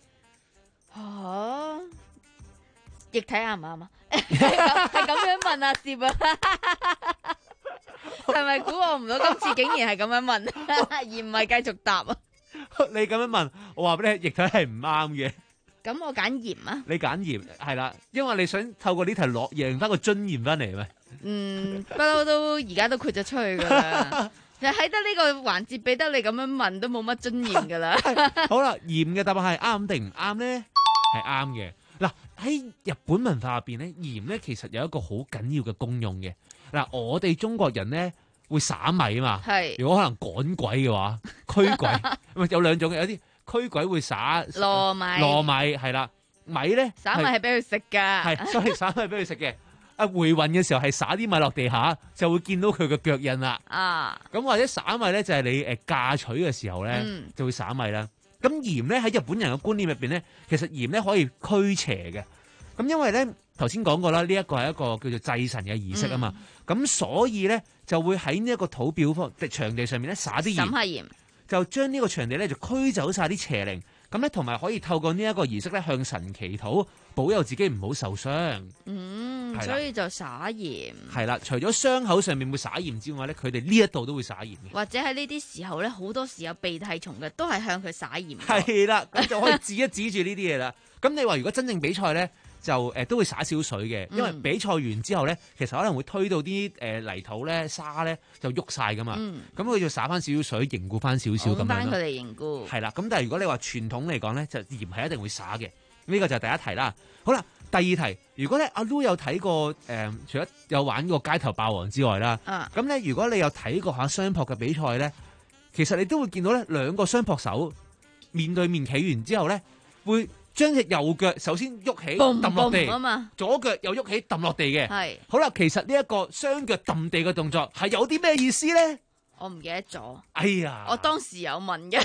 嚇，液體啱唔啱啊？係咁樣問啊，攝啊，係咪估我唔到今次竟然係咁樣問，而唔係繼續答啊？ 你咁樣問，我話俾你，液體係唔啱嘅。 咁我揀鹽啊。 你揀鹽係啦，因為你想透過呢題落贏翻個樽鹽翻嚟咪？ 嗯，不嬲都而家都豁咗出去噶啦。就喺得呢個環節俾得你咁樣問，都冇乜尊嚴噶啦。 好啦，鹽嘅答案係啱定唔啱咧？係啱嘅。嗱，喺日本文化入邊咧，鹽咧其實有一個好緊要嘅功用嘅。嗱，我哋中國人咧會灑米啊嘛。係。如果可能趕鬼嘅話，驅鬼咁有兩種嘅，有啲驅鬼會灑糯米。 糯米係啦，米咧灑米係俾佢食噶。係， 所以灑米係俾佢食嘅。啊，回運嘅時候係灑啲米落地下，就會見到佢嘅腳印啦。啊，咁或者灑米咧就係你誒嫁娶嘅時候咧，嗯、就會灑米啦。咁鹽咧喺日本人嘅觀念入邊咧，其實鹽咧可以驅邪嘅。咁因為咧頭先講過啦，呢一個係一個叫做祭神嘅儀式啊嘛。咁、嗯、所以咧就會喺呢一個土表方場地上面咧灑啲鹽， 灑下鹽，就將呢個場地咧就驅走晒啲邪靈。咁咧同埋可以透過呢一個儀式咧向神祈禱，保佑自己唔好受傷。 嗯，所以就灑鹽。 係啦，除咗傷口上面會灑鹽之外咧，佢哋呢一度都會灑鹽嘅。 或者喺呢啲時候咧，好多時有鼻涕蟲嘅，都係向佢灑鹽。 係啦，咁就可以指一指住呢啲嘢啦。咁你話如果真正比賽咧，就誒、呃、都會灑少水嘅，因為比賽完之後咧，其實可能會推到啲誒、呃、泥土咧、沙咧就喐晒噶嘛。咁佢、嗯、就灑翻少少水，凝固翻少少咁樣咯。 翻佢哋凝固。係啦，咁但係如果你話傳統嚟講咧，就鹽係一定會灑嘅。呢、這個就係第一題啦。好啦，第二題，如果咧阿 Lu 有睇過誒、呃，除咗有玩過街頭霸王之外啦，咁咧、啊、如果你有睇過下雙撲嘅比賽咧，其實你都會見到咧兩個雙撲手面對面企完之後咧會。將隻右腳首先喐起揼落地啊嘛，左腳又喐起揼落地嘅。係好啦，其實呢一個雙腳揼地嘅動作係有啲咩意思咧？ 我唔記得咗。 哎呀， 我當時有問嘅，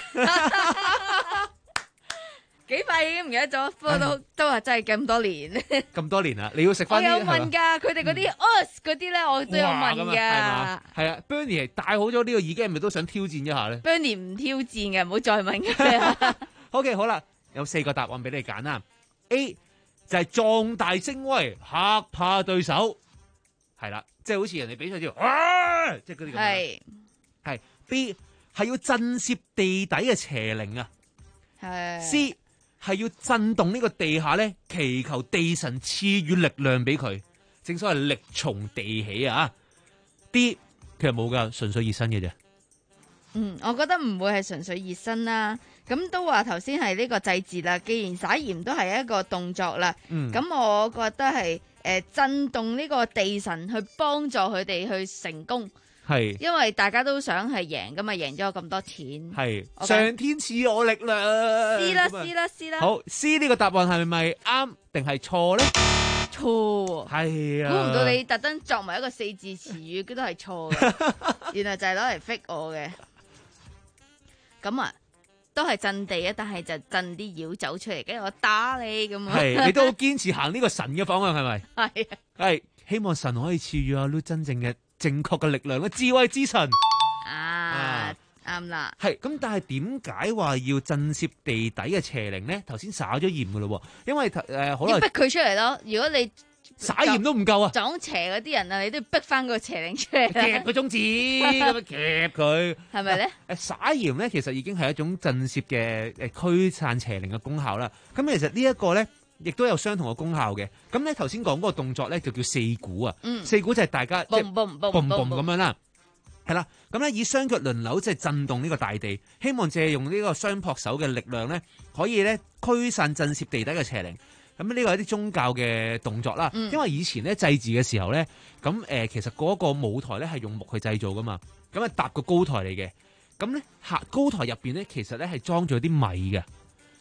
幾快已經唔記得咗，不過都都係真係咁多年。 咁多年啦，你要食翻。 我有問㗎，佢哋嗰啲 us 嗰啲咧，我都有問㗎。 係啊 ，Bernie 係戴好咗呢個耳機，係咪都想挑戰一下咧 ？Bernie 唔挑戰嘅，唔好再問佢。 OK， 好啦。有四個答案俾你揀啦。A 就係壯大聲威，嚇怕對手，係啦，即係好似人哋比賽之後，啊，即係嗰啲咁樣。係係 B 係要震懾地底嘅邪靈啊。係 C 係要震動呢個地下咧，祈求地神賜予力量俾佢，正所謂力從地起啊。D 其實冇噶，純粹熱身嘅啫。 嗯，我覺得唔會係純粹熱身啦。咁都話頭先係呢個祭祀啦，既然灑鹽都係一個動作啦，咁、嗯、我覺得係誒、呃、震動呢個地神去幫助佢哋去成功，係因為大家都想係贏噶嘛，贏咗咁多錢，係 Okay? 上天賜我力量 ，C 啦 C 啦 C 啦， 好 C 呢個答案係咪啱定係錯咧？ 錯， 係啊， 估唔到你特登作埋一個四字詞語，佢都係錯嘅，原來就係攞嚟 fit 我嘅，咁啊。都係震地啊，但係就震啲妖走出嚟，跟住我打你咁啊！ 係你都好堅持行呢個神嘅方向，係咪？ 係係希望神可以賜予阿 Lu 真正嘅正確嘅力量嘅智慧之神啊！啱啦、啊， 係咁，但係點解話要震懾地底嘅邪靈咧？頭先灑咗鹽噶咯，因為誒，可、呃、能要逼佢出嚟咯。如果你灑鹽都唔夠啊！ 撞邪嗰啲人啊，你都要逼翻個邪靈出嚟， 夾個中指咁樣夾佢， 係咪咧？ 誒，灑鹽咧，其實已經係一種震懾嘅誒驅散邪靈嘅功效啦。咁其實呢一個咧，亦都有相同嘅功效嘅。咁咧頭先講嗰個動作咧，就叫四鼓啊。嗯，四鼓就係大家即係嘣嘣嘣咁樣啦。係啦，咁咧以雙腳輪流即係震動呢個大地，希望借用呢個雙撲手嘅力量咧，可以咧驅散震懾地底嘅邪靈。咁呢個係啲宗教嘅動作啦，嗯、因為以前咧祭祀嘅時候咧，咁誒、呃、其實嗰個舞台咧係用木去製造噶嘛，咁啊搭個高台嚟嘅，咁咧下高台入邊咧其實咧係裝咗啲米嘅，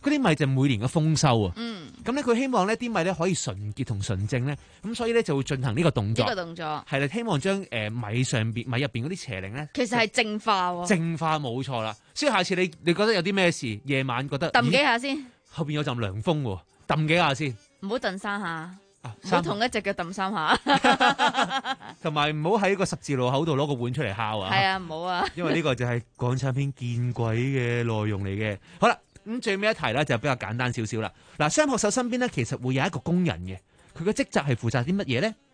嗰啲米就每年嘅豐收啊。 嗯。 咁咧佢希望呢啲米咧可以純潔同純正咧，咁所以咧就會進行呢個動作。 呢個動作係啦，希望將誒米上邊米入邊嗰啲邪靈咧， 其實係淨化喎。 淨化冇錯啦。所以下次你你覺得有啲咩事，夜晚覺得揼幾下先， 後邊有陣涼風喎，揼幾下先。 唔好揼三下，唔三好同一隻腳揼三下， 同埋唔好喺個十字路口度攞個碗出嚟敲啊！ 係啊，唔好啊， 因為呢個就係港產片見鬼嘅內容嚟嘅。好啦，咁最尾一題咧就比較簡單少少啦。嗱，雙學手身邊咧其實會有一個工人嘅，佢嘅職責係負責啲乜嘢咧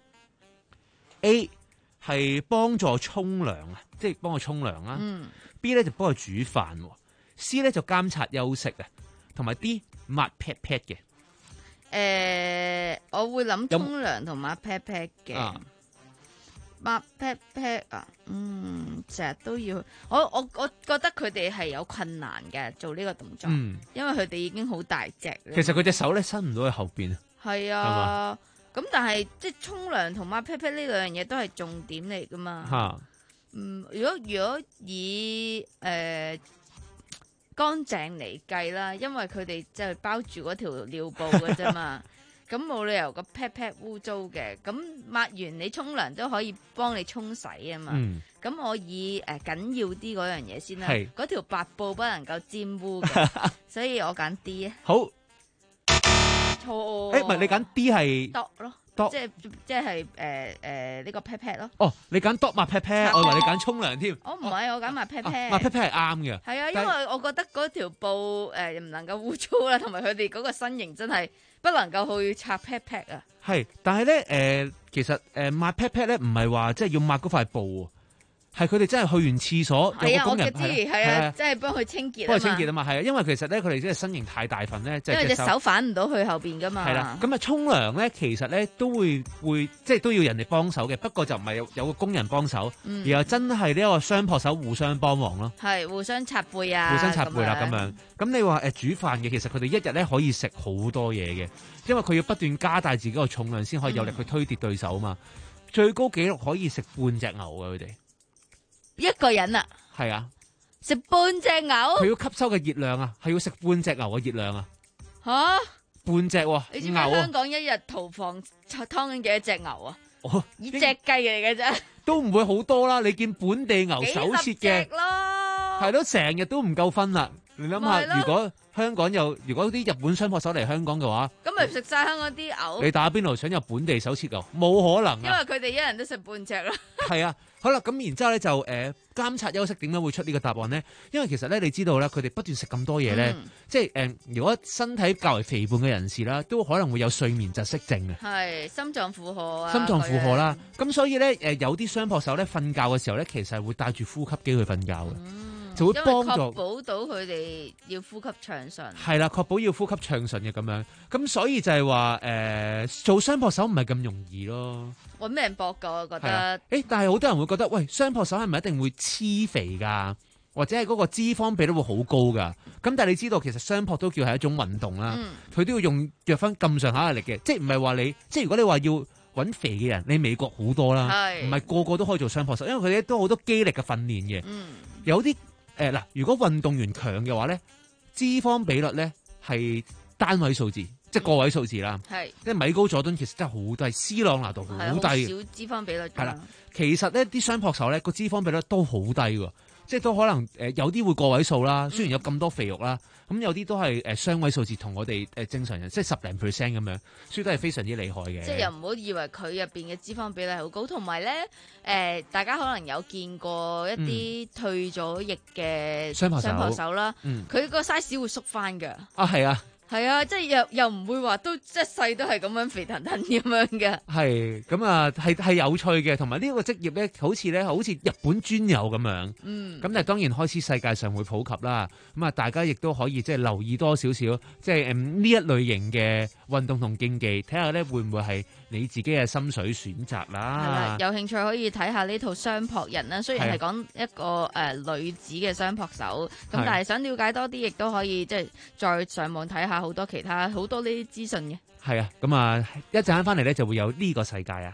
？A 係幫助沖涼啊，即係幫佢沖涼啦。 嗯。 B 咧就幫佢煮飯，C 咧就監察休息啊，同埋 D 抹 pat pat 嘅。 誒、呃，我會諗沖涼同抹 pat pat 嘅，抹 pat pat 啊，嗯，成日都要，我我我覺得佢哋係有困難嘅做呢個動作， 嗯， 因為佢哋已經好大隻。 其實佢隻手咧伸唔到去後邊啊。 係啊，咁但係即係沖涼同抹 pat pat 呢兩樣嘢都係重點嚟噶嘛。 嚇， 嗯，如果如果以誒。呃乾淨嚟計啦，因為佢哋就係包住嗰條尿布嘅啫嘛，咁冇理由個 pat pat 污糟嘅，咁抹完你沖涼都可以幫你沖洗啊嘛。咁、嗯、我以誒、呃、緊要啲嗰樣嘢先啦，嗰條白布不能夠沾污嘅，所以我揀 D 啊。 好， 錯。誒唔係你揀 D 係 dot 咯。即係即係誒誒呢個 pat pat 咯。哦， 你揀 dot 抹 pat pat，我以為你揀沖涼添。 我唔係，我揀抹 pat pat。 抹 pat pat 係啱嘅。 係啊，因為我覺得嗰條布誒唔能夠污糟啦，同埋佢哋嗰個身形真係不能夠去擦 pat pat 啊。 係，但係咧誒，其實誒抹 pat pat 咧唔係話即係要抹嗰塊布。係佢哋真係去完廁所，有個工人係啊，即係幫佢清潔， 幫佢清潔啊嘛，係啊，因為其實咧佢哋即係身形太大份咧， 因為隻手反唔到去後邊噶嘛。 係啦，咁啊沖涼咧，其實咧都會會即係都要人哋幫手嘅，不過就唔係有有個工人幫手， 嗯、 然後真係呢一個雙撲手互相幫忙咯。 係互相擦背啊， 互相擦背啦咁樣。咁你話誒煮飯嘅，其實佢哋一日咧可以食好多嘢嘅，因為佢要不斷加大自己個重量先可以有力去推跌對手啊嘛。嗯、最高紀錄可以食半隻牛嘅佢哋。 一個人啊， 係啊， 食半隻牛， 佢要吸收嘅熱量啊，係要食半隻牛嘅熱量啊， 吓半隻、啊， 你知唔知香港一日屠房劏緊幾多隻牛啊？ 哦， 以隻雞嚟嘅啫， 都唔會好多啦。你見本地牛手切嘅， 咯， 係咯，成日都唔夠分啦。你諗下，如果香港有，如果啲日本雙撲手嚟香港嘅話， 咁咪食晒香港啲牛？ 你打邊爐想有本地手切牛，冇可能啊！ 因為佢哋一人都食半隻啦。 係啊，好啦，咁然之後咧就誒、呃、監察休息，點解會出呢個答案咧？因為其實咧你知道咧，佢哋不斷食咁多嘢咧，嗯、即係誒、呃，如果身體較為肥胖嘅人士啦，都可能會有睡眠窒息症嘅。 係心臟負荷啊， 心臟負荷啦。咁所以咧誒、呃，有啲雙撲手咧瞓覺嘅時候咧，其實係會帶住呼吸機去瞓覺嘅。嗯就會幫助確保到佢哋要呼吸暢順。 係啦，確保要呼吸暢順嘅咁樣。咁所以就係話誒，做雙撲手唔係咁容易咯。 揾命搏㗎，我覺得。 誒，但係好多人會覺得，喂，雙撲手係咪一定會黐肥㗎？或者係嗰個脂肪比率會好高㗎？咁但係你知道，其實雙撲都叫係一種運動啦。佢、嗯、都要用約翻咁上下嘅力嘅，即係唔係話你，即係如果你話要揾肥嘅人，你美國好多啦，唔係個個都可以做雙撲手，因為佢哋都好多肌力嘅訓練嘅。嗯、有啲。誒嗱，如果運動員強嘅話咧，脂肪比率咧係單位數字，嗯、即係個位數字啦。係，即係米高佐敦其實真係好低，C 朗拿度好低， 少脂肪比率。係啦， 其實呢啲雙撲手咧個脂肪比率都好低喎，即係都可能誒有啲會個位數啦，雖然有咁多肥肉啦。嗯咁有啲都係誒雙位數字，同我哋誒正常人即係十零 percent 咁樣，所以都係非常之厲害嘅。 即係又唔好以為佢入邊嘅脂肪比例好高，同埋咧誒，大家可能有見過一啲退咗役嘅雙撲手啦，佢、嗯、個 size 會縮翻㗎。 啊，係啊。 係啊，即係又又唔會話都即係細都係咁樣肥騰騰咁樣嘅。 係咁啊，係係有趣嘅，同埋呢個職業咧，好似咧，好似日本專有咁樣。嗯。咁但係當然開始世界上會普及啦。咁啊，大家亦都可以即係留意多少少，即係誒呢一類型嘅運動同競技，睇下咧會唔會係你自己嘅心水選擇啦。係啦， 有興趣可以睇下呢套雙撲人啦。雖然係講一個誒、呃、女子嘅雙撲手，咁但係想了解多啲，亦都可以即係再上網睇下。好多其他好多呢啲資訊嘅， 係啊，咁啊一陣間翻嚟咧就會有呢個世界啊。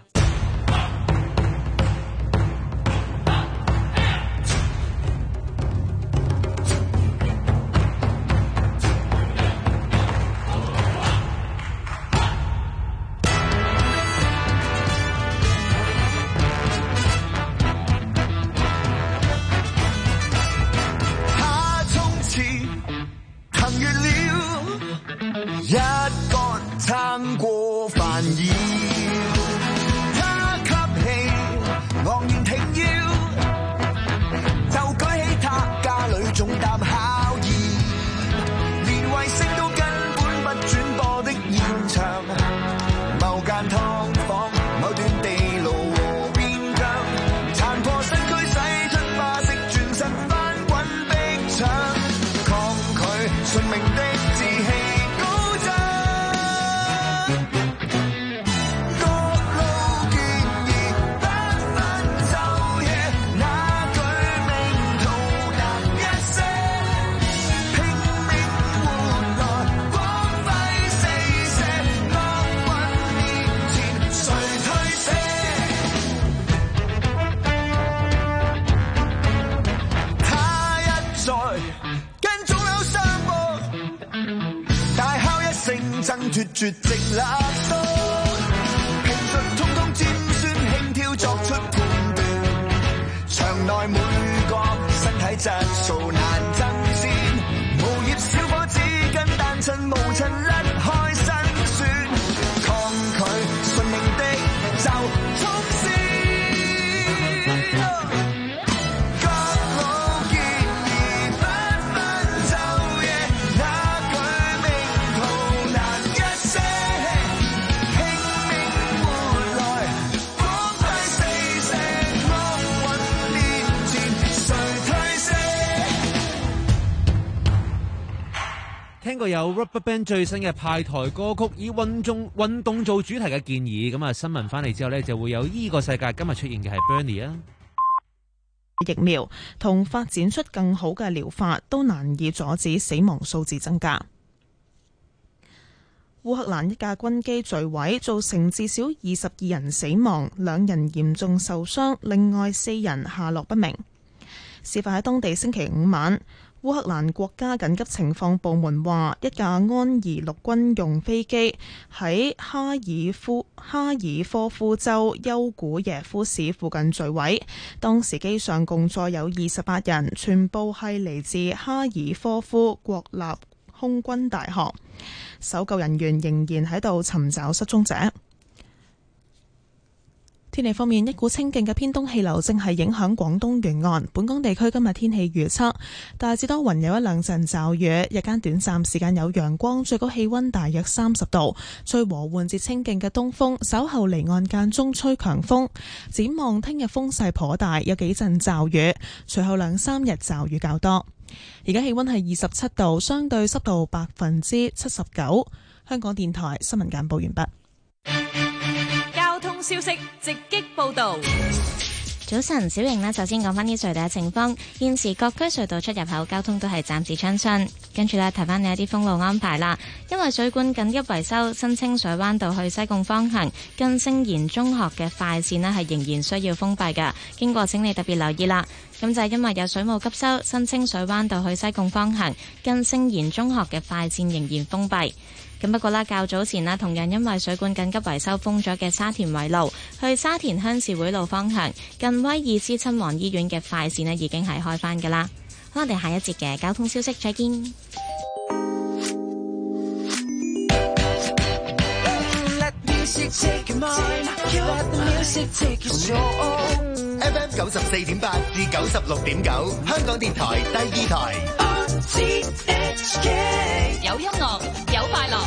脫絕症勒索，評述通通尖酸輕佻作出判斷，場內每個身體質素難爭先，無葉小伙子跟單親無塵甩開辛酸，抗拒順命的就衝線。 聽過有 RubberBand 最新嘅派台歌曲，以運動運動做主題嘅建議，咁啊新聞翻嚟之後呢，就會有呢個世界今日出現嘅係 Bernie 啊。 疫苗同發展出更好嘅療法都難以阻止死亡數字增加。烏克蘭一架軍機墜毀，造成至少二十二人死亡，兩人嚴重受傷，另外四人下落不明。事發喺當地星期五晚。烏克蘭國家緊急情況部門話，一架安儀陸軍用飛機喺哈爾夫哈爾科夫州丘古耶夫市附近墜毀，當時機上共載有二十八人，全部係嚟自哈爾科夫國立空軍大學。搜救人員仍然喺度尋找失蹤者。天氣方面，一股清勁嘅偏東氣流正係影響廣東沿岸。本港地區今日天氣預測，大致多雲，有一兩陣驟雨，日間短暫時間有陽光，最高氣溫大約三十度，吹和緩至清勁嘅東風，稍後離岸間中吹強風。展望聽日風勢頗大，有幾陣驟雨，隨後兩三日驟雨較多。而家氣溫係二十七度，相對濕度百分之七十九。香港電台新聞簡報完畢。 消息直擊報道。 早晨，小瑩呢，首先講翻啲隧道嘅情況。現時各區隧道出入口交通都係暫時暢順。跟住呢，提翻你一啲封路安排啦。因為水管緊急維修，新清水灣道去西貢方向近聖賢中學嘅快線呢係仍然需要封閉㗎。經過請你特別留意啦。咁就係因為有水務急修，新清水灣道去西貢方向近聖賢中學嘅快線仍然封閉。咁不過啦，較早前啦，同樣因為水管緊急維修封咗嘅沙田圍路去沙田鄉事會路方向近威爾斯親王醫院嘅快線呢已經係開返㗎啦。好，我哋下一節嘅交通消息再見。 F M 九十四點八至九十六點九，香港電台第二台。 有音樂，有快樂。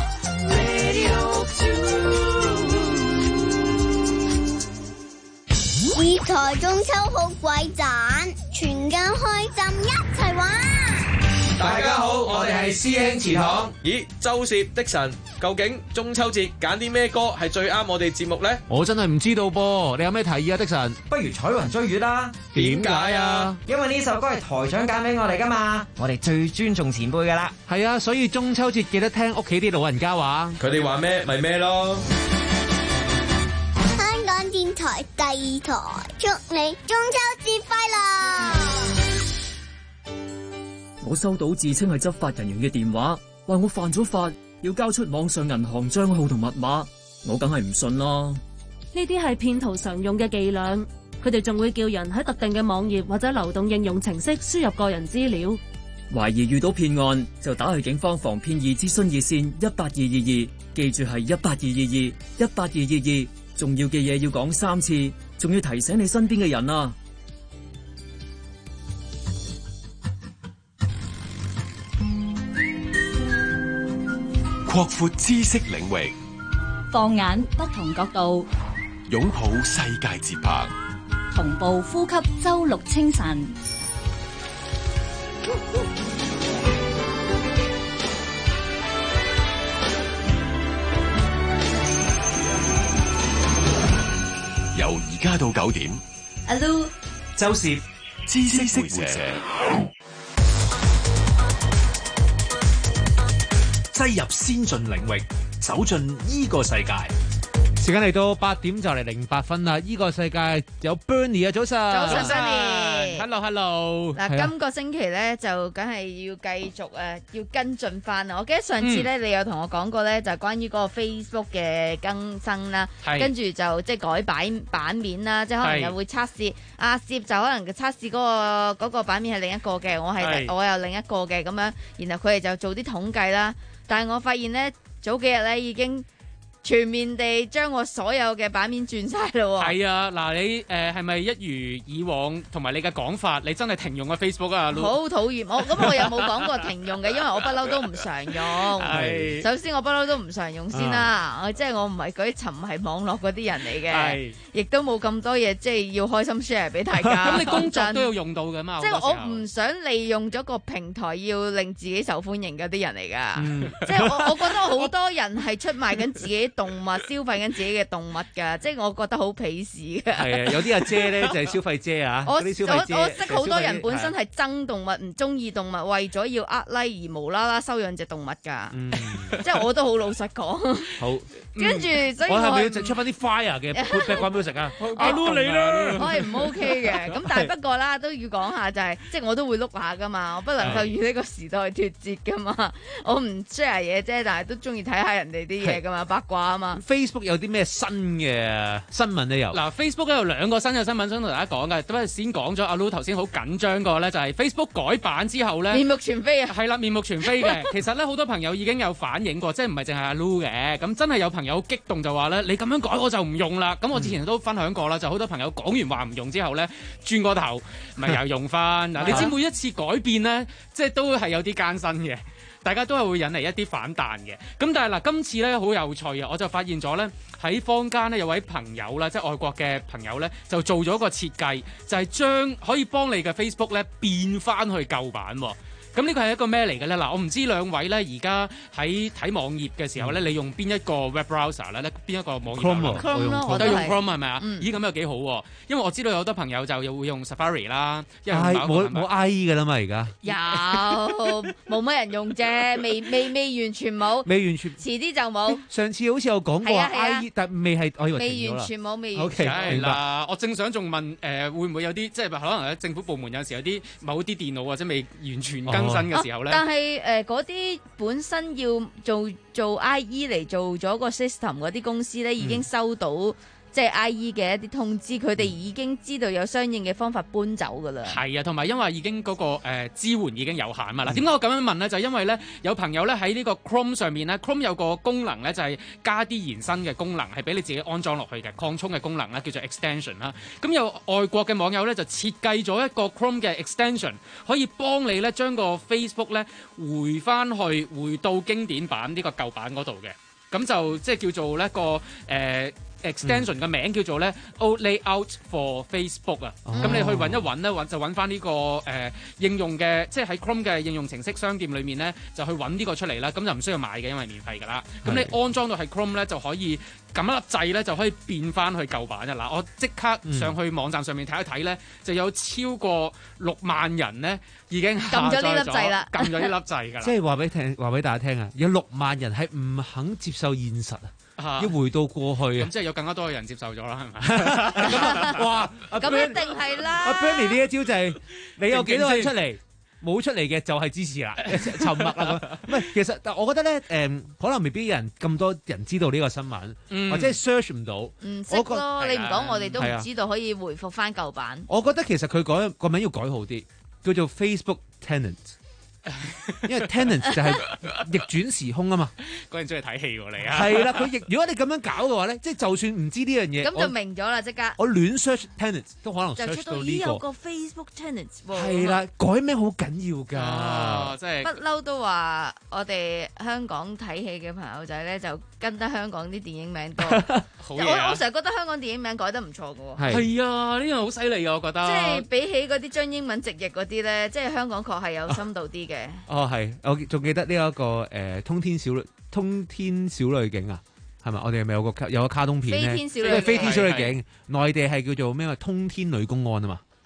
二台中秋好鬼盞，全家開心一齊玩。 大家好，我哋係師兄祠堂。咦，周攝的神，究竟中秋節揀啲咩歌係最啱我哋節目呢？ 我真係唔知道噃，你有咩提議啊？的神， 不如彩雲追月啦。 點解啊？ 因為呢首歌係台長揀俾我哋噶嘛，我哋最尊重前輩噶啦。 係啊，所以中秋節記得聽屋企啲老人家話。 佢哋話咩咪咩咯。 香港電台第二台，祝你中秋節快樂！ 我收到自稱係執法人員嘅電話，話我犯咗法，要交出網上銀行賬號同密碼，我梗係唔信啦。 呢啲係騙徒常用嘅伎倆，佢哋仲會叫人喺特定嘅網頁或者流動應用程式輸入個人資料。 懷疑遇到騙案，就打去警方防騙易諮詢熱線一八二二二，記住係一八二二二一八二二二。重要嘅嘢要講三次，仲要提醒你身邊嘅人啊！ 擴闊知識領域， 放眼不同角度， 擁抱世界節拍， 同步呼吸周六清晨。 由而家到九點， 阿 Lu、 周攝知識會社。 擠入先進領域，走進呢個世界。 時間嚟到八點就嚟零八分啦！呢個世界有 Bernie 啊，早晨， 早晨 Bernie。 ，hello hello。 嗱，今個星期咧就梗係要繼續誒，要跟進翻啊！我記得上次咧，你有同我講過咧，就係關於嗰個 Facebook 嘅更新啦，跟住就即係改版版面啦，即係可能又會測試。阿攝就可能測試嗰個嗰個版面係另一個嘅，我係我有另一個嘅咁樣，然後佢哋就做啲統計啦。但係我發現咧，早幾日咧已經全面地將我所有嘅版面轉晒咯喎！ 係啊，嗱你誒係咪一如以往同埋你嘅講法，你真係停用個 Facebook 啊？ 好討厭我，咁我又冇講過停用嘅，因為我不嬲都唔常用。係，首先我不嬲都唔常用先啦，我即係我唔係嗰啲沉迷網絡嗰啲人嚟嘅，亦都冇咁多嘢即係要開心 share 俾大家。 咁你工作都要用到㗎嘛？ 即係我唔想利用咗個平台要令自己受歡迎嗰啲人嚟㗎。即係我我覺得好多人係出賣緊自己動物，消費緊自己嘅動物㗎，即係我覺得好鄙視㗎。 係啊，有啲阿姐咧就係消費姐啊，嗰啲消費姐。 我我識好多人本身係憎動物，唔中意動物，為咗要呃 like 而無啦啦收養隻動物㗎。嗯，即係我都好老實講。好，跟住所以我係咪要出翻啲 fire 嘅 background music 啊？ 阿 Lu 你啦，我係唔 OK 嘅。咁但係不過啦，都要講下就係，即係我都會碌下㗎嘛，我不能夠與呢個時代脫節㗎嘛。我唔 share 嘢啫，但係都中意睇下人哋啲嘢㗎嘛，八卦啊嘛。 Facebook 有啲咩新嘅新聞咧？有嗱 ，Facebook 咧有兩個新嘅新聞想同大家講嘅。咁啊，先講咗阿 Lu 頭先好緊張個咧，就係 Facebook 改版之後咧， 面目全非啊！ 係啦，面目全非嘅。其實咧，好多朋友已經有反映過，即係唔係淨係阿 Lu 嘅。咁真係有朋友激動就話咧，你咁樣改我就唔用啦。咁我之前都分享過啦，就好多朋友講完話唔用之後咧，轉個頭咪又用翻。嗱，你知每一次改變咧，即係都係有啲艱辛嘅。大家都係會引嚟一啲反彈嘅，咁但係嗱，今次咧好有趣啊！我就發現咗咧喺坊間咧有位朋友啦，即係外國嘅朋友咧，就做咗個設計，就係將可以幫你嘅 Facebook 咧變翻去舊版喎。咁呢個係一個咩嚟嘅咧？嗱，我唔知兩位咧而家喺睇網頁嘅時候咧，你用邊一個 web browser 咧？邊一個網頁 Chrome 咯， 我都用 Chrome 係咪啊？咦，咁又幾好喎！因為我知道有好多朋友就又會用 Safari 啦，因為冇冇 I E 㗎啦嘛，而家有冇乜人用啫？未未未完全冇， 未完全， 遲啲就冇。 上次好似有講過 I E，但未係，我以為未完全冇，未完全。係啦，我正想仲問誒，會唔會有啲即係可能喺政府部門有時有啲某啲電腦或者未完全更新嘅時候咧？ 但係誒嗰啲本身要做做 I E 嚟做咗個 system 嗰啲公司咧，已經收到、嗯、即係 I E 嘅一啲通知，佢哋已經知道有相應嘅方法搬走㗎啦。 係啊，同埋因為已經嗰、嗰個、呃、支援已經有限嘛。嗱、嗯，點解我咁樣問咧？就係、因為咧有朋友咧喺呢個 Chrome 上面咧 ，Chrome 有個功能咧就係、係、加啲延伸嘅功能，係俾你自己安裝落去嘅擴充嘅功能啦，叫做 extension 啦。咁有外國嘅網友咧就設計咗一個 Chrome 嘅 extension， 可以幫你咧將個 Facebook 咧回翻去回到經典版呢個舊版嗰度嘅。咁就即係叫做一個誒。呃extension 嘅名叫做咧 Old Layout for Facebook 啊，咁、哦、你去揾一揾咧，揾就揾翻呢個誒、呃、應用嘅，即係喺 Chrome 嘅應用程式商店裏面咧，就去揾呢個出嚟啦。咁就唔需要買嘅，因為免費㗎啦。咁你安裝到係 Chrome 咧，就可以撳一粒掣咧，就可以變翻去舊版嘅啦。我即刻上去網站上面睇一睇咧、嗯，就有超過六萬人咧已經下載咗呢粒掣啦，撳咗呢粒掣㗎啦。 即係話俾聽，話俾大家聽啊，有六萬人係唔肯接受現實啊！要回到過去啊！ 咁即係有更加多嘅人接受咗啦，係咪？ 哇！ 咁一定係啦。 阿 Benny 呢一招就係、是、你有幾多人出嚟，冇出嚟嘅就係支持啦，沉默啦咁。唔係，其實但我覺得咧，誒、嗯，可能未必有人咁多人知道呢個新聞，嗯、或者 search 唔到。 唔識咯，你唔講我哋都唔知道可以回復翻舊版。 我覺得其實佢改個名要改好啲，叫做 Facebook Tenant。因為 tenants 就係逆轉時空啊嘛， 嗰陣中意睇戲喎你啊， 係啦，佢逆如果你咁樣搞嘅話咧，即係就算唔知呢樣嘢， 咁就明咗啦，即刻我亂 search tenants 都可能 search 到呢、 就出到呢有個 Facebook tenants 喎， 係啦，改名好緊要噶、 哦，即係不嬲都話我哋香港睇戲嘅朋友仔咧就跟得香港啲電影名多，好嘢啊、我我成日覺得香港電影名改得唔錯噶喎， 係啊，呢樣好犀利啊，我覺得， 即係比起嗰啲將英文直譯嗰啲咧，即係香港確係有深度啲嘅。 哦，係，我仲記得呢、這、一個誒、呃、通天小通天小女警啊，係咪？我哋係咪有個卡有個卡通片咧？飛天小女警，飛天小女警，內地係叫做咩？通天女公安啊嘛。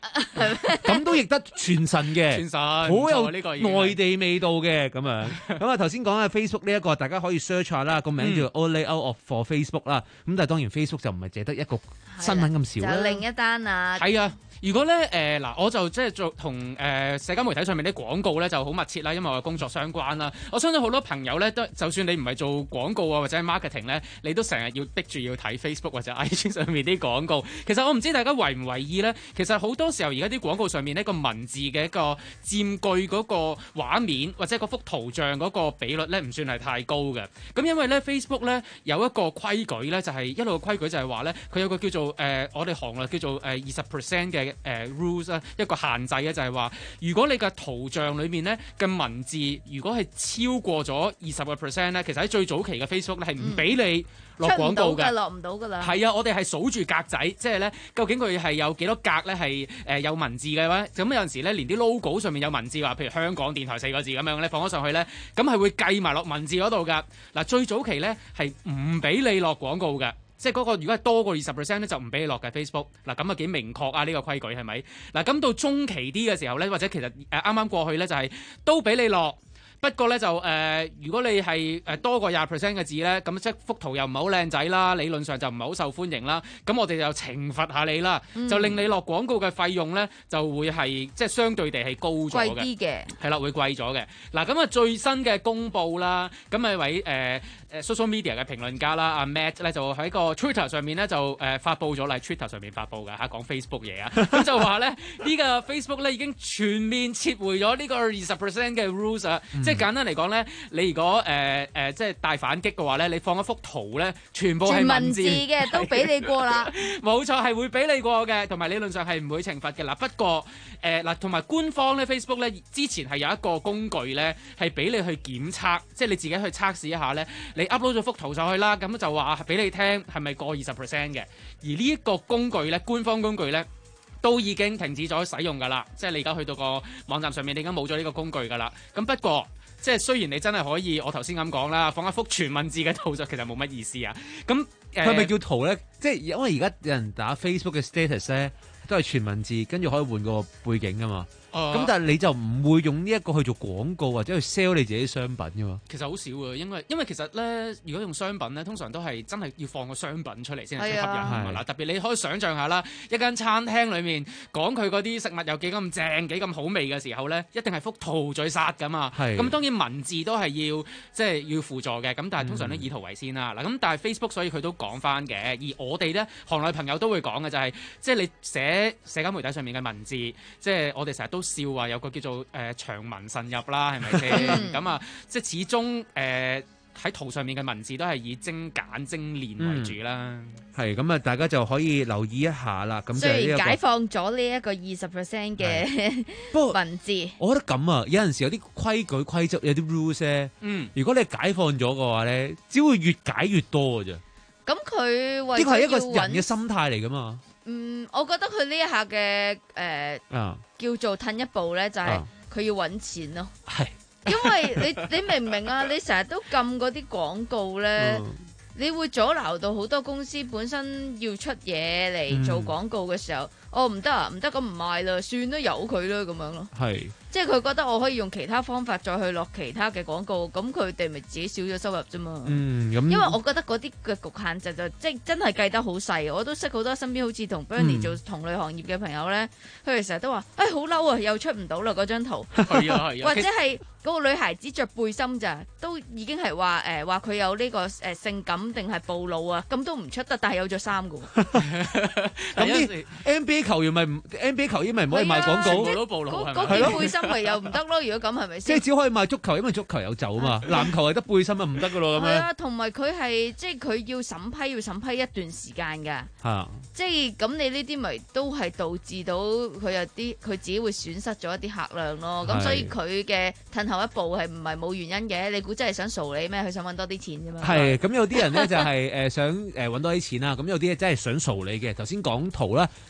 咁都譯得傳神嘅， 傳神， 好有呢個內地味道嘅咁樣。咁啊頭先講嘅 Facebook 呢一個，大家可以 search 下啦，個名叫 All Layout of for Facebook 啦。咁但係當然 Facebook 就唔係淨得一個新聞咁少啦。 就另一單啊， 係啊。如果咧誒嗱，我就即係做同誒社交媒體上面啲廣告咧就好密切啦，因為我工作相關啦。我相信好多朋友咧都，就算你唔係做廣告啊或者係 marketing 咧，你都成日要逼住要睇 Facebook 或者 I G 上面啲廣告。其實我唔知大家為唔為意咧，其實好多時候而家啲廣告上面呢個文字嘅一個佔據嗰個畫面或者嗰幅圖像嗰個比率咧，唔算係太高嘅。咁因為咧 Facebook 咧有一個規矩咧，就係、是、一路嘅規矩就係話咧，佢有個叫做誒、呃、我哋行內叫做誒二十 percent 嘅。誒、呃、rules 咧一個限制咧就係話，如果你嘅圖像裏面咧嘅文字，如果係超過咗二十個 percent 咧，其實喺最早期嘅 Facebook 咧係唔俾你落廣告嘅， 落唔到㗎啦。 係啊，我哋係數住格仔，即係咧究竟佢係有幾多格咧係誒有文字嘅話，咁有陣時咧連啲 logo 上面有文字話，譬如香港電台四個字咁樣咧放咗上去咧，咁係會計埋落文字嗰度㗎。嗱，最早期咧係唔俾你落廣告嘅。即係嗰個如果係多過二十 percent 咧，就唔俾你落嘅 Facebook。嗱，咁啊幾明確啊呢、呢個規矩係咪？嗱，咁到中期啲嘅時候咧，或者其實誒啱啱過去咧就係、是、都俾你落。不過咧就誒、呃，如果你係誒多過廿 percent 嘅字咧，咁即係幅圖又唔係好靚仔啦，理論上就唔係好受歡迎啦。咁我哋就懲罰下你啦，嗯、就令你落廣告嘅費用咧就會係即係相對地係高咗嘅，貴啲嘅， 係啦，會貴咗嘅。嗱，咁啊最新嘅公佈啦，咁啊位誒誒、呃、social media 嘅評論家啦，阿 Matt 咧就喺個 Twitter 上面咧就誒、呃、發布咗啦，喺 Twitter 上面發布嘅嚇，講 Facebook 嘢啊，咁就話咧呢、呢個 Facebook 咧已經全面撤回咗呢個二十 percent 嘅 rules 啊，嗯、即係簡單嚟講咧，你如果誒誒、呃呃、即係大反擊嘅話咧，你放一幅圖咧，全部係文字嘅， 都俾你過啦。 冇錯，係會俾你過嘅，同埋理論上係唔會懲罰嘅嗱。不過誒嗱，同、呃、埋官方咧 Facebook 咧之前係有一個工具咧，係俾你去檢測，即係你自己去測試一下咧，你 upload 咗幅圖上去啦，咁就話俾你聽係咪過二十 percent 嘅。而呢一個工具咧，官方工具咧，都已經停止咗使用㗎啦，即係你而家去到個網站上面，你已經冇咗呢個工具㗎啦。咁不過，即係雖然你真係可以，我頭先咁講啦，放一幅全文字嘅圖就其實冇乜意思啊。咁係咪叫圖咧？即係因為而家有人打 Facebook 嘅 status 咧，都係全文字，跟住可以換個背景㗎嘛。咁、uh, 但係你就唔會用呢一個去做廣告或者去 sell 你自己商品㗎嘛？ 其實好少嘅，因為因為其實咧，如果用商品咧，通常都係真係要放個商品出嚟先係最吸引㗎嘛。嗱，特別你可以想像下啦，一間餐廳裡面講佢嗰啲食物有幾咁正、幾咁好味嘅時候咧，一定係幅圖最殺㗎嘛。咁當然文字都係要即係要輔助嘅，咁但係通常都以圖為先啦。嗱、嗯，咁但係 Facebook 所以佢都講翻嘅，而我哋咧行內朋友都會講嘅就係、是，即係你寫社交媒體上面嘅文字，即係我哋成日都笑話有個叫做誒、呃、長文慎入啦，係咪先？咁啊，即係始終誒喺、呃、圖上面嘅文字都係以精簡精煉為主啦。 係咁啊，大家就可以留意一下啦。咁雖然解放咗呢一個二十 percent 嘅文字， 我覺得咁啊，有陣時有啲規矩規則有啲 rules 咧，嗯，如果你解放咗嘅話咧，只會越解越多㗎啫。 咁佢為呢個係一個人嘅心態嚟㗎嘛。 嗯，我覺得佢呢一下嘅誒、呃啊、叫做褪一步咧，就係、是、佢要揾錢咯。係、啊，因為你你明唔明啊？你成日都撳嗰啲廣告咧，嗯、你會阻撓到好多公司本身要出嘢嚟做廣告嘅時候，嗯、哦唔得啊，唔得咁唔賣啦，算啦，由佢啦咁樣咯。係。即係佢覺得我可以用其他方法再去落其他嘅廣告，咁佢哋咪自己少咗收入啫嘛。嗯，因為我覺得嗰啲嘅局限就就即係真係計得好細。我都識好多身邊好似同 Bernie 做同類行業嘅朋友咧，佢哋成日都話：誒好嬲啊，又出唔到啦嗰張圖。係啊係啊。或者係嗰個女孩子着背心咋，都已經係話誒話佢有呢個誒性感定係暴露啊，咁都唔出得，但係有着衫㗎。 咁啲 N B A 球員咪 N B A 球員咪唔可以賣廣告？ 都暴露係咪？嗰件背心咪又唔得咯？如果咁係咪先？ 即係只可以賣足球，因為足球有袖啊嘛。籃球係得背心啊，唔得噶咯咁樣。係啊， 同埋佢係即係佢要審批，要審批一段時間㗎。 嚇！ 即係咁，你呢啲咪都係導致到佢有啲佢自己會損失咗一啲客量咯。咁所以佢嘅褪後一步係唔係冇原因嘅？你估真係想傻你咩？佢想揾多啲錢啫嘛。 係咁，有啲人咧就係誒想誒揾多啲錢啦。咁有啲真係想傻你嘅。頭先講圖啦，近排都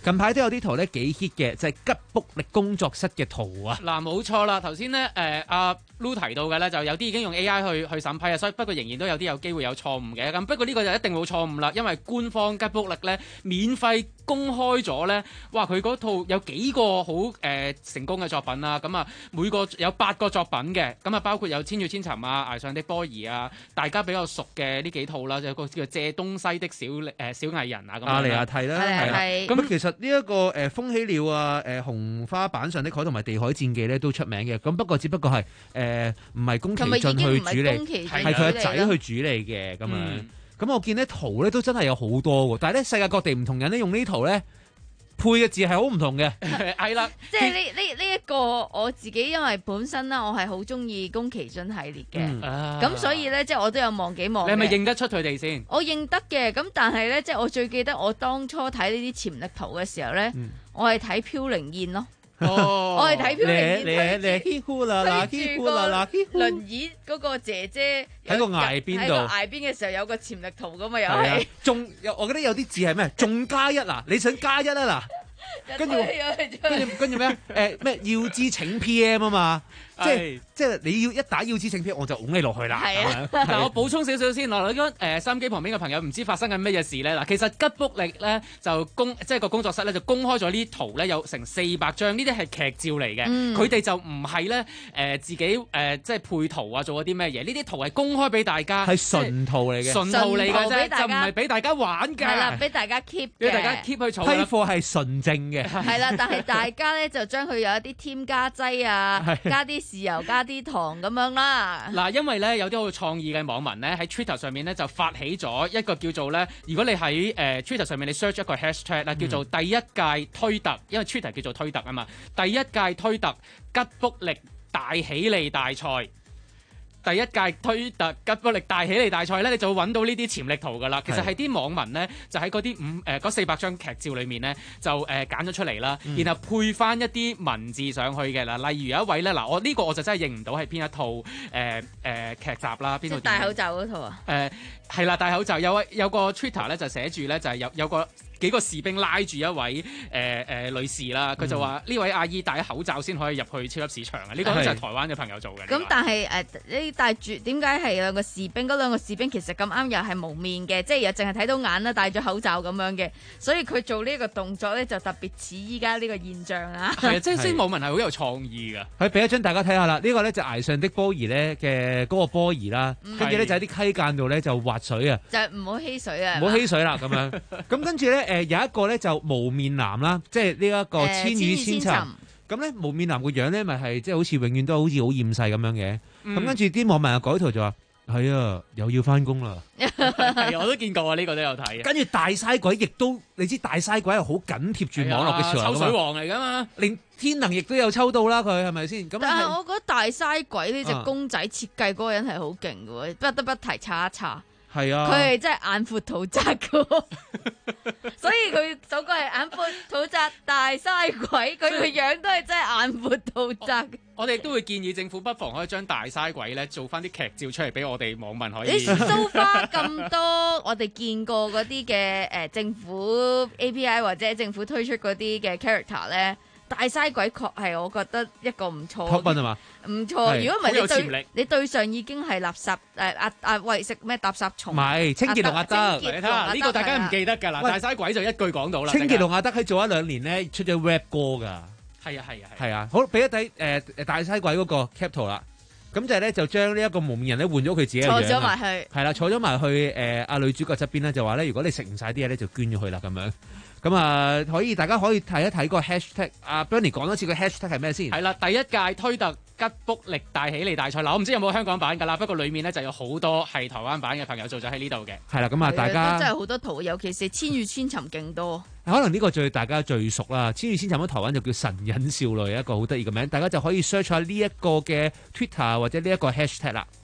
有啲圖咧幾 hit 嘅，就係、是、吉卜力工作室嘅圖啊。 嗱，冇錯啦，頭先咧誒阿 Lu 提到嘅咧，就有啲已經用 A I 去去審批啊，所以不過仍然都有啲有機會有錯誤嘅。咁不過呢個就一定冇錯誤啦，因為官方吉卜力咧免費公開咗咧，哇！佢嗰套有幾個好誒、呃、成功嘅作品啦，咁啊每個有八個作品嘅，咁啊包括有《千與千尋》啊、《崖上的波兒》啊，大家比較熟嘅呢幾套啦，有個叫做借東西的小誒、呃、小藝人啊咁。 阿尼亞蒂啦，係啦。咁其實呢、這、一個誒、呃、風起了啊、誒、呃、紅花板上的海同埋地海戰記咧都出名嘅，咁不過只不過係誒唔係宮崎駿去主理，係佢個仔去主理嘅咁樣。咁、嗯、我見啲圖咧都真係有好多喎，但係咧世界各地唔同人咧用呢啲圖咧配嘅字係好唔同嘅， 係啦。 即係呢呢呢一個我自己因為本身啦，我係好中意宮崎駿系列嘅，咁、嗯啊、所以咧即係我都有望幾望。你係咪認得出佢哋先？ 我認得嘅，咁但係咧即係我最記得我當初睇呢啲潛力圖嘅時候咧，嗯、我係睇飄零燕咯。哦、我係睇飄零燕推住個輪椅嗰個姐姐喺個崖邊度， 喺個崖邊嘅時候有個潛力圖噶嘛，又係仲有我覺得有啲字係咩？仲加一嗱，你想加一啊嗱，跟住跟住跟住咩？誒咩要知請 P M 啊嘛。即係即係你要一打要知請 P， 我就拱你落去啦。 係啊， 嗱我補充少少先。嗱，你講誒收音機旁邊嘅朋友唔知發生緊咩嘢事咧？嗱，其實吉卜力咧就公即係個工作室咧就公開咗呢啲圖咧有成四百張，呢啲係劇照嚟嘅。佢哋、嗯、就唔係咧誒自己誒、呃、即係配圖啊，做咗啲咩嘢？呢啲圖係公開俾大家， 係純圖嚟嘅， 純圖嚟嘅啫，就唔係俾大家玩㗎。 係啦，俾大家 keep 俾大家 keep 去儲。 批貨係純正嘅。 係啦，但係大家咧就將佢有一啲添加劑啊，加啲豉油，加啲糖咁樣啦。 嗱，因為咧有啲好創意嘅網民咧喺 Twitter 上面咧就發起咗一個叫做咧，如果你喺誒、呃、Twitter 上面你 search 一個 hashtag 啦，叫做第一屆推特，因為 Twitter 叫做推特啊嘛，第一屆推特吉卜力大喜利大賽。第一屆推特吉卜力大喜利大賽咧，你就會揾到呢啲潛力圖噶啦。其實係啲網民咧，就喺嗰啲五誒嗰四百張劇照裏面咧，就誒揀咗出嚟啦，嗯、然後配翻一啲文字上去嘅啦。例如有一位咧，嗱我呢個我就真係認唔到係邊一套誒誒、呃呃、劇集啦，邊套？ 戴口罩嗰套啊？ 誒係啦，戴口罩有位有個 Twitter 咧就寫住咧就係、是、有有個。幾個士兵拉住一位誒誒、呃呃、女士啦，佢就話呢、嗯、位阿姨戴口罩先可以入去超級市場啊！呢、這個就係台灣嘅朋友做嘅。咁但係誒呢戴住點解係兩個士兵？嗰兩個士兵其實咁啱又係蒙面嘅，即係又淨係睇到眼啦，戴咗口罩咁樣嘅，所以佢做呢個動作咧就特別似依家呢個現象啊！ 係啊，即係啲網民係好有創意㗎。 佢俾一張大家睇下啦，呢、這個咧就崖上的波兒咧嘅嗰個波兒啦，跟住咧就喺啲溪澗度咧就滑水啊， 就唔好嬉水啊， 唔好嬉水啦咁樣。咁跟住咧誒有一個咧就無面男啦，即係呢一個千與千尋。咁咧無面男個樣咧咪係即係好似永遠都好似好厭世咁樣嘅。咁、嗯、跟住啲網民又改圖就話係啊，又要翻工啦。 係我都見過啊，呢、這個都有睇。 跟住大嘥鬼亦都，你知大嘥鬼係好緊貼住網絡嘅潮流， 抽水王嚟噶嘛， 連天能亦都有抽到啦，佢係咪先？咁但係我覺得大嘥鬼呢隻公仔設計嗰個人係好勁嘅喎，不得不提查一查。 係啊， 佢係真係眼闊肚窄嘅，所以佢首歌係眼闊肚窄大嘥鬼，佢個樣都係真係眼闊肚窄。 我哋都會建議政府不妨可以將大嘥鬼咧做翻啲劇照出嚟俾我哋網民可以。 你 so far 咁多我哋見過嗰啲嘅誒政府 A P I 或者政府推出嗰啲嘅 character 咧。大嘥鬼確係我覺得一個唔錯， top 係嘛？ 唔錯，如果唔係你對你對上已經係垃圾誒阿阿喂食咩垃圾蟲？ 唔係清潔龍阿德， 你睇下呢個大家唔記得㗎啦。大嘥鬼就一句講到啦。 清潔龍阿德喺做一兩年咧出咗 rap 歌㗎。 係啊係啊係啊！好俾一睇誒誒大嘥鬼嗰個 cap 圖啦。咁就係咧就將呢一個蒙面人咧換咗佢自己嘅樣。 坐咗埋去。 係啦，坐咗埋去誒阿女主角側邊咧就話咧，如果你食唔晒啲嘢咧就捐咗佢啦咁樣。咁啊，可以大家可以睇一睇個 hashtag。阿 Bernie 講多次個 hashtag 係咩先？ 係啦，第一屆推特吉卜力大喜利大賽。嗱，我唔知有冇香港版㗎啦，不過裡面咧就有好多係台灣版嘅朋友做咗喺呢度嘅。 係啦，咁啊，大家真係好多圖，尤其是千與千尋勁多。 可能呢個最大家最熟啦，千與千尋喺台灣就叫神隱少女，一個好得意嘅名，大家就可以 search 下呢一個嘅 Twitter 或者呢一個 hashtag 啦。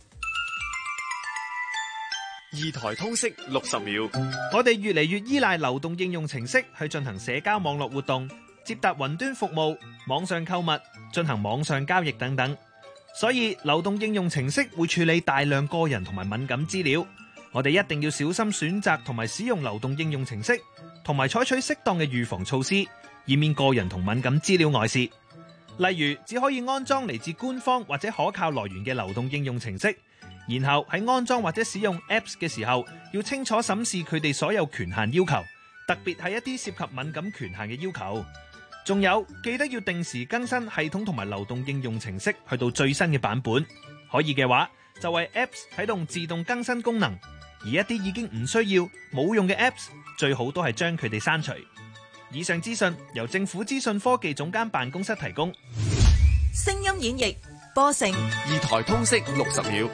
二台通識六十秒， 我哋越嚟越依賴流動應用程式去進行社交網絡活動，接達雲端服務、網上購物、進行網上交易等等。所以流動應用程式會處理大量個人同埋敏感資料，我哋一定要小心選擇同埋使用流動應用程式，同埋採取適當嘅預防措施， 以免個人同敏感資料外泄。例如，只可以安裝嚟自官方或者可靠來源嘅流動應用程式，然後喺安裝或者使用 Apps 嘅時候，要清楚審視佢哋所有權限要求，特別係一啲涉及敏感權限嘅要求。仲有，記得要定時更新系統同埋流動應用程式去到最新嘅版本。可以嘅話，就為 Apps 啟動自動更新功能，而一啲已經唔需要冇用嘅 Apps， 最好都係將佢哋刪除。以上資訊由政府資訊科技總監辦公室提供。 聲音演繹播成二台通識六十秒，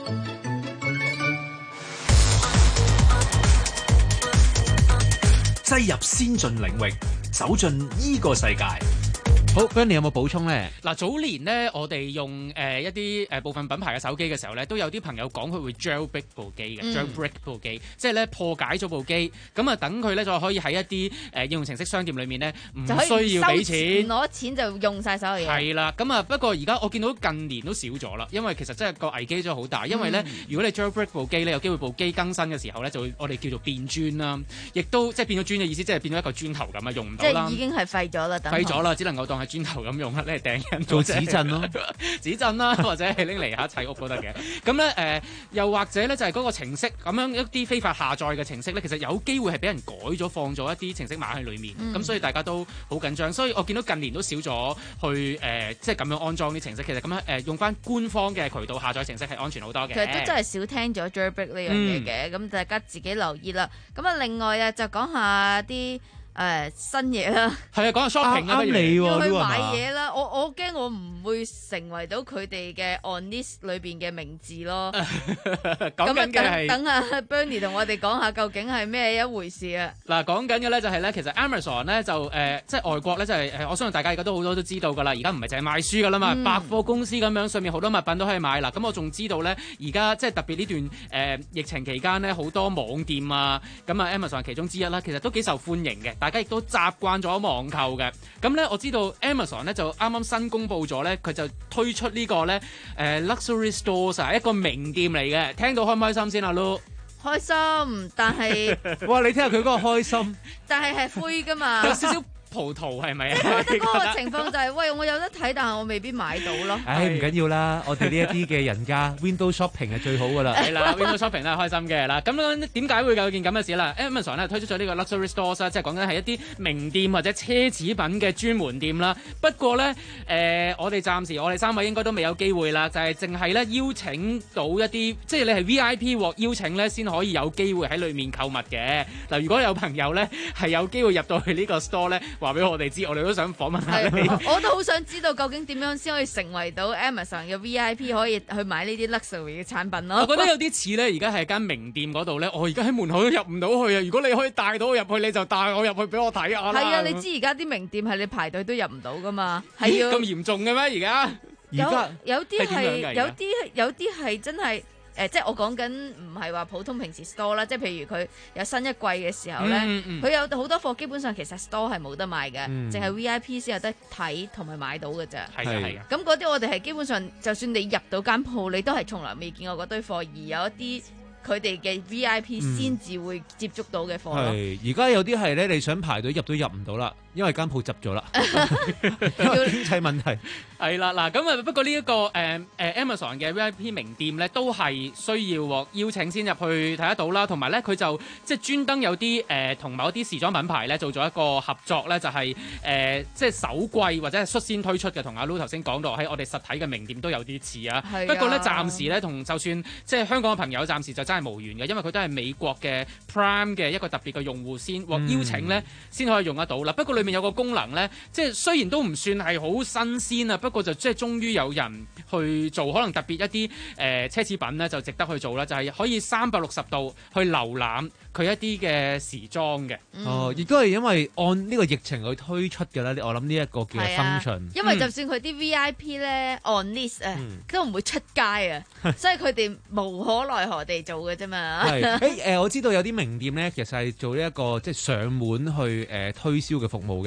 擠入先進領域，走進呢個世界。 好 ，Benny 有冇補充咧？ 嗱，早年咧，我哋用誒、呃、一啲誒、呃、部分品牌嘅手機嘅時候咧，都有啲朋友講佢會 jailbreak 部機嘅、嗯、，jailbreak 部機，即係咧破解咗部機，咁啊等佢咧就可以喺一啲誒、呃、應用程式商店裏面咧唔需要俾錢， 攞錢就用晒所有嘢。 係啦，咁啊不過而家我見到近年都少咗啦，因為其實真係個危機真係好大，因為咧、嗯、如果你 jailbreak 部機咧，有機會部機更新嘅時候咧，就會我哋叫做變磚啦，亦都即係變咗磚嘅意思，即係變咗一個磚頭咁啊，用唔到啦。 即係已經係廢咗啦， 廢咗啦，只能夠當係磚頭咁用啦，你係掟人做紙鎮咯， 紙鎮啦，或者係拎嚟嚇砌屋都得嘅。咁咧誒，又或者咧就係嗰個程式咁樣一啲非法下載嘅程式咧，其實有機會係俾人改咗放咗一啲程式碼喺裡面，咁、嗯、所以大家都好緊張。所以我見到近年都少咗去誒、呃，即係咁樣安裝啲程式。其實咁樣誒、呃，用翻官方嘅渠道下載程式係安全好多嘅。 其實都真係少聽咗 jailbreak 呢樣嘢嘅，咁、嗯、大家自己留意啦。咁啊，另外啊，就講下啲。誒、呃、新嘢啦，係啊，講下 shopping 啊，不如你要去買嘢啦。我我驚我唔會成為到佢哋嘅 on list 裏邊嘅名字咯。咁啊，等等啊 Bernie 同我哋講下究竟係咩一回事啊？嗱，講緊嘅咧就係咧，其實 Amazon 咧就誒、呃，即係外國咧就係、是、誒，我相信大家而家都好多都知道㗎啦。而家唔係淨係賣書㗎啦嘛，嗯、百貨公司咁樣上面好多物品都可以買啦。咁我仲知道咧，而家即係特別呢段誒、呃、疫情期間咧，好多網店啊，咁啊 Amazon 其中之一啦，其實都幾受歡迎嘅。大家亦都習慣咗網購嘅，咁咧我知道 Amazon 咧就啱啱新公布咗咧，佢就推出呢個咧誒 luxury stores 一個名店嚟嘅，聽到開唔開心先啊，Lu？開心，但係哇，你聽下佢嗰個開心， 但係係灰噶嘛， 有少少。葡萄係咪啊？ 我覺得嗰個情況就係、是，喂，我有得睇，但係我未必買到咯。 唉，唔緊要啦，我哋呢一啲嘅人家 window shopping 係最好噶啦。係啦 ，window shopping 咧開心嘅啦。咁樣點解會有件咁嘅事啦 ？Amazon 咧推出咗呢個 luxury stores 即係講緊係一啲名店或者奢侈品嘅專門店啦。不過咧，誒、呃，我哋暫時我哋三位應該都未有機會啦，就係淨係咧邀請到一啲，即係你係 V I P 獲邀請咧，先可以有機會喺裡面購物嘅。嗱，如果有朋友咧係有機會入到去呢個 store 咧，話俾我哋知，我哋都想訪問下你。 我都好想知道究竟點樣先可以成為到 Amazon 嘅 V I P， 可以去買呢啲 luxury 嘅產品咯。 我覺得有啲似咧，而家係間名店嗰度咧，我而家喺門口都入唔到去啊！如果你可以帶到我入去，你就帶我入去俾我睇下啦。 係啊，你知而家啲名店係你排隊都入唔到噶嘛？係要咁嚴重嘅咩？而家有有啲係有啲有啲係真係。誒、呃，即係我講緊唔係話普通平時 store 啦，即係譬如佢有新一季嘅時候咧，佢、嗯嗯、有好多貨基本上其實 store 係冇得賣嘅，淨係、嗯、V I P 先有得睇同埋買到嘅啫。係啊係啊，咁嗰啲我哋係基本上，就算你入到間鋪，你都係從來未見過嗰堆貨，而有一啲佢哋嘅 V I P 先至會接觸到嘅貨咯。 係，而家有啲係咧，你想排隊入都入唔到啦。因為間鋪執咗啦，因為經濟問題係啦嗱，咁啊不過呢、這、一個誒誒、呃、Amazon 嘅 V I P 名店咧，都係需要獲邀請先入去睇得到啦，同埋咧佢就即係專登有啲誒同某啲時裝品牌咧做咗一個合作咧，就係、是、誒、呃、即係首季或者係率先推出嘅，同阿 Lu 頭先講到喺我哋實體嘅名店都有啲似啊。不過咧暫時咧同就算即係香港嘅朋友暫時就真係無緣嘅，因為佢都係美國嘅 Prime 嘅一個特別嘅用戶先獲邀請咧，先、嗯、可以用得到啦。不過裏面有個功能咧，即係雖然都唔算係好新鮮啊，不過就即係終於有人去做，可能特別一啲誒、呃、奢侈品咧就值得去做啦，就係、是、可以三百六十度去瀏覽佢一啲嘅時裝嘅。 嗯、哦，亦都係因為按呢個疫情去推出嘅啦。我諗呢一個叫 function、啊、 因為就算佢啲 V I P 咧 on list 啊、嗯，都唔會出街啊，所以佢哋無可奈何地做嘅啫嘛。 係誒誒，我知道有啲名店咧，其實係做呢、這、一個即係上門去誒、呃、推銷嘅服務嘅。哦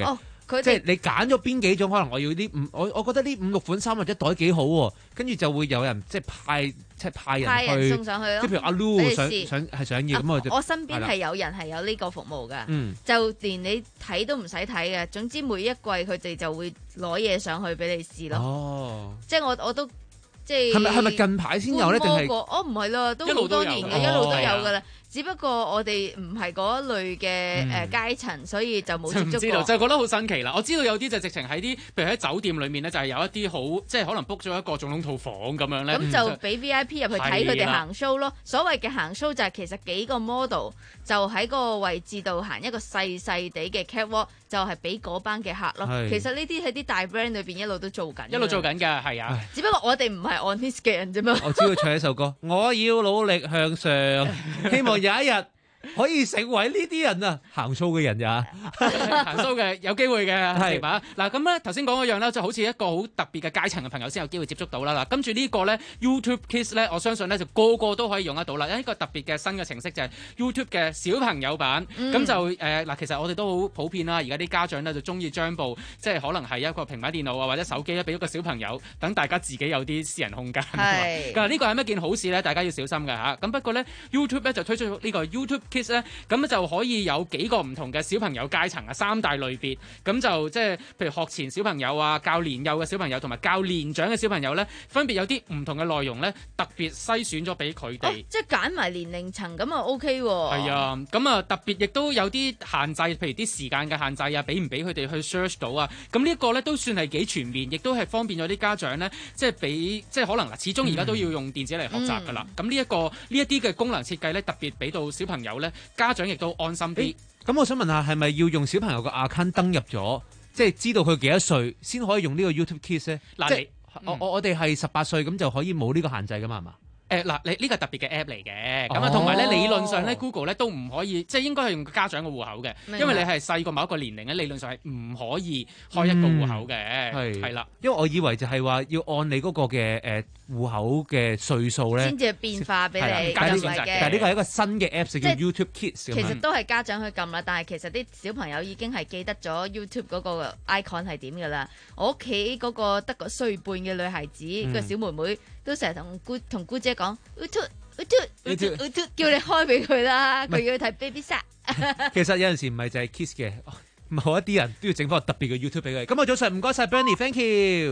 佢即係你揀咗邊幾種，可能我要呢五，我我覺得呢五六款衫或者袋幾好喎，跟住就會有人即係派即係派人派人去送上去咯。 即係譬如阿 Lu 想想係想要咁我就我身邊係啦係有人係有呢個服務㗎， 嗯就連你睇都唔使睇嘅。總之每一季佢哋就會攞嘢上去俾你試咯。 哦， 即係我我都即係係咪係咪近排先有咧？定係觀摩過哦，唔係啦，都一路都有好多年嘅， 㗎一路都哦有㗎啦。只不過我哋唔係嗰一類嘅誒階層，所以就冇接觸就唔知道， 過。 就覺得好新奇啦。我知道有啲就直情喺啲，譬如喺酒店裏面咧，就係有一啲好，即係可能 book 咗一個總統套房咁樣咧。 咁就俾 V I P 入去睇佢哋係啦行 show 咯。所謂嘅行 show 就係其實幾個 model 就喺嗰個位置度行一個細細地嘅 catwalk，就係俾嗰班嘅客咯。 係其實呢啲喺啲大 brand 裏邊一路都做緊， 一路做緊㗎，係啊。 只不過我哋唔係 on this 嘅人啫嘛。 我只會唱一首歌，我要努力向上，希望有一日可以成為呢啲人啊，行 show 嘅人呀， 行 show 嘅有機會嘅係係嘛？嗱咁咧頭先講嗰樣咧，就好似一個好特別嘅階層嘅朋友先有機會接觸到啦。嗱，跟住呢個咧 YouTube Kids 咧，我相信咧就個個都可以用得到啦。一個特別嘅新嘅程式就係 YouTube 嘅小朋友版，咁、 嗯就誒嗱、呃，其實我哋都好普遍啦。而家啲家長咧就中意將部即係可能係一個平板電腦啊或者手機咧，俾一個小朋友，等大家自己有啲私人空間。 係嗱，呢個係乜件好事咧？大家要小心嘅嚇。咁不過咧 YouTube 咧就推出呢個 YouTube Kids 咧，咁就可以有幾個唔同嘅小朋友階層啊，三大類別。咁就即係譬如學前小朋友啊、較年幼嘅小朋友同埋較年長嘅小朋友咧，分別有啲唔同嘅內容咧，特別篩選咗俾佢哋。 即係揀埋年齡層咁啊 OK 喎。 係啊，咁啊特別亦都有啲限制，譬如啲時間嘅限制啊，俾唔俾佢哋去 search 到啊？咁呢一個咧都算係幾全面，亦都係方便咗啲家長咧，即係俾即係可能嗱，始終而家都要用電子嚟學習㗎啦。咁呢一個呢一啲嘅功能設計咧，特別俾到小朋友咧，家長亦都安心啲。 咁我想問下，係咪要用小朋友個 account 登入咗，即係知道佢幾多歲先可以用呢個 YouTube Kids 咧？ 嗱， 即係你我我我哋係十八歲咁就可以冇呢個限制噶嘛？係嘛？ 誒嗱，你呢個特別嘅 app 嚟嘅，咁啊哦同埋咧理論上咧 Google 咧都唔可以，即係應該係用家長嘅戶口嘅， 明白因為你係細過某一個年齡咧，理論上係唔可以開一個戶口嘅， 係係啦。 因為我以為就係話要按你嗰個嘅誒戶口嘅歲數咧， 先至變化俾係啦你， 但係呢個唔係嘅但係呢個係一個新嘅 Apps 叫即係 YouTube Kids 咁樣其實都係家長去撳啦，但係其實啲小朋友已經係記得咗 YouTube 嗰個 icon 係點㗎啦。我屋企嗰個得個歲半嘅女孩子， 嗯個小妹妹都成日同姑同姑姐講 YouTube YouTube YouTube，叫你開俾佢啦， 唔係佢要睇 Baby Shark。 其實有陣時唔係就係 Kids 嘅，某一啲人都要整翻個特別嘅 YouTube 俾佢。咁啊，早上唔該晒 Bernie，thank you。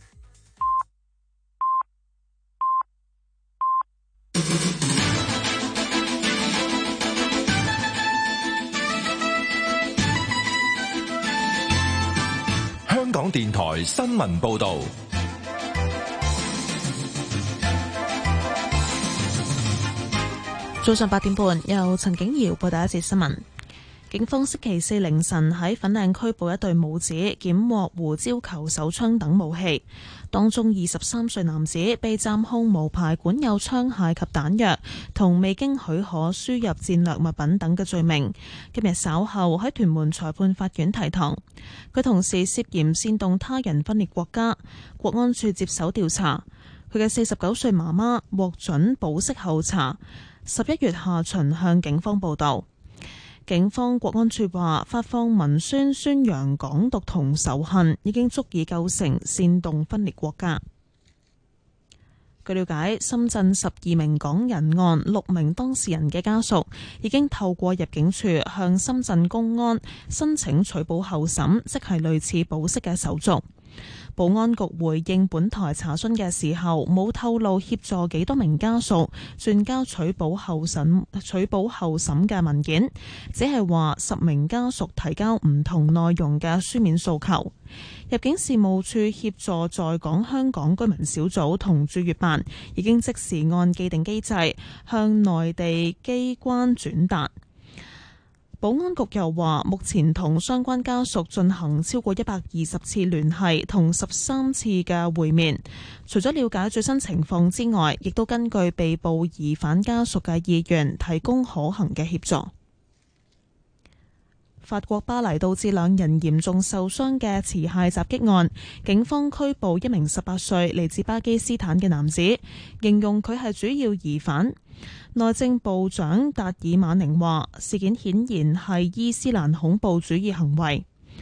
香港電台新聞報導。 早上八點半，由陳景瑤報第一節新聞。警方星期四凌晨喺粉嶺拘捕一對母子，檢獲胡椒球、手槍等武器。當中二十三歲男子被暫控無牌管有槍械及彈藥，同未經許可輸入戰略物品等嘅罪名。今日稍後喺屯門裁判法院提堂。佢同時涉嫌煽動他人分裂國家，國安處接手調查。佢嘅四十九歲媽媽獲准保釋候查，十一月下旬向警方報到。警方國安處話，發放文宣宣揚港獨同仇恨已經足以構成煽動分裂國家。據了解，深圳十二名港人案六名當事人嘅家屬已經透過入境處向深圳公安申請取保候審，即係類似保釋嘅手續。保安局回應本台查詢嘅時候，冇透露協助幾多名家屬轉交取保候審取保候審嘅文件，只係話十名家屬提交唔同內容嘅書面訴求。入境事務處協助在港香港居民小組同駐粵辦已經即時按既定機制向內地機關轉達。保安局又話，目前同相關家屬進行超過一百二十次聯繫同十三次嘅會面，除咗了解最新情況之外，亦都根據被捕疑犯家屬嘅意願，提供可行嘅協助。法國巴黎導致兩人嚴重受傷嘅持械襲擊案，警方拘捕一名十八歲嚟自巴基斯坦嘅男子，形容佢係主要疑犯。內政部長達爾馬寧話，事件顯然係伊斯蘭恐怖主義行為。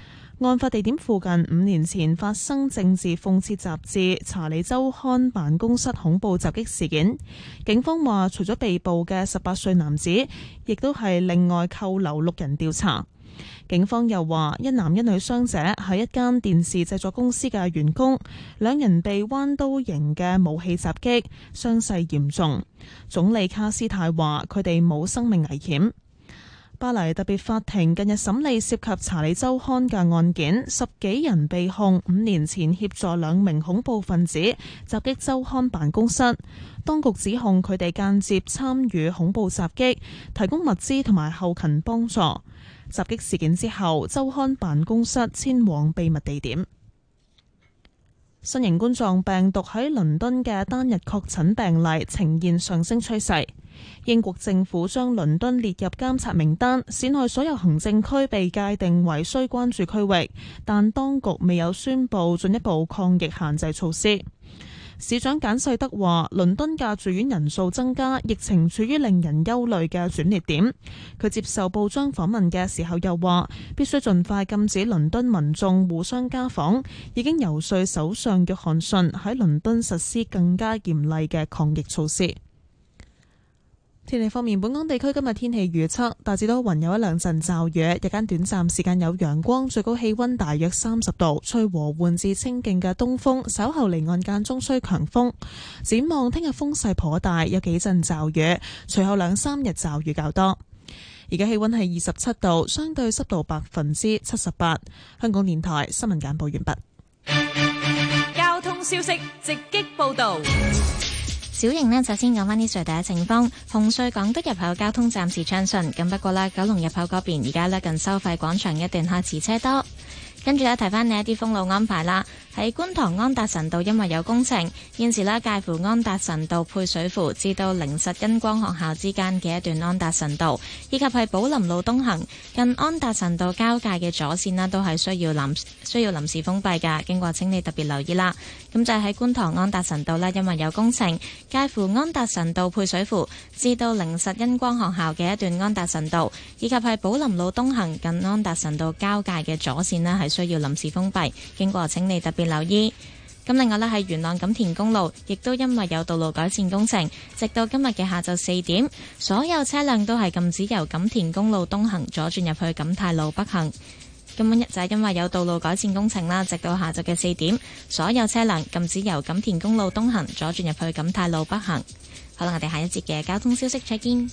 案發地點附近五年前發生政治諷刺雜誌《查理周刊》辦公室恐怖襲擊事件。警方話，除咗被捕嘅十八歲男子，亦都係另外扣留六人調查。警方又話，一男一女傷者係一間電視製作公司嘅員工，兩人被彎刀型嘅武器襲擊，傷勢嚴重。總理卡斯泰話，佢哋冇生命危險。巴黎特別法庭近日審理涉及查理周刊嘅案件，十幾人被控五年前協助兩名恐怖分子襲擊周刊辦公室。當局指控佢哋間接參與恐怖襲擊，提供物資同埋後勤幫助。襲擊事件之後，周刊辦公室遷往秘密地點。新型冠狀病毒喺倫敦嘅單日確診病例呈現上升趨勢。英國政府將倫敦列入監察名單，市內所有行政區被界定為需關注區域，但當局未有宣布進一步抗疫限制措施。市長簡世德話，倫敦嘅住院人數增加，疫情處於令人憂慮嘅轉捩點。佢接受報章訪問嘅時候又話，必須盡快禁止倫敦民眾互相家訪，已經游說首相約翰遜喺倫敦實施更加嚴厲嘅抗疫措施。天氣方面，本港地區今日天氣預測大致多雲，有一兩陣驟雨，日間短暫時間有陽光，最高氣溫大約三十度，吹和緩至清勁嘅東風，稍後離岸間中吹強風。展望聽日風勢頗大，有幾陣驟雨，隨後兩三日驟雨較多。而家氣溫係二十七度，相對濕度百分之七十八。香港電台新聞簡報完畢。 交通消息直擊報道。 小型呢，就先講返啲隧道嘅情況。紅隧港島入口交通暫時暢順，咁不過啦，九龍入口嗰邊而家呢，近收費廣場一段開始車多。跟住咧，提翻你一啲封路安排啦。喺觀塘安達臣道，因為有工程，現時咧介乎安達臣道配水庫至到靈實恩光學校之間嘅一段安達臣道，以及係寶林路東行近安達臣道交界嘅左線啦，都係需要臨需要臨時封閉㗎。經過請你特別留意啦。咁就係喺觀塘安達臣道啦，因為有工程，介乎安達臣道配水庫至到靈實恩光學校嘅一段安達臣道，以及係寶林路東行近安達臣道交界嘅左線啦，係需要臨時封閉，經過請你特別留意。咁另外呢，喺元朗錦田公路，亦都因為有道路改善工程，直到今日嘅下晝四點，所有車輛都係禁止由錦田公路東行左轉入去錦泰路北行。咁樣就係因為有道路改善工程啦，直到下晝嘅四點，所有車輛禁止由錦田公路東行左轉入去錦泰路北行。好啦，我哋下一節嘅交通消息再見。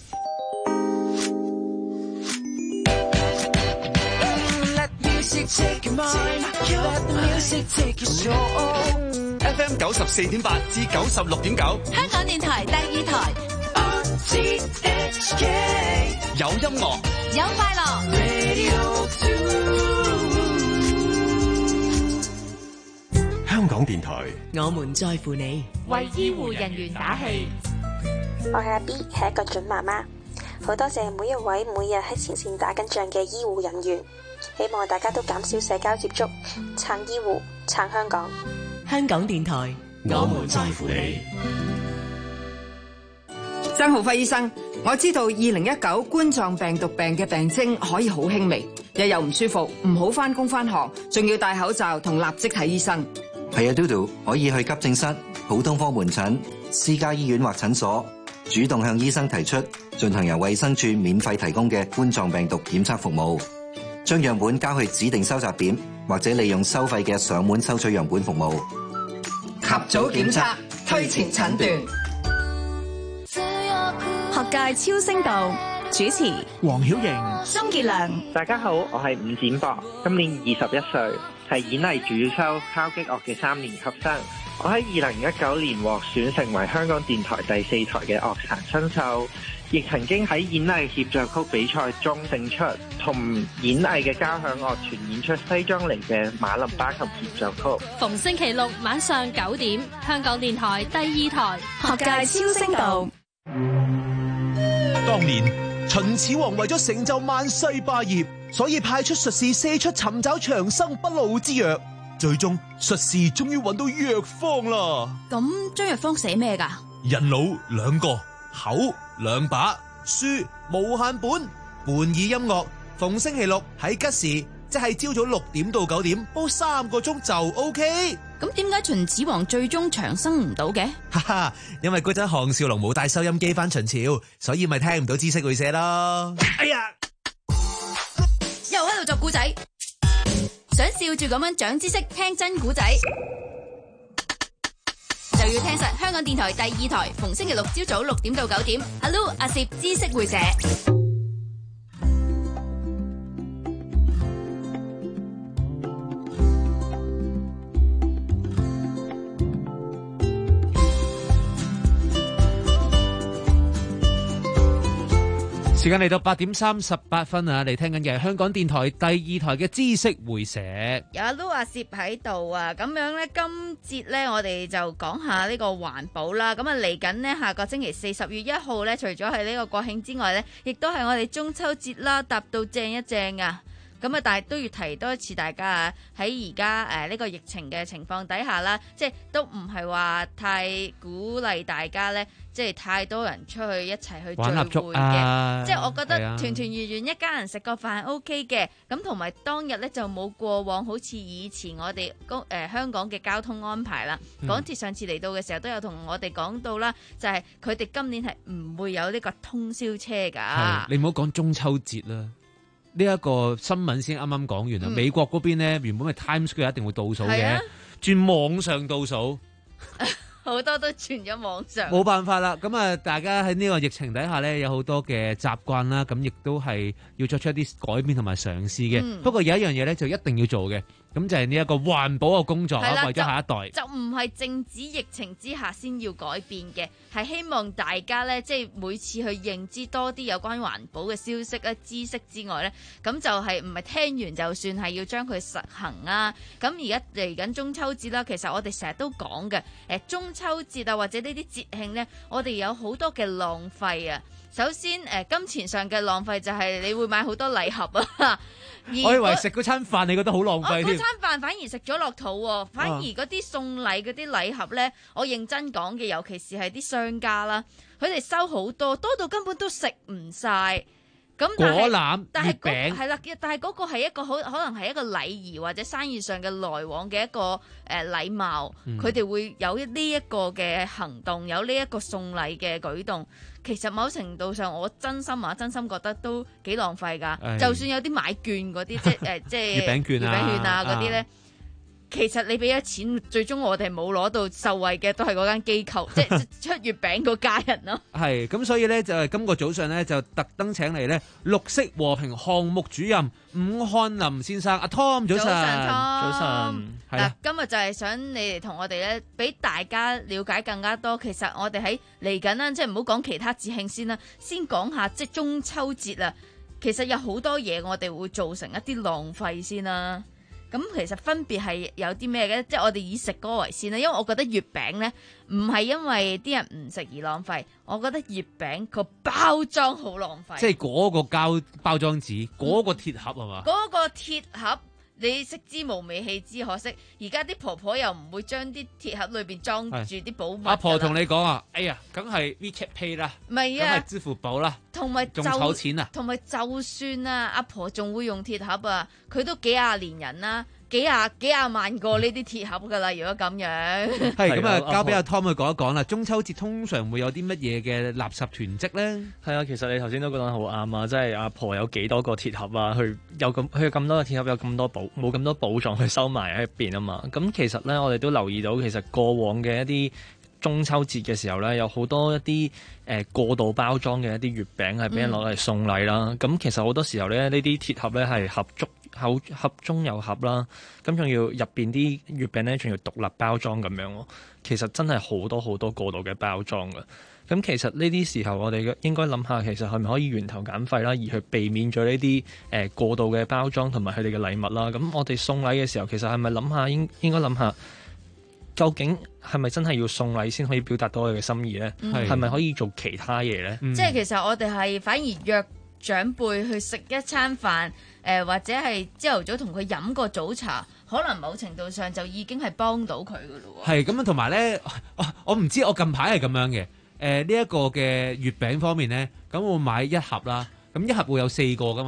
F M 九十四點八至九十六點九， 香港電台第二台。 有音樂， 有快樂。 香港電台， 我們在乎你， 為醫護人員打氣。 我係阿 B， 係一個準媽媽，好多謝每一位每日喺前線打緊仗嘅醫護人員。希望大家都減少社交接觸，撐醫護，撐香港。 香港電台， 我們在乎你。 曾浩輝醫生，我知道二零一九冠狀病毒病嘅病徵可以好輕微，日又唔舒服，唔好返工返學，仲要戴口罩同立即睇醫生。 係啊，嘟嘟可以去急症室、普通科門診、私家醫院或診所，主動向醫生提出進行由衛生署免費提供嘅冠狀病毒檢測服務。將樣本交去指定收集點，或者利用收費嘅上門收取樣本服務。 及早檢測，推前診斷。 學界超聲道主持黃曉瑩、 鍾傑良。 大家好，我係伍展博，今年二十一歲，係演藝主修敲擊樂嘅三年級生。我喺二零一九年獲選成為香港電台第四台嘅樂壇新秀。亦曾經喺演藝協奏曲比賽中勝出，同演藝嘅交響樂團演出西裝尼嘅馬林巴琴協奏曲。 逢星期六晚上九點，香港電台第二台學界超聲道。 當年秦始皇為咗成就萬世霸業，所以派出術士四出尋找長生不老之藥。最終術士終於揾到藥方啦。 咁張藥方寫咩㗎？ 人腦兩個，口兩把，書無限本，伴以音樂。逢星期六喺吉時即係朝早六點到九點煲三個鐘就 OK。 咁點解秦始皇最終長生唔到嘅？ 哈哈，因為嗰陣項少龍冇帶收音機返秦朝，所以咪聽唔到知識會社咯。哎呀， 又喺度作古仔，想笑住咁樣長知識，聽真古仔就要聽實香港電台第二台，逢星期六朝早六點到九點，阿 Lu 阿攝知識會社。 時間嚟到八點三十八分啊！你聽緊嘅係香港電台第二台嘅知識會社， 有阿 Lu 阿攝喺度啊！咁樣呢，今節呢，我哋就講下呢個環保啦。咁啊，嚟緊呢，下個星期四十月一號呢，除咗係呢個國慶之外呢，亦都係我哋中秋節啦，搭到正一正啊！咁啊，但係都要提多一次大家啊，喺而家誒呢個疫情嘅情況底下啦，即係都唔係話太鼓勵大家呢，即係太多人出去一齊去聚會嘅。 啊、 即係我覺得啊團團圓圓一家人食個飯 O K 嘅。咁同埋當日呢，就冇過往好似以前我哋公誒香港嘅交通安排啦。 嗯、 港鐵上次嚟到嘅時候都有同我哋講到啦，就係佢哋今年係唔會有呢個通宵車㗎。 你唔好講中秋節啦。呢一個新聞先啱啱講完啦， 嗯、 美國嗰邊咧原本係 Times Square 一定會倒數嘅， 啊、 轉網上倒數， 好多都轉咗網上。 冇辦法啦，咁啊，大家喺呢個疫情底下咧，有好多嘅習慣啦，咁亦都係要作出一啲改變同埋嘗試嘅。 嗯、 不過有一樣嘢咧，就一定要做嘅。咁就係呢一個環保嘅工作啊， 啦為咗下一代。 就唔係淨止疫情之下先要改變嘅，係希望大家呢，即係每次去認知多啲有關環保嘅消息咧、知識之外呢，咁就係唔係聽完就算，係要將佢實行啊。咁而家嚟緊中秋節啦，其實我哋成日都講嘅，誒中秋節啊或者呢啲節慶呢，我哋有好多嘅浪費啊。首先誒金錢上嘅浪費就係你會買好多禮盒啊。 我以為食嗰餐飯你覺得好浪費添。 嗰餐飯反而食咗落肚喎，反而嗰啲送禮嗰啲禮盒呢，我認真講嘅，尤其是係啲商家啦，佢哋收好多，多到根本都食唔晒。咁果籃、 但係月餅係啦，但係嗰個係一個好可能係一個禮儀或者生意上嘅來往嘅一個誒禮貌，佢哋、嗯、會有呢一個嘅行動，有呢一個送禮嘅舉動。其實某程度上，我真心啊，真心覺得都幾浪費㗎。哎、就算有啲買券嗰啲，即係誒，即係月餅券啊、 月餅券啊嗰啲咧。啊其實你俾咗錢，最終我哋冇攞到受惠嘅，都係嗰間機構，即係出月餅嗰家人咯。係咁，所以咧就係今個早上咧就特登請嚟咧綠色和平項目主任伍漢林先生，阿 Tom 早晨， 早晨， 早晨， 係啦。今日就係想你哋同我哋咧，俾大家了解更加多。其實我哋喺嚟緊啦，即係唔好講其他節慶先啦，先講下即係中秋節啊。其實有好多嘢我哋會造成一啲浪費先啦。咁其實分別係有啲咩嘅？即係我哋以食嗰個為先啦，因為我覺得月餅呢唔係因為啲人唔食而浪費，我覺得月餅個包裝好浪費。 即係嗰個膠包裝紙，嗰、嗯、個鐵盒係嘛？ 嗰個鐵盒。你識之無味，棄之可惜。而家啲婆婆又唔會將啲鐵盒裏邊裝住啲寶物。阿婆同你講啊，哎呀，梗係 WeChat Pay 啦， 唔係啊， 梗係支付寶啦， 同埋仲籌錢啊， 同埋就算啊，阿婆仲會用鐵盒啊，佢都幾廿年人啦。幾廿幾廿萬個呢啲鐵盒噶啦，如果咁樣。 係咁啊，交俾阿 Tom 去講一講啦。中秋節通常會有啲乜嘢嘅垃圾囤積咧？ 係啊，其實你頭先都講得好啱啊，即係阿婆有幾多個鐵盒啊，佢有咁佢有咁多個鐵盒，有咁多寶冇咁多寶藏去收埋喺入邊啊嘛。咁其實咧，我哋都留意到，其實過往嘅一啲中秋節嘅時候咧，有好多一啲誒、呃、過度包裝嘅一啲月餅係俾人攞嚟送禮啦。咁、嗯、其實好多時候咧，呢啲鐵盒咧係合足。口盒中有盒啦，咁仲要入邊啲月餅咧，仲要獨立包裝咁樣喎。其實真係好多好多過度嘅包裝㗎。咁其實呢啲時候，我哋應該諗下，其實係咪可以源頭減廢啦，而去避免咗呢啲誒過度嘅包裝同埋佢哋嘅禮物啦。咁我哋送禮嘅時候，其實係咪諗下應應該諗下，究竟係咪真係要送禮先可以表達到我哋嘅心意咧？係咪、嗯、可以做其他嘢咧？ 嗯、即係其實我哋係反而約長輩去食一餐飯，誒、呃、或者係朝頭早同佢飲個早茶，可能某程度上就已經係幫到佢噶咯喎。係咁樣，同埋咧，我唔知我近排係咁樣嘅。誒呢一個嘅月餅方面咧，咁我買一盒啦，咁一盒會有四個噶嘛，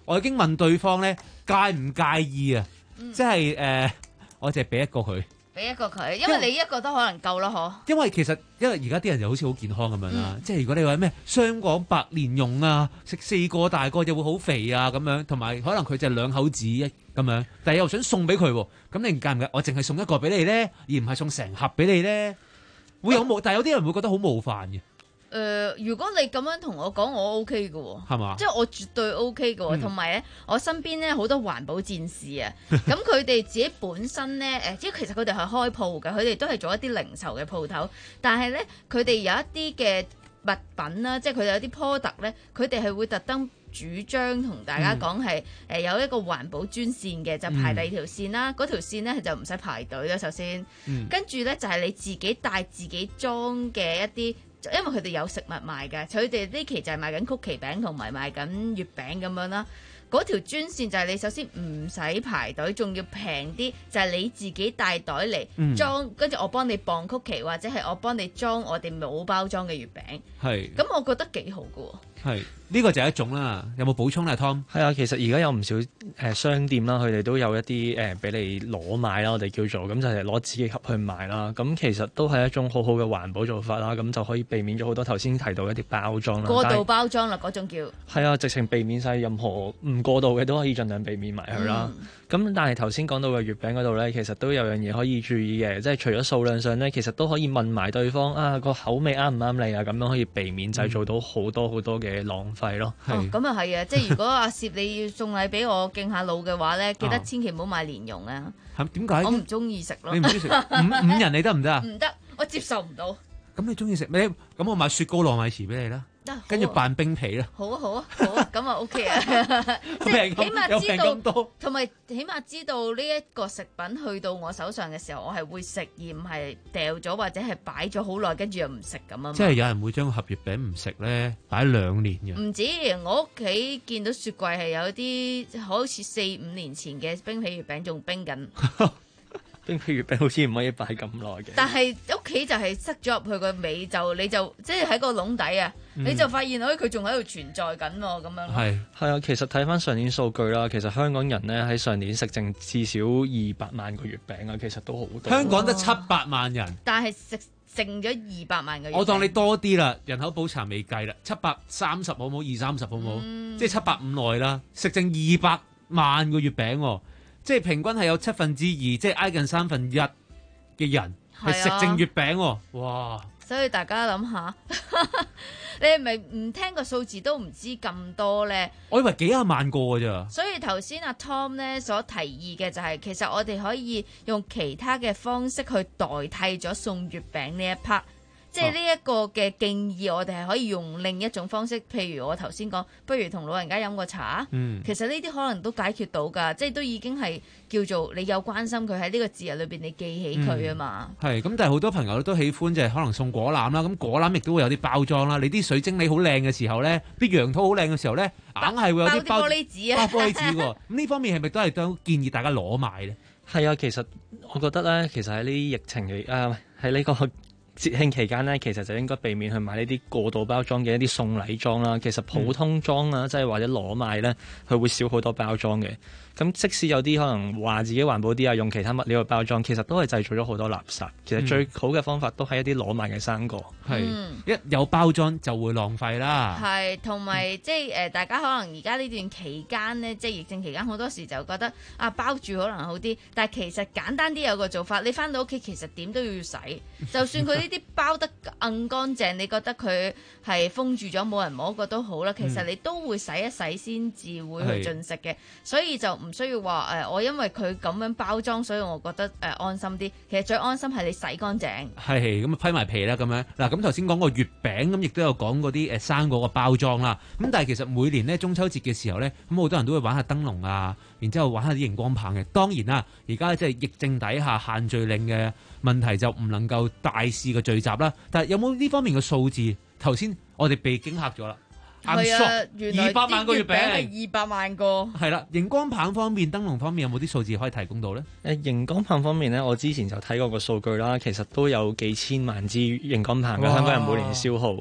我已經問對方咧介唔介意啊？ 嗯、 即係誒、呃，我淨係俾一個佢。 俾一個佢，因為你一個都可能夠咯，嗬。 因為其實因為而家啲人就好似好健康咁樣啦， 嗯、 即係如果你話咩雙廣白蓮蓉啊，食四個大個就會好肥啊咁樣，同埋可能佢就兩口子咁樣，但係又想送俾佢喎，咁你唔介唔介？我淨係送一個俾你咧，而唔係送成盒俾你咧，會有冒？但係有啲人會覺得好冒犯嘅。 誒、呃，如果你咁樣同我講，我 O K 嘅喎， 係嘛？ 即係我絕對 O K 嘅喎，同埋咧，我身邊咧好多環保戰士啊，咁佢哋自己本身咧誒，即係其實佢哋係開鋪嘅，佢哋都係做一啲零售嘅鋪頭，但係咧佢哋有一啲嘅物品啦，即係佢哋有啲 product 咧，佢哋係會特登主張同大家講係誒有一個環保專線嘅，就排第二條線啦，嗰、嗯、條線咧就唔使排隊啦，首先，嗯、跟住咧就係、是、你自己帶自己裝嘅一啲。因為佢哋有食物賣嘅，佢哋呢期就係賣緊曲奇餅同埋賣緊月餅咁樣啦。嗰條專線就係你首先唔使排隊，仲要平啲，就係、是、你自己帶袋嚟裝，跟住、嗯、我幫你磅曲奇，或者係我幫你裝我哋冇包裝嘅月餅。係，咁我覺得幾好㗎喎。係，呢個就係一種啦。有冇補充咧，Tom？ 係啊，其實而家有唔少誒、呃、商店啦，佢哋都有一啲誒俾你攞賣啦，我哋叫做咁就係攞紙盒去賣啦。咁其實都係一種好好嘅環保做法啦。咁就可以避免咗好多頭先提到一啲包裝啦。過度包裝啦，嗰種叫係啊，直情避免晒任何唔過度嘅都可以盡量避免埋佢啦。咁、嗯、但係頭先講到嘅月餅嗰度咧，其實都有樣嘢可以注意嘅，即係除咗數量上咧，其實都可以問埋對方啊個口味啱唔啱你啊，咁樣可以避免製造到好多好多嘅浪費咯。 哦，咁又係啊！即係如果阿攝你要送禮俾我敬下老嘅話咧，記得千祈唔好買蓮蓉啊！ 係點解？ 我唔中意食咯。 你唔中意食五五人你得唔得啊？ 唔得，我接受唔到。咁你中意食咩？咁我買雪糕糯米糍俾你啦。跟住扮冰皮啦， 好啊好啊好啊，咁啊 OK 啊，即係起碼知道，同埋起碼知道呢一個食品去到我手上嘅時候，我係會食而唔係掉咗或者係擺咗好耐，跟住又唔食咁啊。 即係有人會將盒月餅唔食咧，擺兩年嘅。唔止，我屋企見到雪櫃係有啲好似四五年前嘅冰皮月餅仲冰緊。 冰皮月餅好似唔可以擺咁耐嘅， 但係屋企就係塞咗入去個尾，就你就即係喺個籠底啊，嗯、你就發現到佢仲喺度存在緊喎，咁樣。 係係啊，其實睇翻上年數據啦，其實香港人咧喺上年食剩至少二百萬個月餅啊，其實都好多。 香港得七百萬人， 但係食剩咗二百萬個月餅。 我當你多啲啦，人口普查未計啦，七百三十好冇，二三十好冇，嗯、即係七百五內啦，食剩二百萬個月餅喎。即係平均係有七分之二，即係挨近三分一嘅人係食剩月餅喎，哇！ 所以大家諗下，你係咪唔聽個數字都唔知咁多咧？ 我以為幾廿萬個㗎咋。 所以頭先阿 Tom 咧所提議嘅就係、是，其實我哋可以用其他嘅方式去代替咗送月餅呢一 part。即係呢一個嘅敬意，我哋係可以用另一種方式，譬如我頭先講，不如同老人家飲個茶。嗯，其實呢啲可能都解決到㗎，即係都已經係叫做你有關心佢喺呢個節日裏邊，你記起佢啊嘛。係咁、嗯，但係好多朋友都喜歡就係可能送果籃啦。咁果籃亦都會有啲包裝啦。你啲水晶梨好靚嘅時候咧，啲楊桃好靚嘅時候咧，硬係會有啲包，包玻璃紙啊，包玻璃紙喎。咁呢方面係咪都係都建議大家攞埋咧？ 係啊，其實我覺得咧，其實喺呢啲疫情嘅啊，喺呢、呢個節慶期間呢，其實就應該避免去買呢啲過度包裝嘅一啲送禮裝啦。其實普通裝啊，即係、嗯、或者攞賣呢，佢會少好多包裝嘅。咁即使有啲可能話自己環保啲啊，用其他物料去包裝，其實都係製造咗好多垃圾。其實最好嘅方法都係一啲攞賣嘅生果。係、 嗯、一有包裝就會浪費啦。 係同埋即係誒，大家可能而家呢段期間呢，即係疫症期間，好多時就覺得啊包住可能好啲，但係其實簡單啲有個做法，你翻到屋企其實點都要洗，就算佢呢啲包得硬乾淨，你覺得佢係封住咗冇人摸過都好啦，其實你都會洗一洗先至會去進食嘅，所以就唔需要話誒、呃，我因為佢咁樣包裝，所以我覺得誒、呃、安心啲。其實最安心係你洗乾淨。 係咁批埋皮啦，咁樣嗱。咁頭先講個月餅，咁亦都有講嗰啲誒生果個包裝啦。咁但係其實每年咧中秋節嘅時候咧，咁好多人都會玩下燈籠啊，然之後玩下啲熒光棒嘅。當然啦，而家即係疫症底下限聚令嘅問題就唔能夠大肆嘅聚集啦。但係有冇呢方面嘅數字？頭先我哋被驚嚇咗啦。 係啊，原來二百萬個月餅係二百萬個。係啦，熒光棒方面、燈籠方面有冇啲數字可以提供到咧？ 誒，熒光棒方面咧，我之前就睇過個數據啦，其實都有幾千萬支熒光棒嘅香港人每年消耗。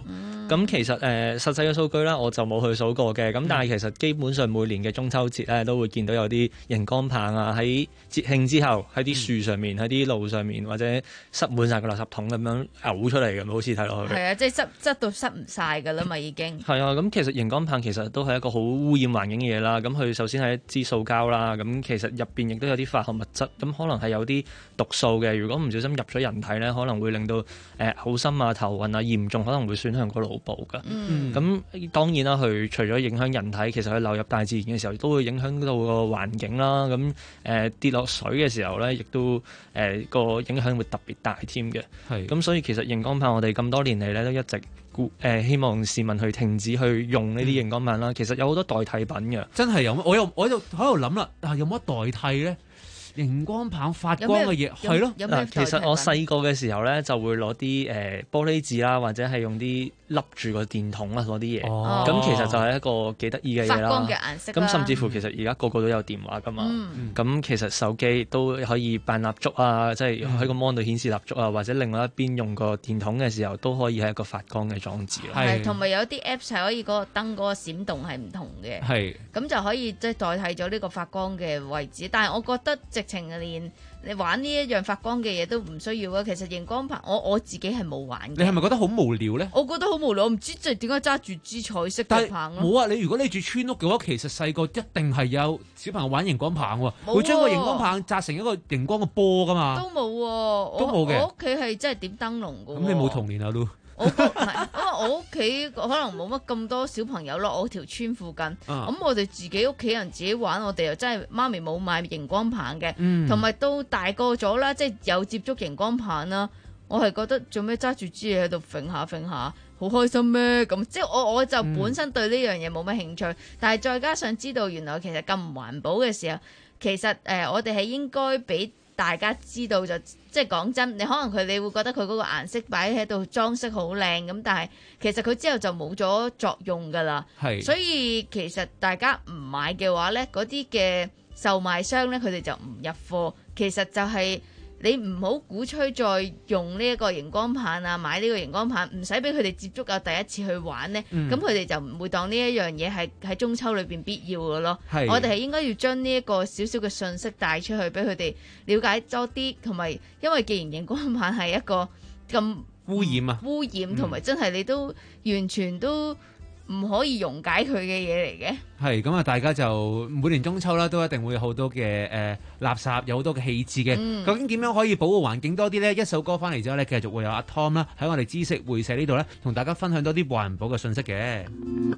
咁其實誒、呃、實際嘅數據啦，我就冇去數過嘅。咁、嗯、但係其實基本上每年嘅中秋節咧，都會見到有啲熒光棒啊，喺節慶之後喺啲樹上面、喺啲、嗯、路上面或者塞滿晒個垃圾桶咁樣嘔出嚟嘅，好似睇落去。 係啊，即係塞塞到塞唔晒㗎啦嘛，已經。 係啊，咁其實熒光棒其實都係一個好污染環境嘅嘢啦。咁佢首先係一支塑膠啦，咁其實入邊亦都有啲化學物質，咁可能係有啲毒素嘅。如果唔小心入咗人體咧，可能會令到誒嘔心啊、頭暈啊，嚴重可能會損傷個腦部㗎。 嗯， 咁當然啦，佢除咗影響人體，其實佢流入大自然嘅時候，都會影響到個環境啦。咁誒、呃、跌落水嘅時候咧，亦都誒個、呃、影響會特別大添嘅。係，咁所以其實熒光棒我哋咁多年嚟咧都一直誒、呃、希望市民去停止去用呢啲熒光棒啦。其實有好多代替品嘅， 真係有，我又我就喺度諗啦，啊有冇得代替咧？熒光棒發光嘅嘢係咯， 嗱，其實我細個嘅時候咧，就會攞啲誒玻璃紙啦，或者係用啲笠住個電筒啦，攞啲嘢。咁、哦、其實就係一個幾得意嘅嘢啦。 發光嘅顏色。 咁甚至乎其實而家個個都有電話噶嘛。咁、嗯、其實手機都可以扮蠟燭啊，即係喺個 mon 度顯示蠟燭啊，或者另外一邊用個電筒嘅時候，都可以係一個發光嘅裝置。 係，同埋有啲 apps 係可以嗰個燈嗰個閃動係唔同嘅。係。咁就可以即係代替咗呢個發光嘅位置，但係我覺得直情連你玩呢一樣發光嘅嘢都唔需要啊！其實熒光棒我我自己係冇玩嘅。 你係咪覺得好無聊咧？ 我覺得好無聊，我唔知即係點解揸住支彩色嘅棒咯。 冇啊！你如果你住村屋嘅話，其實細個一定係有小朋友玩熒光棒喎，會將個熒光棒紮成一個熒光嘅波噶嘛。 都冇喎， 都冇嘅。 我屋企係真係點燈籠嘅。 咁你冇童年啊都？ 我唔係，因為我屋企可能冇乜咁多小朋友咯，我條村附近，咁、啊、我哋自己屋企人自己玩，我哋又真係媽咪冇買熒光棒嘅，同埋都大個咗啦，即係有接觸熒光棒啦，我係覺得做咩揸住支嘢喺度揈下揈下，好開心咩？咁即係我我就本身對呢樣嘢冇乜興趣，嗯、但係再加上知道原來其實咁唔環保嘅時候，其實誒、呃、我哋係應該俾大家知道，就即係講真，你可能佢你會覺得佢嗰個顏色擺喺度裝飾好靚咁，但係其實佢之後就冇咗作用㗎啦。係，所以其實大家唔買嘅話咧，嗰啲嘅售賣商咧，佢哋就唔入貨。其實就係你唔好鼓吹再用呢一個熒光棒啊，買呢個熒光棒，唔使俾佢哋接觸啊，第一次去玩咧，咁佢哋就唔會當呢一樣嘢係喺中秋裏邊必要嘅咯。我哋係應該要將呢一個少少嘅信息帶出去，俾佢哋了解多啲，同埋因為既然熒光棒係一個咁污染啊， 污染同埋真係你都完全都唔可以溶解佢嘅嘢嚟嘅。 係咁啊！大家就每年中秋啦，都一定會有好多嘅誒、呃、垃圾，有好多嘅棄置嘅。嗯、究竟點樣可以保護環境多啲呢？一首歌翻嚟之後呢，繼續會有阿 Tom 啦，喺我哋知識會社呢度呢，同大家分享多啲環保嘅信息嘅。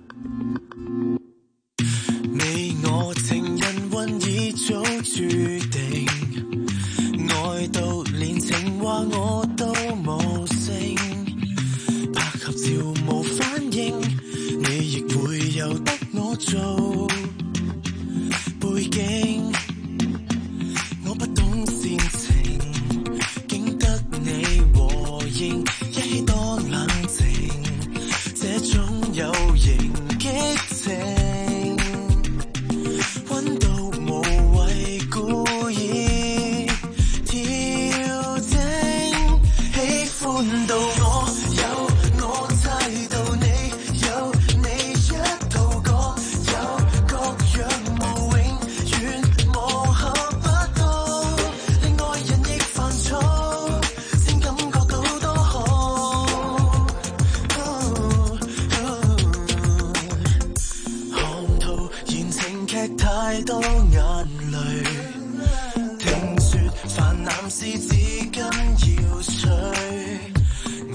你我情人運已早注定，愛到連情話我都無聲，拍合照無反應，你亦會由得我做背景，我不懂煽情，竟得你和應，一起多冷靜，這種有型激情。太多眼淚，聽說泛濫是紙巾要碎，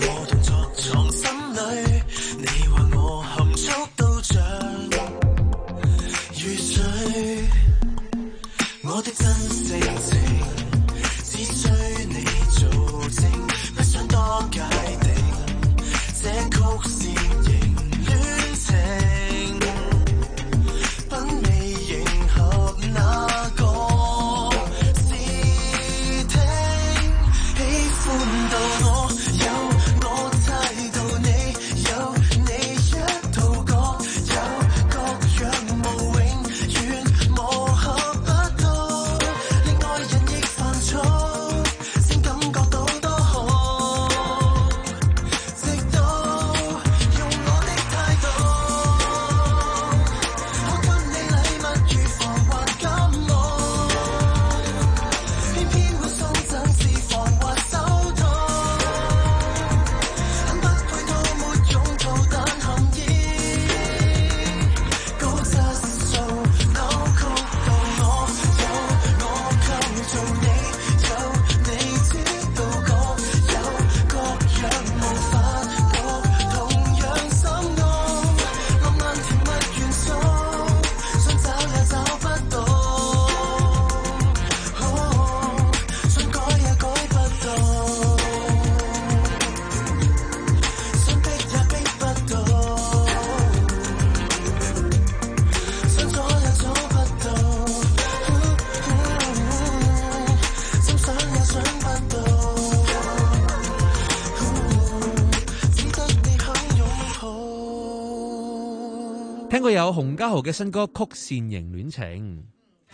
聽過有洪家豪嘅新歌《曲線型戀情》。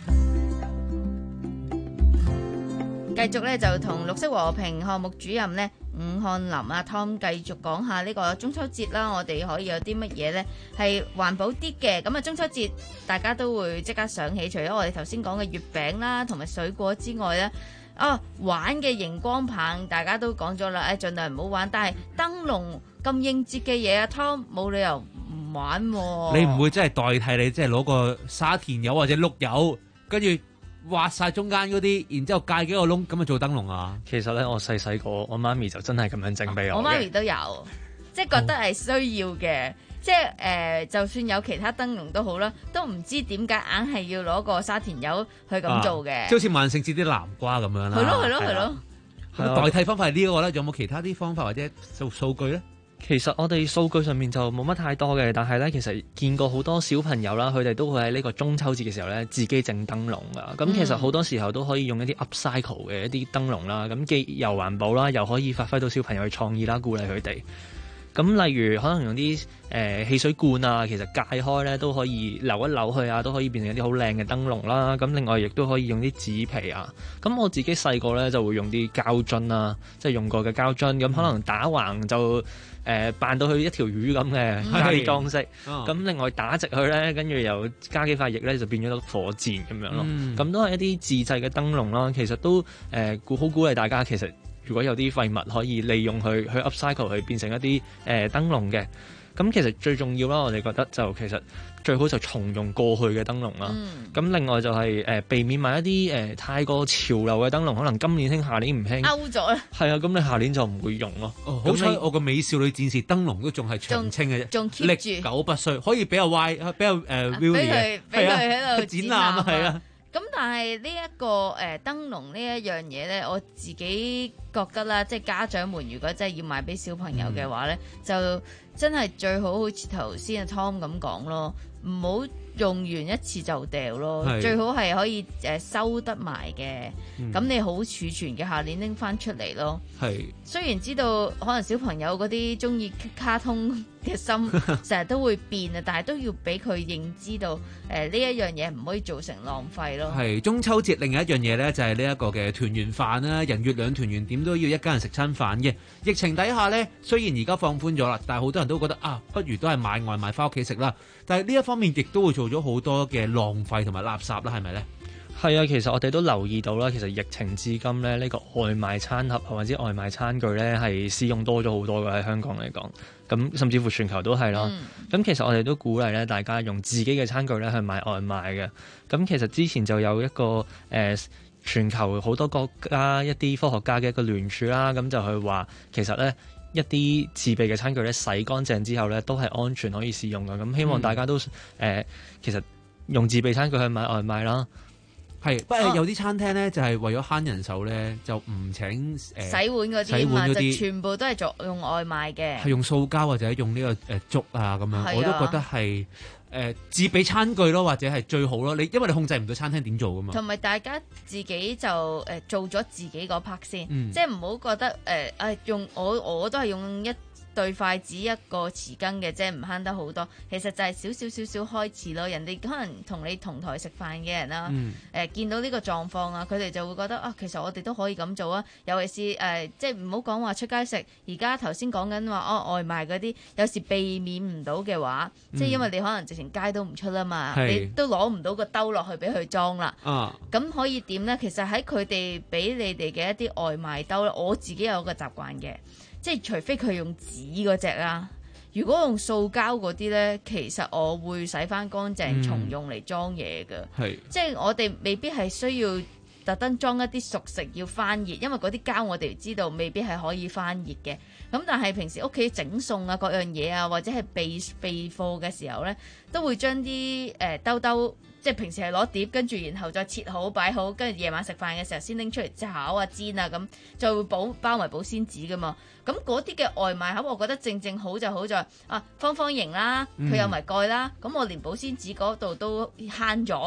繼續咧就同綠色和平項目主任咧伍漢林啊 Tom 繼續講下呢個中秋節啦，我哋可以有啲乜嘢咧係環保啲嘅。咁啊中秋節大家都會即刻想起，除咗我哋頭先講嘅月餅啦同埋水果之外咧，啊玩嘅熒光棒大家都講咗啦，誒盡量唔好玩。但係燈籠咁應節嘅嘢啊 Tom 冇理由唔玩喎。 你唔會真係代替你即係攞個沙田柚或者碌柚，跟住挖晒中間嗰啲，然之後界幾個窿，咁啊做燈籠啊？ 其實咧，我細細個，我媽咪就真係咁樣整俾我。 我媽咪都有，即係覺得係需要嘅。即係誒、呃，就算有其他燈籠都好啦，都唔知點解硬係要攞個沙田柚去咁做嘅。 即係好似萬聖節啲南瓜咁樣啦。 係咯係咯係咯。 咁代替方法係呢個咧，有冇其他啲方法或者數數據咧？ 其實我哋數據上面就冇乜太多嘅，但係咧其實見過好多小朋友啦，佢哋都會喺呢個中秋節嘅時候咧自己整燈籠噶。咁、嗯、其實好多時候都可以用一啲 upcycle 嘅一啲燈籠啦，咁既又環保啦，又可以發揮到小朋友嘅創意啦，鼓勵佢哋。咁例如可能用啲誒、呃、汽水罐啊，其實界開咧都可以扭一扭去啊，都可以變成一啲好靚嘅燈籠啦。咁另外亦都可以用啲紙皮啊。咁我自己細個咧就會用啲膠樽啊，即係用過嘅膠樽，咁可能打橫就誒扮、呃、到佢一條魚咁嘅加啲裝飾。咁、嗯、另外打直佢咧，跟住又加幾塊液咧，就變咗個火箭咁樣咯。咁、嗯、都係一啲自製嘅燈籠啦。其實都誒鼓好鼓勵大家，其實如果有啲廢物可以利用去去 upcycle 去變成一啲誒、呃、燈籠嘅，咁其實最重要啦，我哋覺得就其實最好就重用過去嘅燈籠啦。咁、嗯、另外就係、是、誒、呃、避免買一啲誒、呃、太過潮流嘅燈籠，可能今年興，下年唔興， 勾咗啦。係啊，咁你下年就唔會用咯。 哦，好彩我個美少女戰士燈籠都仲係長青嘅啫， 仲 keep 住， 歷久不衰，可以比較歪，比較誒 Willy 嘅， 俾佢喺度展覽啊，係啊。 咁但係呢一個誒、呃、燈籠呢一樣嘢咧，我自己覺得啦，即係家長們如果真係要買俾小朋友嘅話咧、嗯，就真係最好好似頭先阿 Tom 咁講咯，唔好用完一次就掉咯，最好係可以誒、呃、收得埋嘅，咁、嗯、你好儲存嘅，下年拎翻出嚟咯。係，雖然知道可能小朋友嗰啲中意卡通嘅心成日都會變啊，但係都要俾佢認知到誒呢、呃、一樣嘢唔可以造成浪費咯。 係中秋節另一樣嘢咧，就係呢一個嘅團圓飯啦，人月兩團圓，點都要一家人食餐飯嘅。疫情底下咧，雖然而家放寬咗啦，但係好多人都覺得啊，不如都係買外賣翻屋企食啦。但係呢一方面亦都會做咗好多嘅浪費同埋垃圾啦，係咪咧？ 係啊，其實我哋都留意到啦。其實疫情至今咧，呢、呢個外賣餐盒或者外賣餐具咧係使用多咗好多嘅，喺香港嚟講，咁甚至乎全球都係啦。咁、嗯、其實我哋都鼓勵咧大家用自己嘅餐具咧去買外賣嘅。咁其實之前就有一個誒、呃、全球好多國家一啲科學家嘅一個聯署啦，咁就去話其實咧一啲自備嘅餐具咧洗乾淨之後咧都係安全可以使用嘅。咁希望大家都誒、嗯呃、其實用自備餐具去買外賣啦。 係，不過有啲餐廳咧就係、是、為咗慳人手咧，就唔請誒、呃、 洗碗嗰啲嘛，就全部都係做用外賣嘅， 係用塑膠或者用呢、這個誒、呃、竹啊咁樣、啊，我都覺得係誒、呃、自備餐具咯，或者係最好咯。你因為你控制唔到餐廳點做噶嘛， 同埋大家自己就誒、呃、做咗自己嗰 part 先， 嗯、 即係唔好覺得誒誒、呃、用我我都係用一對筷子一個匙羹嘅啫，唔慳得好多。其實就係少少少少開始咯。人哋可能同你同台食飯嘅人啦，誒、嗯呃、見到呢個狀況啊，佢哋就會覺得啊，其實我哋都可以咁做啊。尤其是誒、呃，即係唔好講話出街食。而家頭先講緊話哦，外賣嗰啲有時避免唔到嘅話，嗯、即係因為你可能直情街都唔出啦嘛，你都攞唔到個兜落去俾佢裝啦。咁、啊、可以點呢？其實喺佢哋俾你哋嘅一啲外賣兜咧，我自己有個習慣嘅。即係除非佢用紙嗰隻啦，如果用塑膠嗰啲呢，其實我會洗翻乾淨重用嚟裝嘢㗎。係，即係我哋未必係需要特登裝一啲熟食要翻熱，因為嗰啲膠我哋知道未必係可以翻熱嘅。咁但係平時屋企整餸啊各樣嘢啊，或者係備備貨嘅時候呢，都會將啲誒兜兜。即係平時係攞碟，跟住然後再切好擺好，跟住夜晚食飯嘅時候先拎出嚟炒啊煎啊咁，就會包包埋保鮮紙噶嘛。咁嗰啲嘅外賣盒，我覺得正正好就好在啊方方形啦，佢有埋蓋啦，咁、嗯、我連保鮮紙嗰度都慳咗。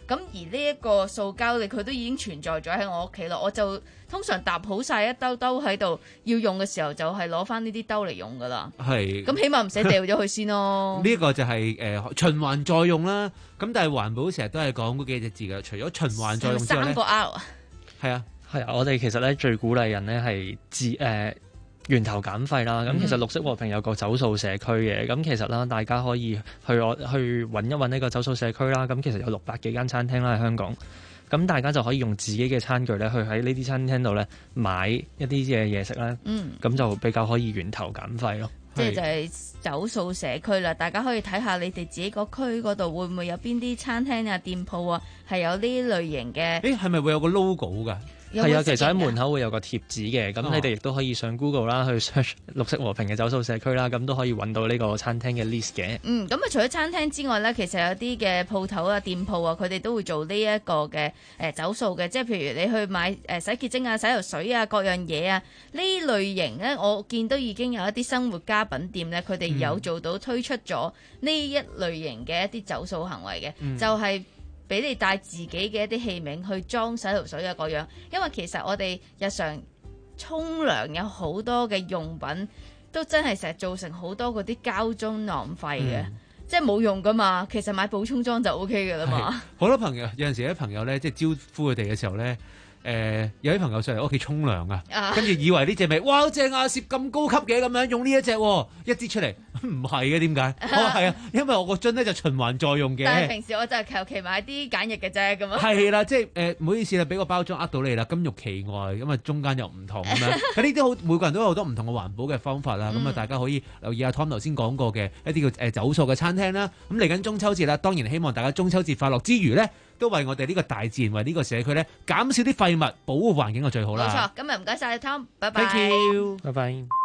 咁而呢一個塑膠你佢都已經存在咗喺我屋企咯，我就通常搭好晒一兜兜喺度，要用嘅時候就係攞翻呢啲兜嚟用噶啦。 係。 咁起碼唔使掉咗佢先咯。 呢個就係、是、誒、呃、循環再用啦。咁但係環保成日都係講嗰幾隻字㗎，除咗循環再用之外咧， 三個 R 啊。 係啊， 係啊，我哋其實咧最鼓勵人咧係自誒。呃源頭減廢啦，咁其實綠色和平有個走塑社區嘅，咁其實啦，大家可以去我去揾一揾呢個走塑社區啦，咁其實有六百幾間餐廳啦喺香港，咁大家就可以用自己嘅餐具咧去喺呢啲餐廳度咧買一啲嘅嘢食啦，咁、嗯、就比較可以源頭減廢咯。 即係就係走塑社區啦，大家可以睇下你哋自己個區嗰度會唔會有邊啲餐廳啊、店鋪啊係有呢類型嘅。 誒係咪會有個 logo 㗎？ 係啊，其實喺門口會有個貼紙嘅，咁、哦、你哋亦都可以上 Google 啦，去 search 綠色和平嘅走塑社區啦，咁都可以揾到呢個餐廳嘅 list 嘅。 嗯，咁啊除咗餐廳之外咧，其實有啲嘅鋪頭啊、店鋪啊，佢哋都會做呢一個嘅誒走塑嘅，即係譬如你去買誒洗潔精啊、洗頭水啊各樣嘢啊，呢類型咧，我見到已經有一啲生活家品店咧，佢哋有做到推出咗呢一類型嘅一啲走塑行為嘅，嗯、就係、是。俾你帶自己嘅一啲器皿去裝洗頭水啊嗰樣，因為其實我哋日常沖涼有好多嘅用品都真係成日造成好多嗰啲膠樽浪費嘅，嗯、即係冇用噶嘛。其實買補充裝就 O K 噶啦嘛。 好多朋友有陣時啲朋友咧，即係招呼佢哋嘅時候咧。誒、呃、有啲朋友上嚟屋企沖涼啊，跟住以為呢隻味，哇好正啊，攝咁高級嘅咁樣，用呢一隻、啊，一支出嚟唔係嘅，點解？我係啊，因為我個樽咧就循環再用嘅。 但係平時我就係求其買啲梘液嘅啫，咁啊。係啦，即係誒唔好意思啦，俾個包裝呃到你啦，金玉其外，咁啊中間又唔同咁樣。咁呢啲好每個人都有好多唔同嘅環保嘅方法啦，咁啊、嗯、大家可以留意下 Tom 頭先講過嘅一啲叫誒走塑嘅餐廳啦。咁嚟緊中秋節啦，當然希望大家中秋節快樂之餘咧，都為我哋呢個大自然，為呢個社區咧減少啲廢物，保護環境就最好啦。 冇錯，今日唔該晒 Tom，拜拜。 Thank you， 拜拜。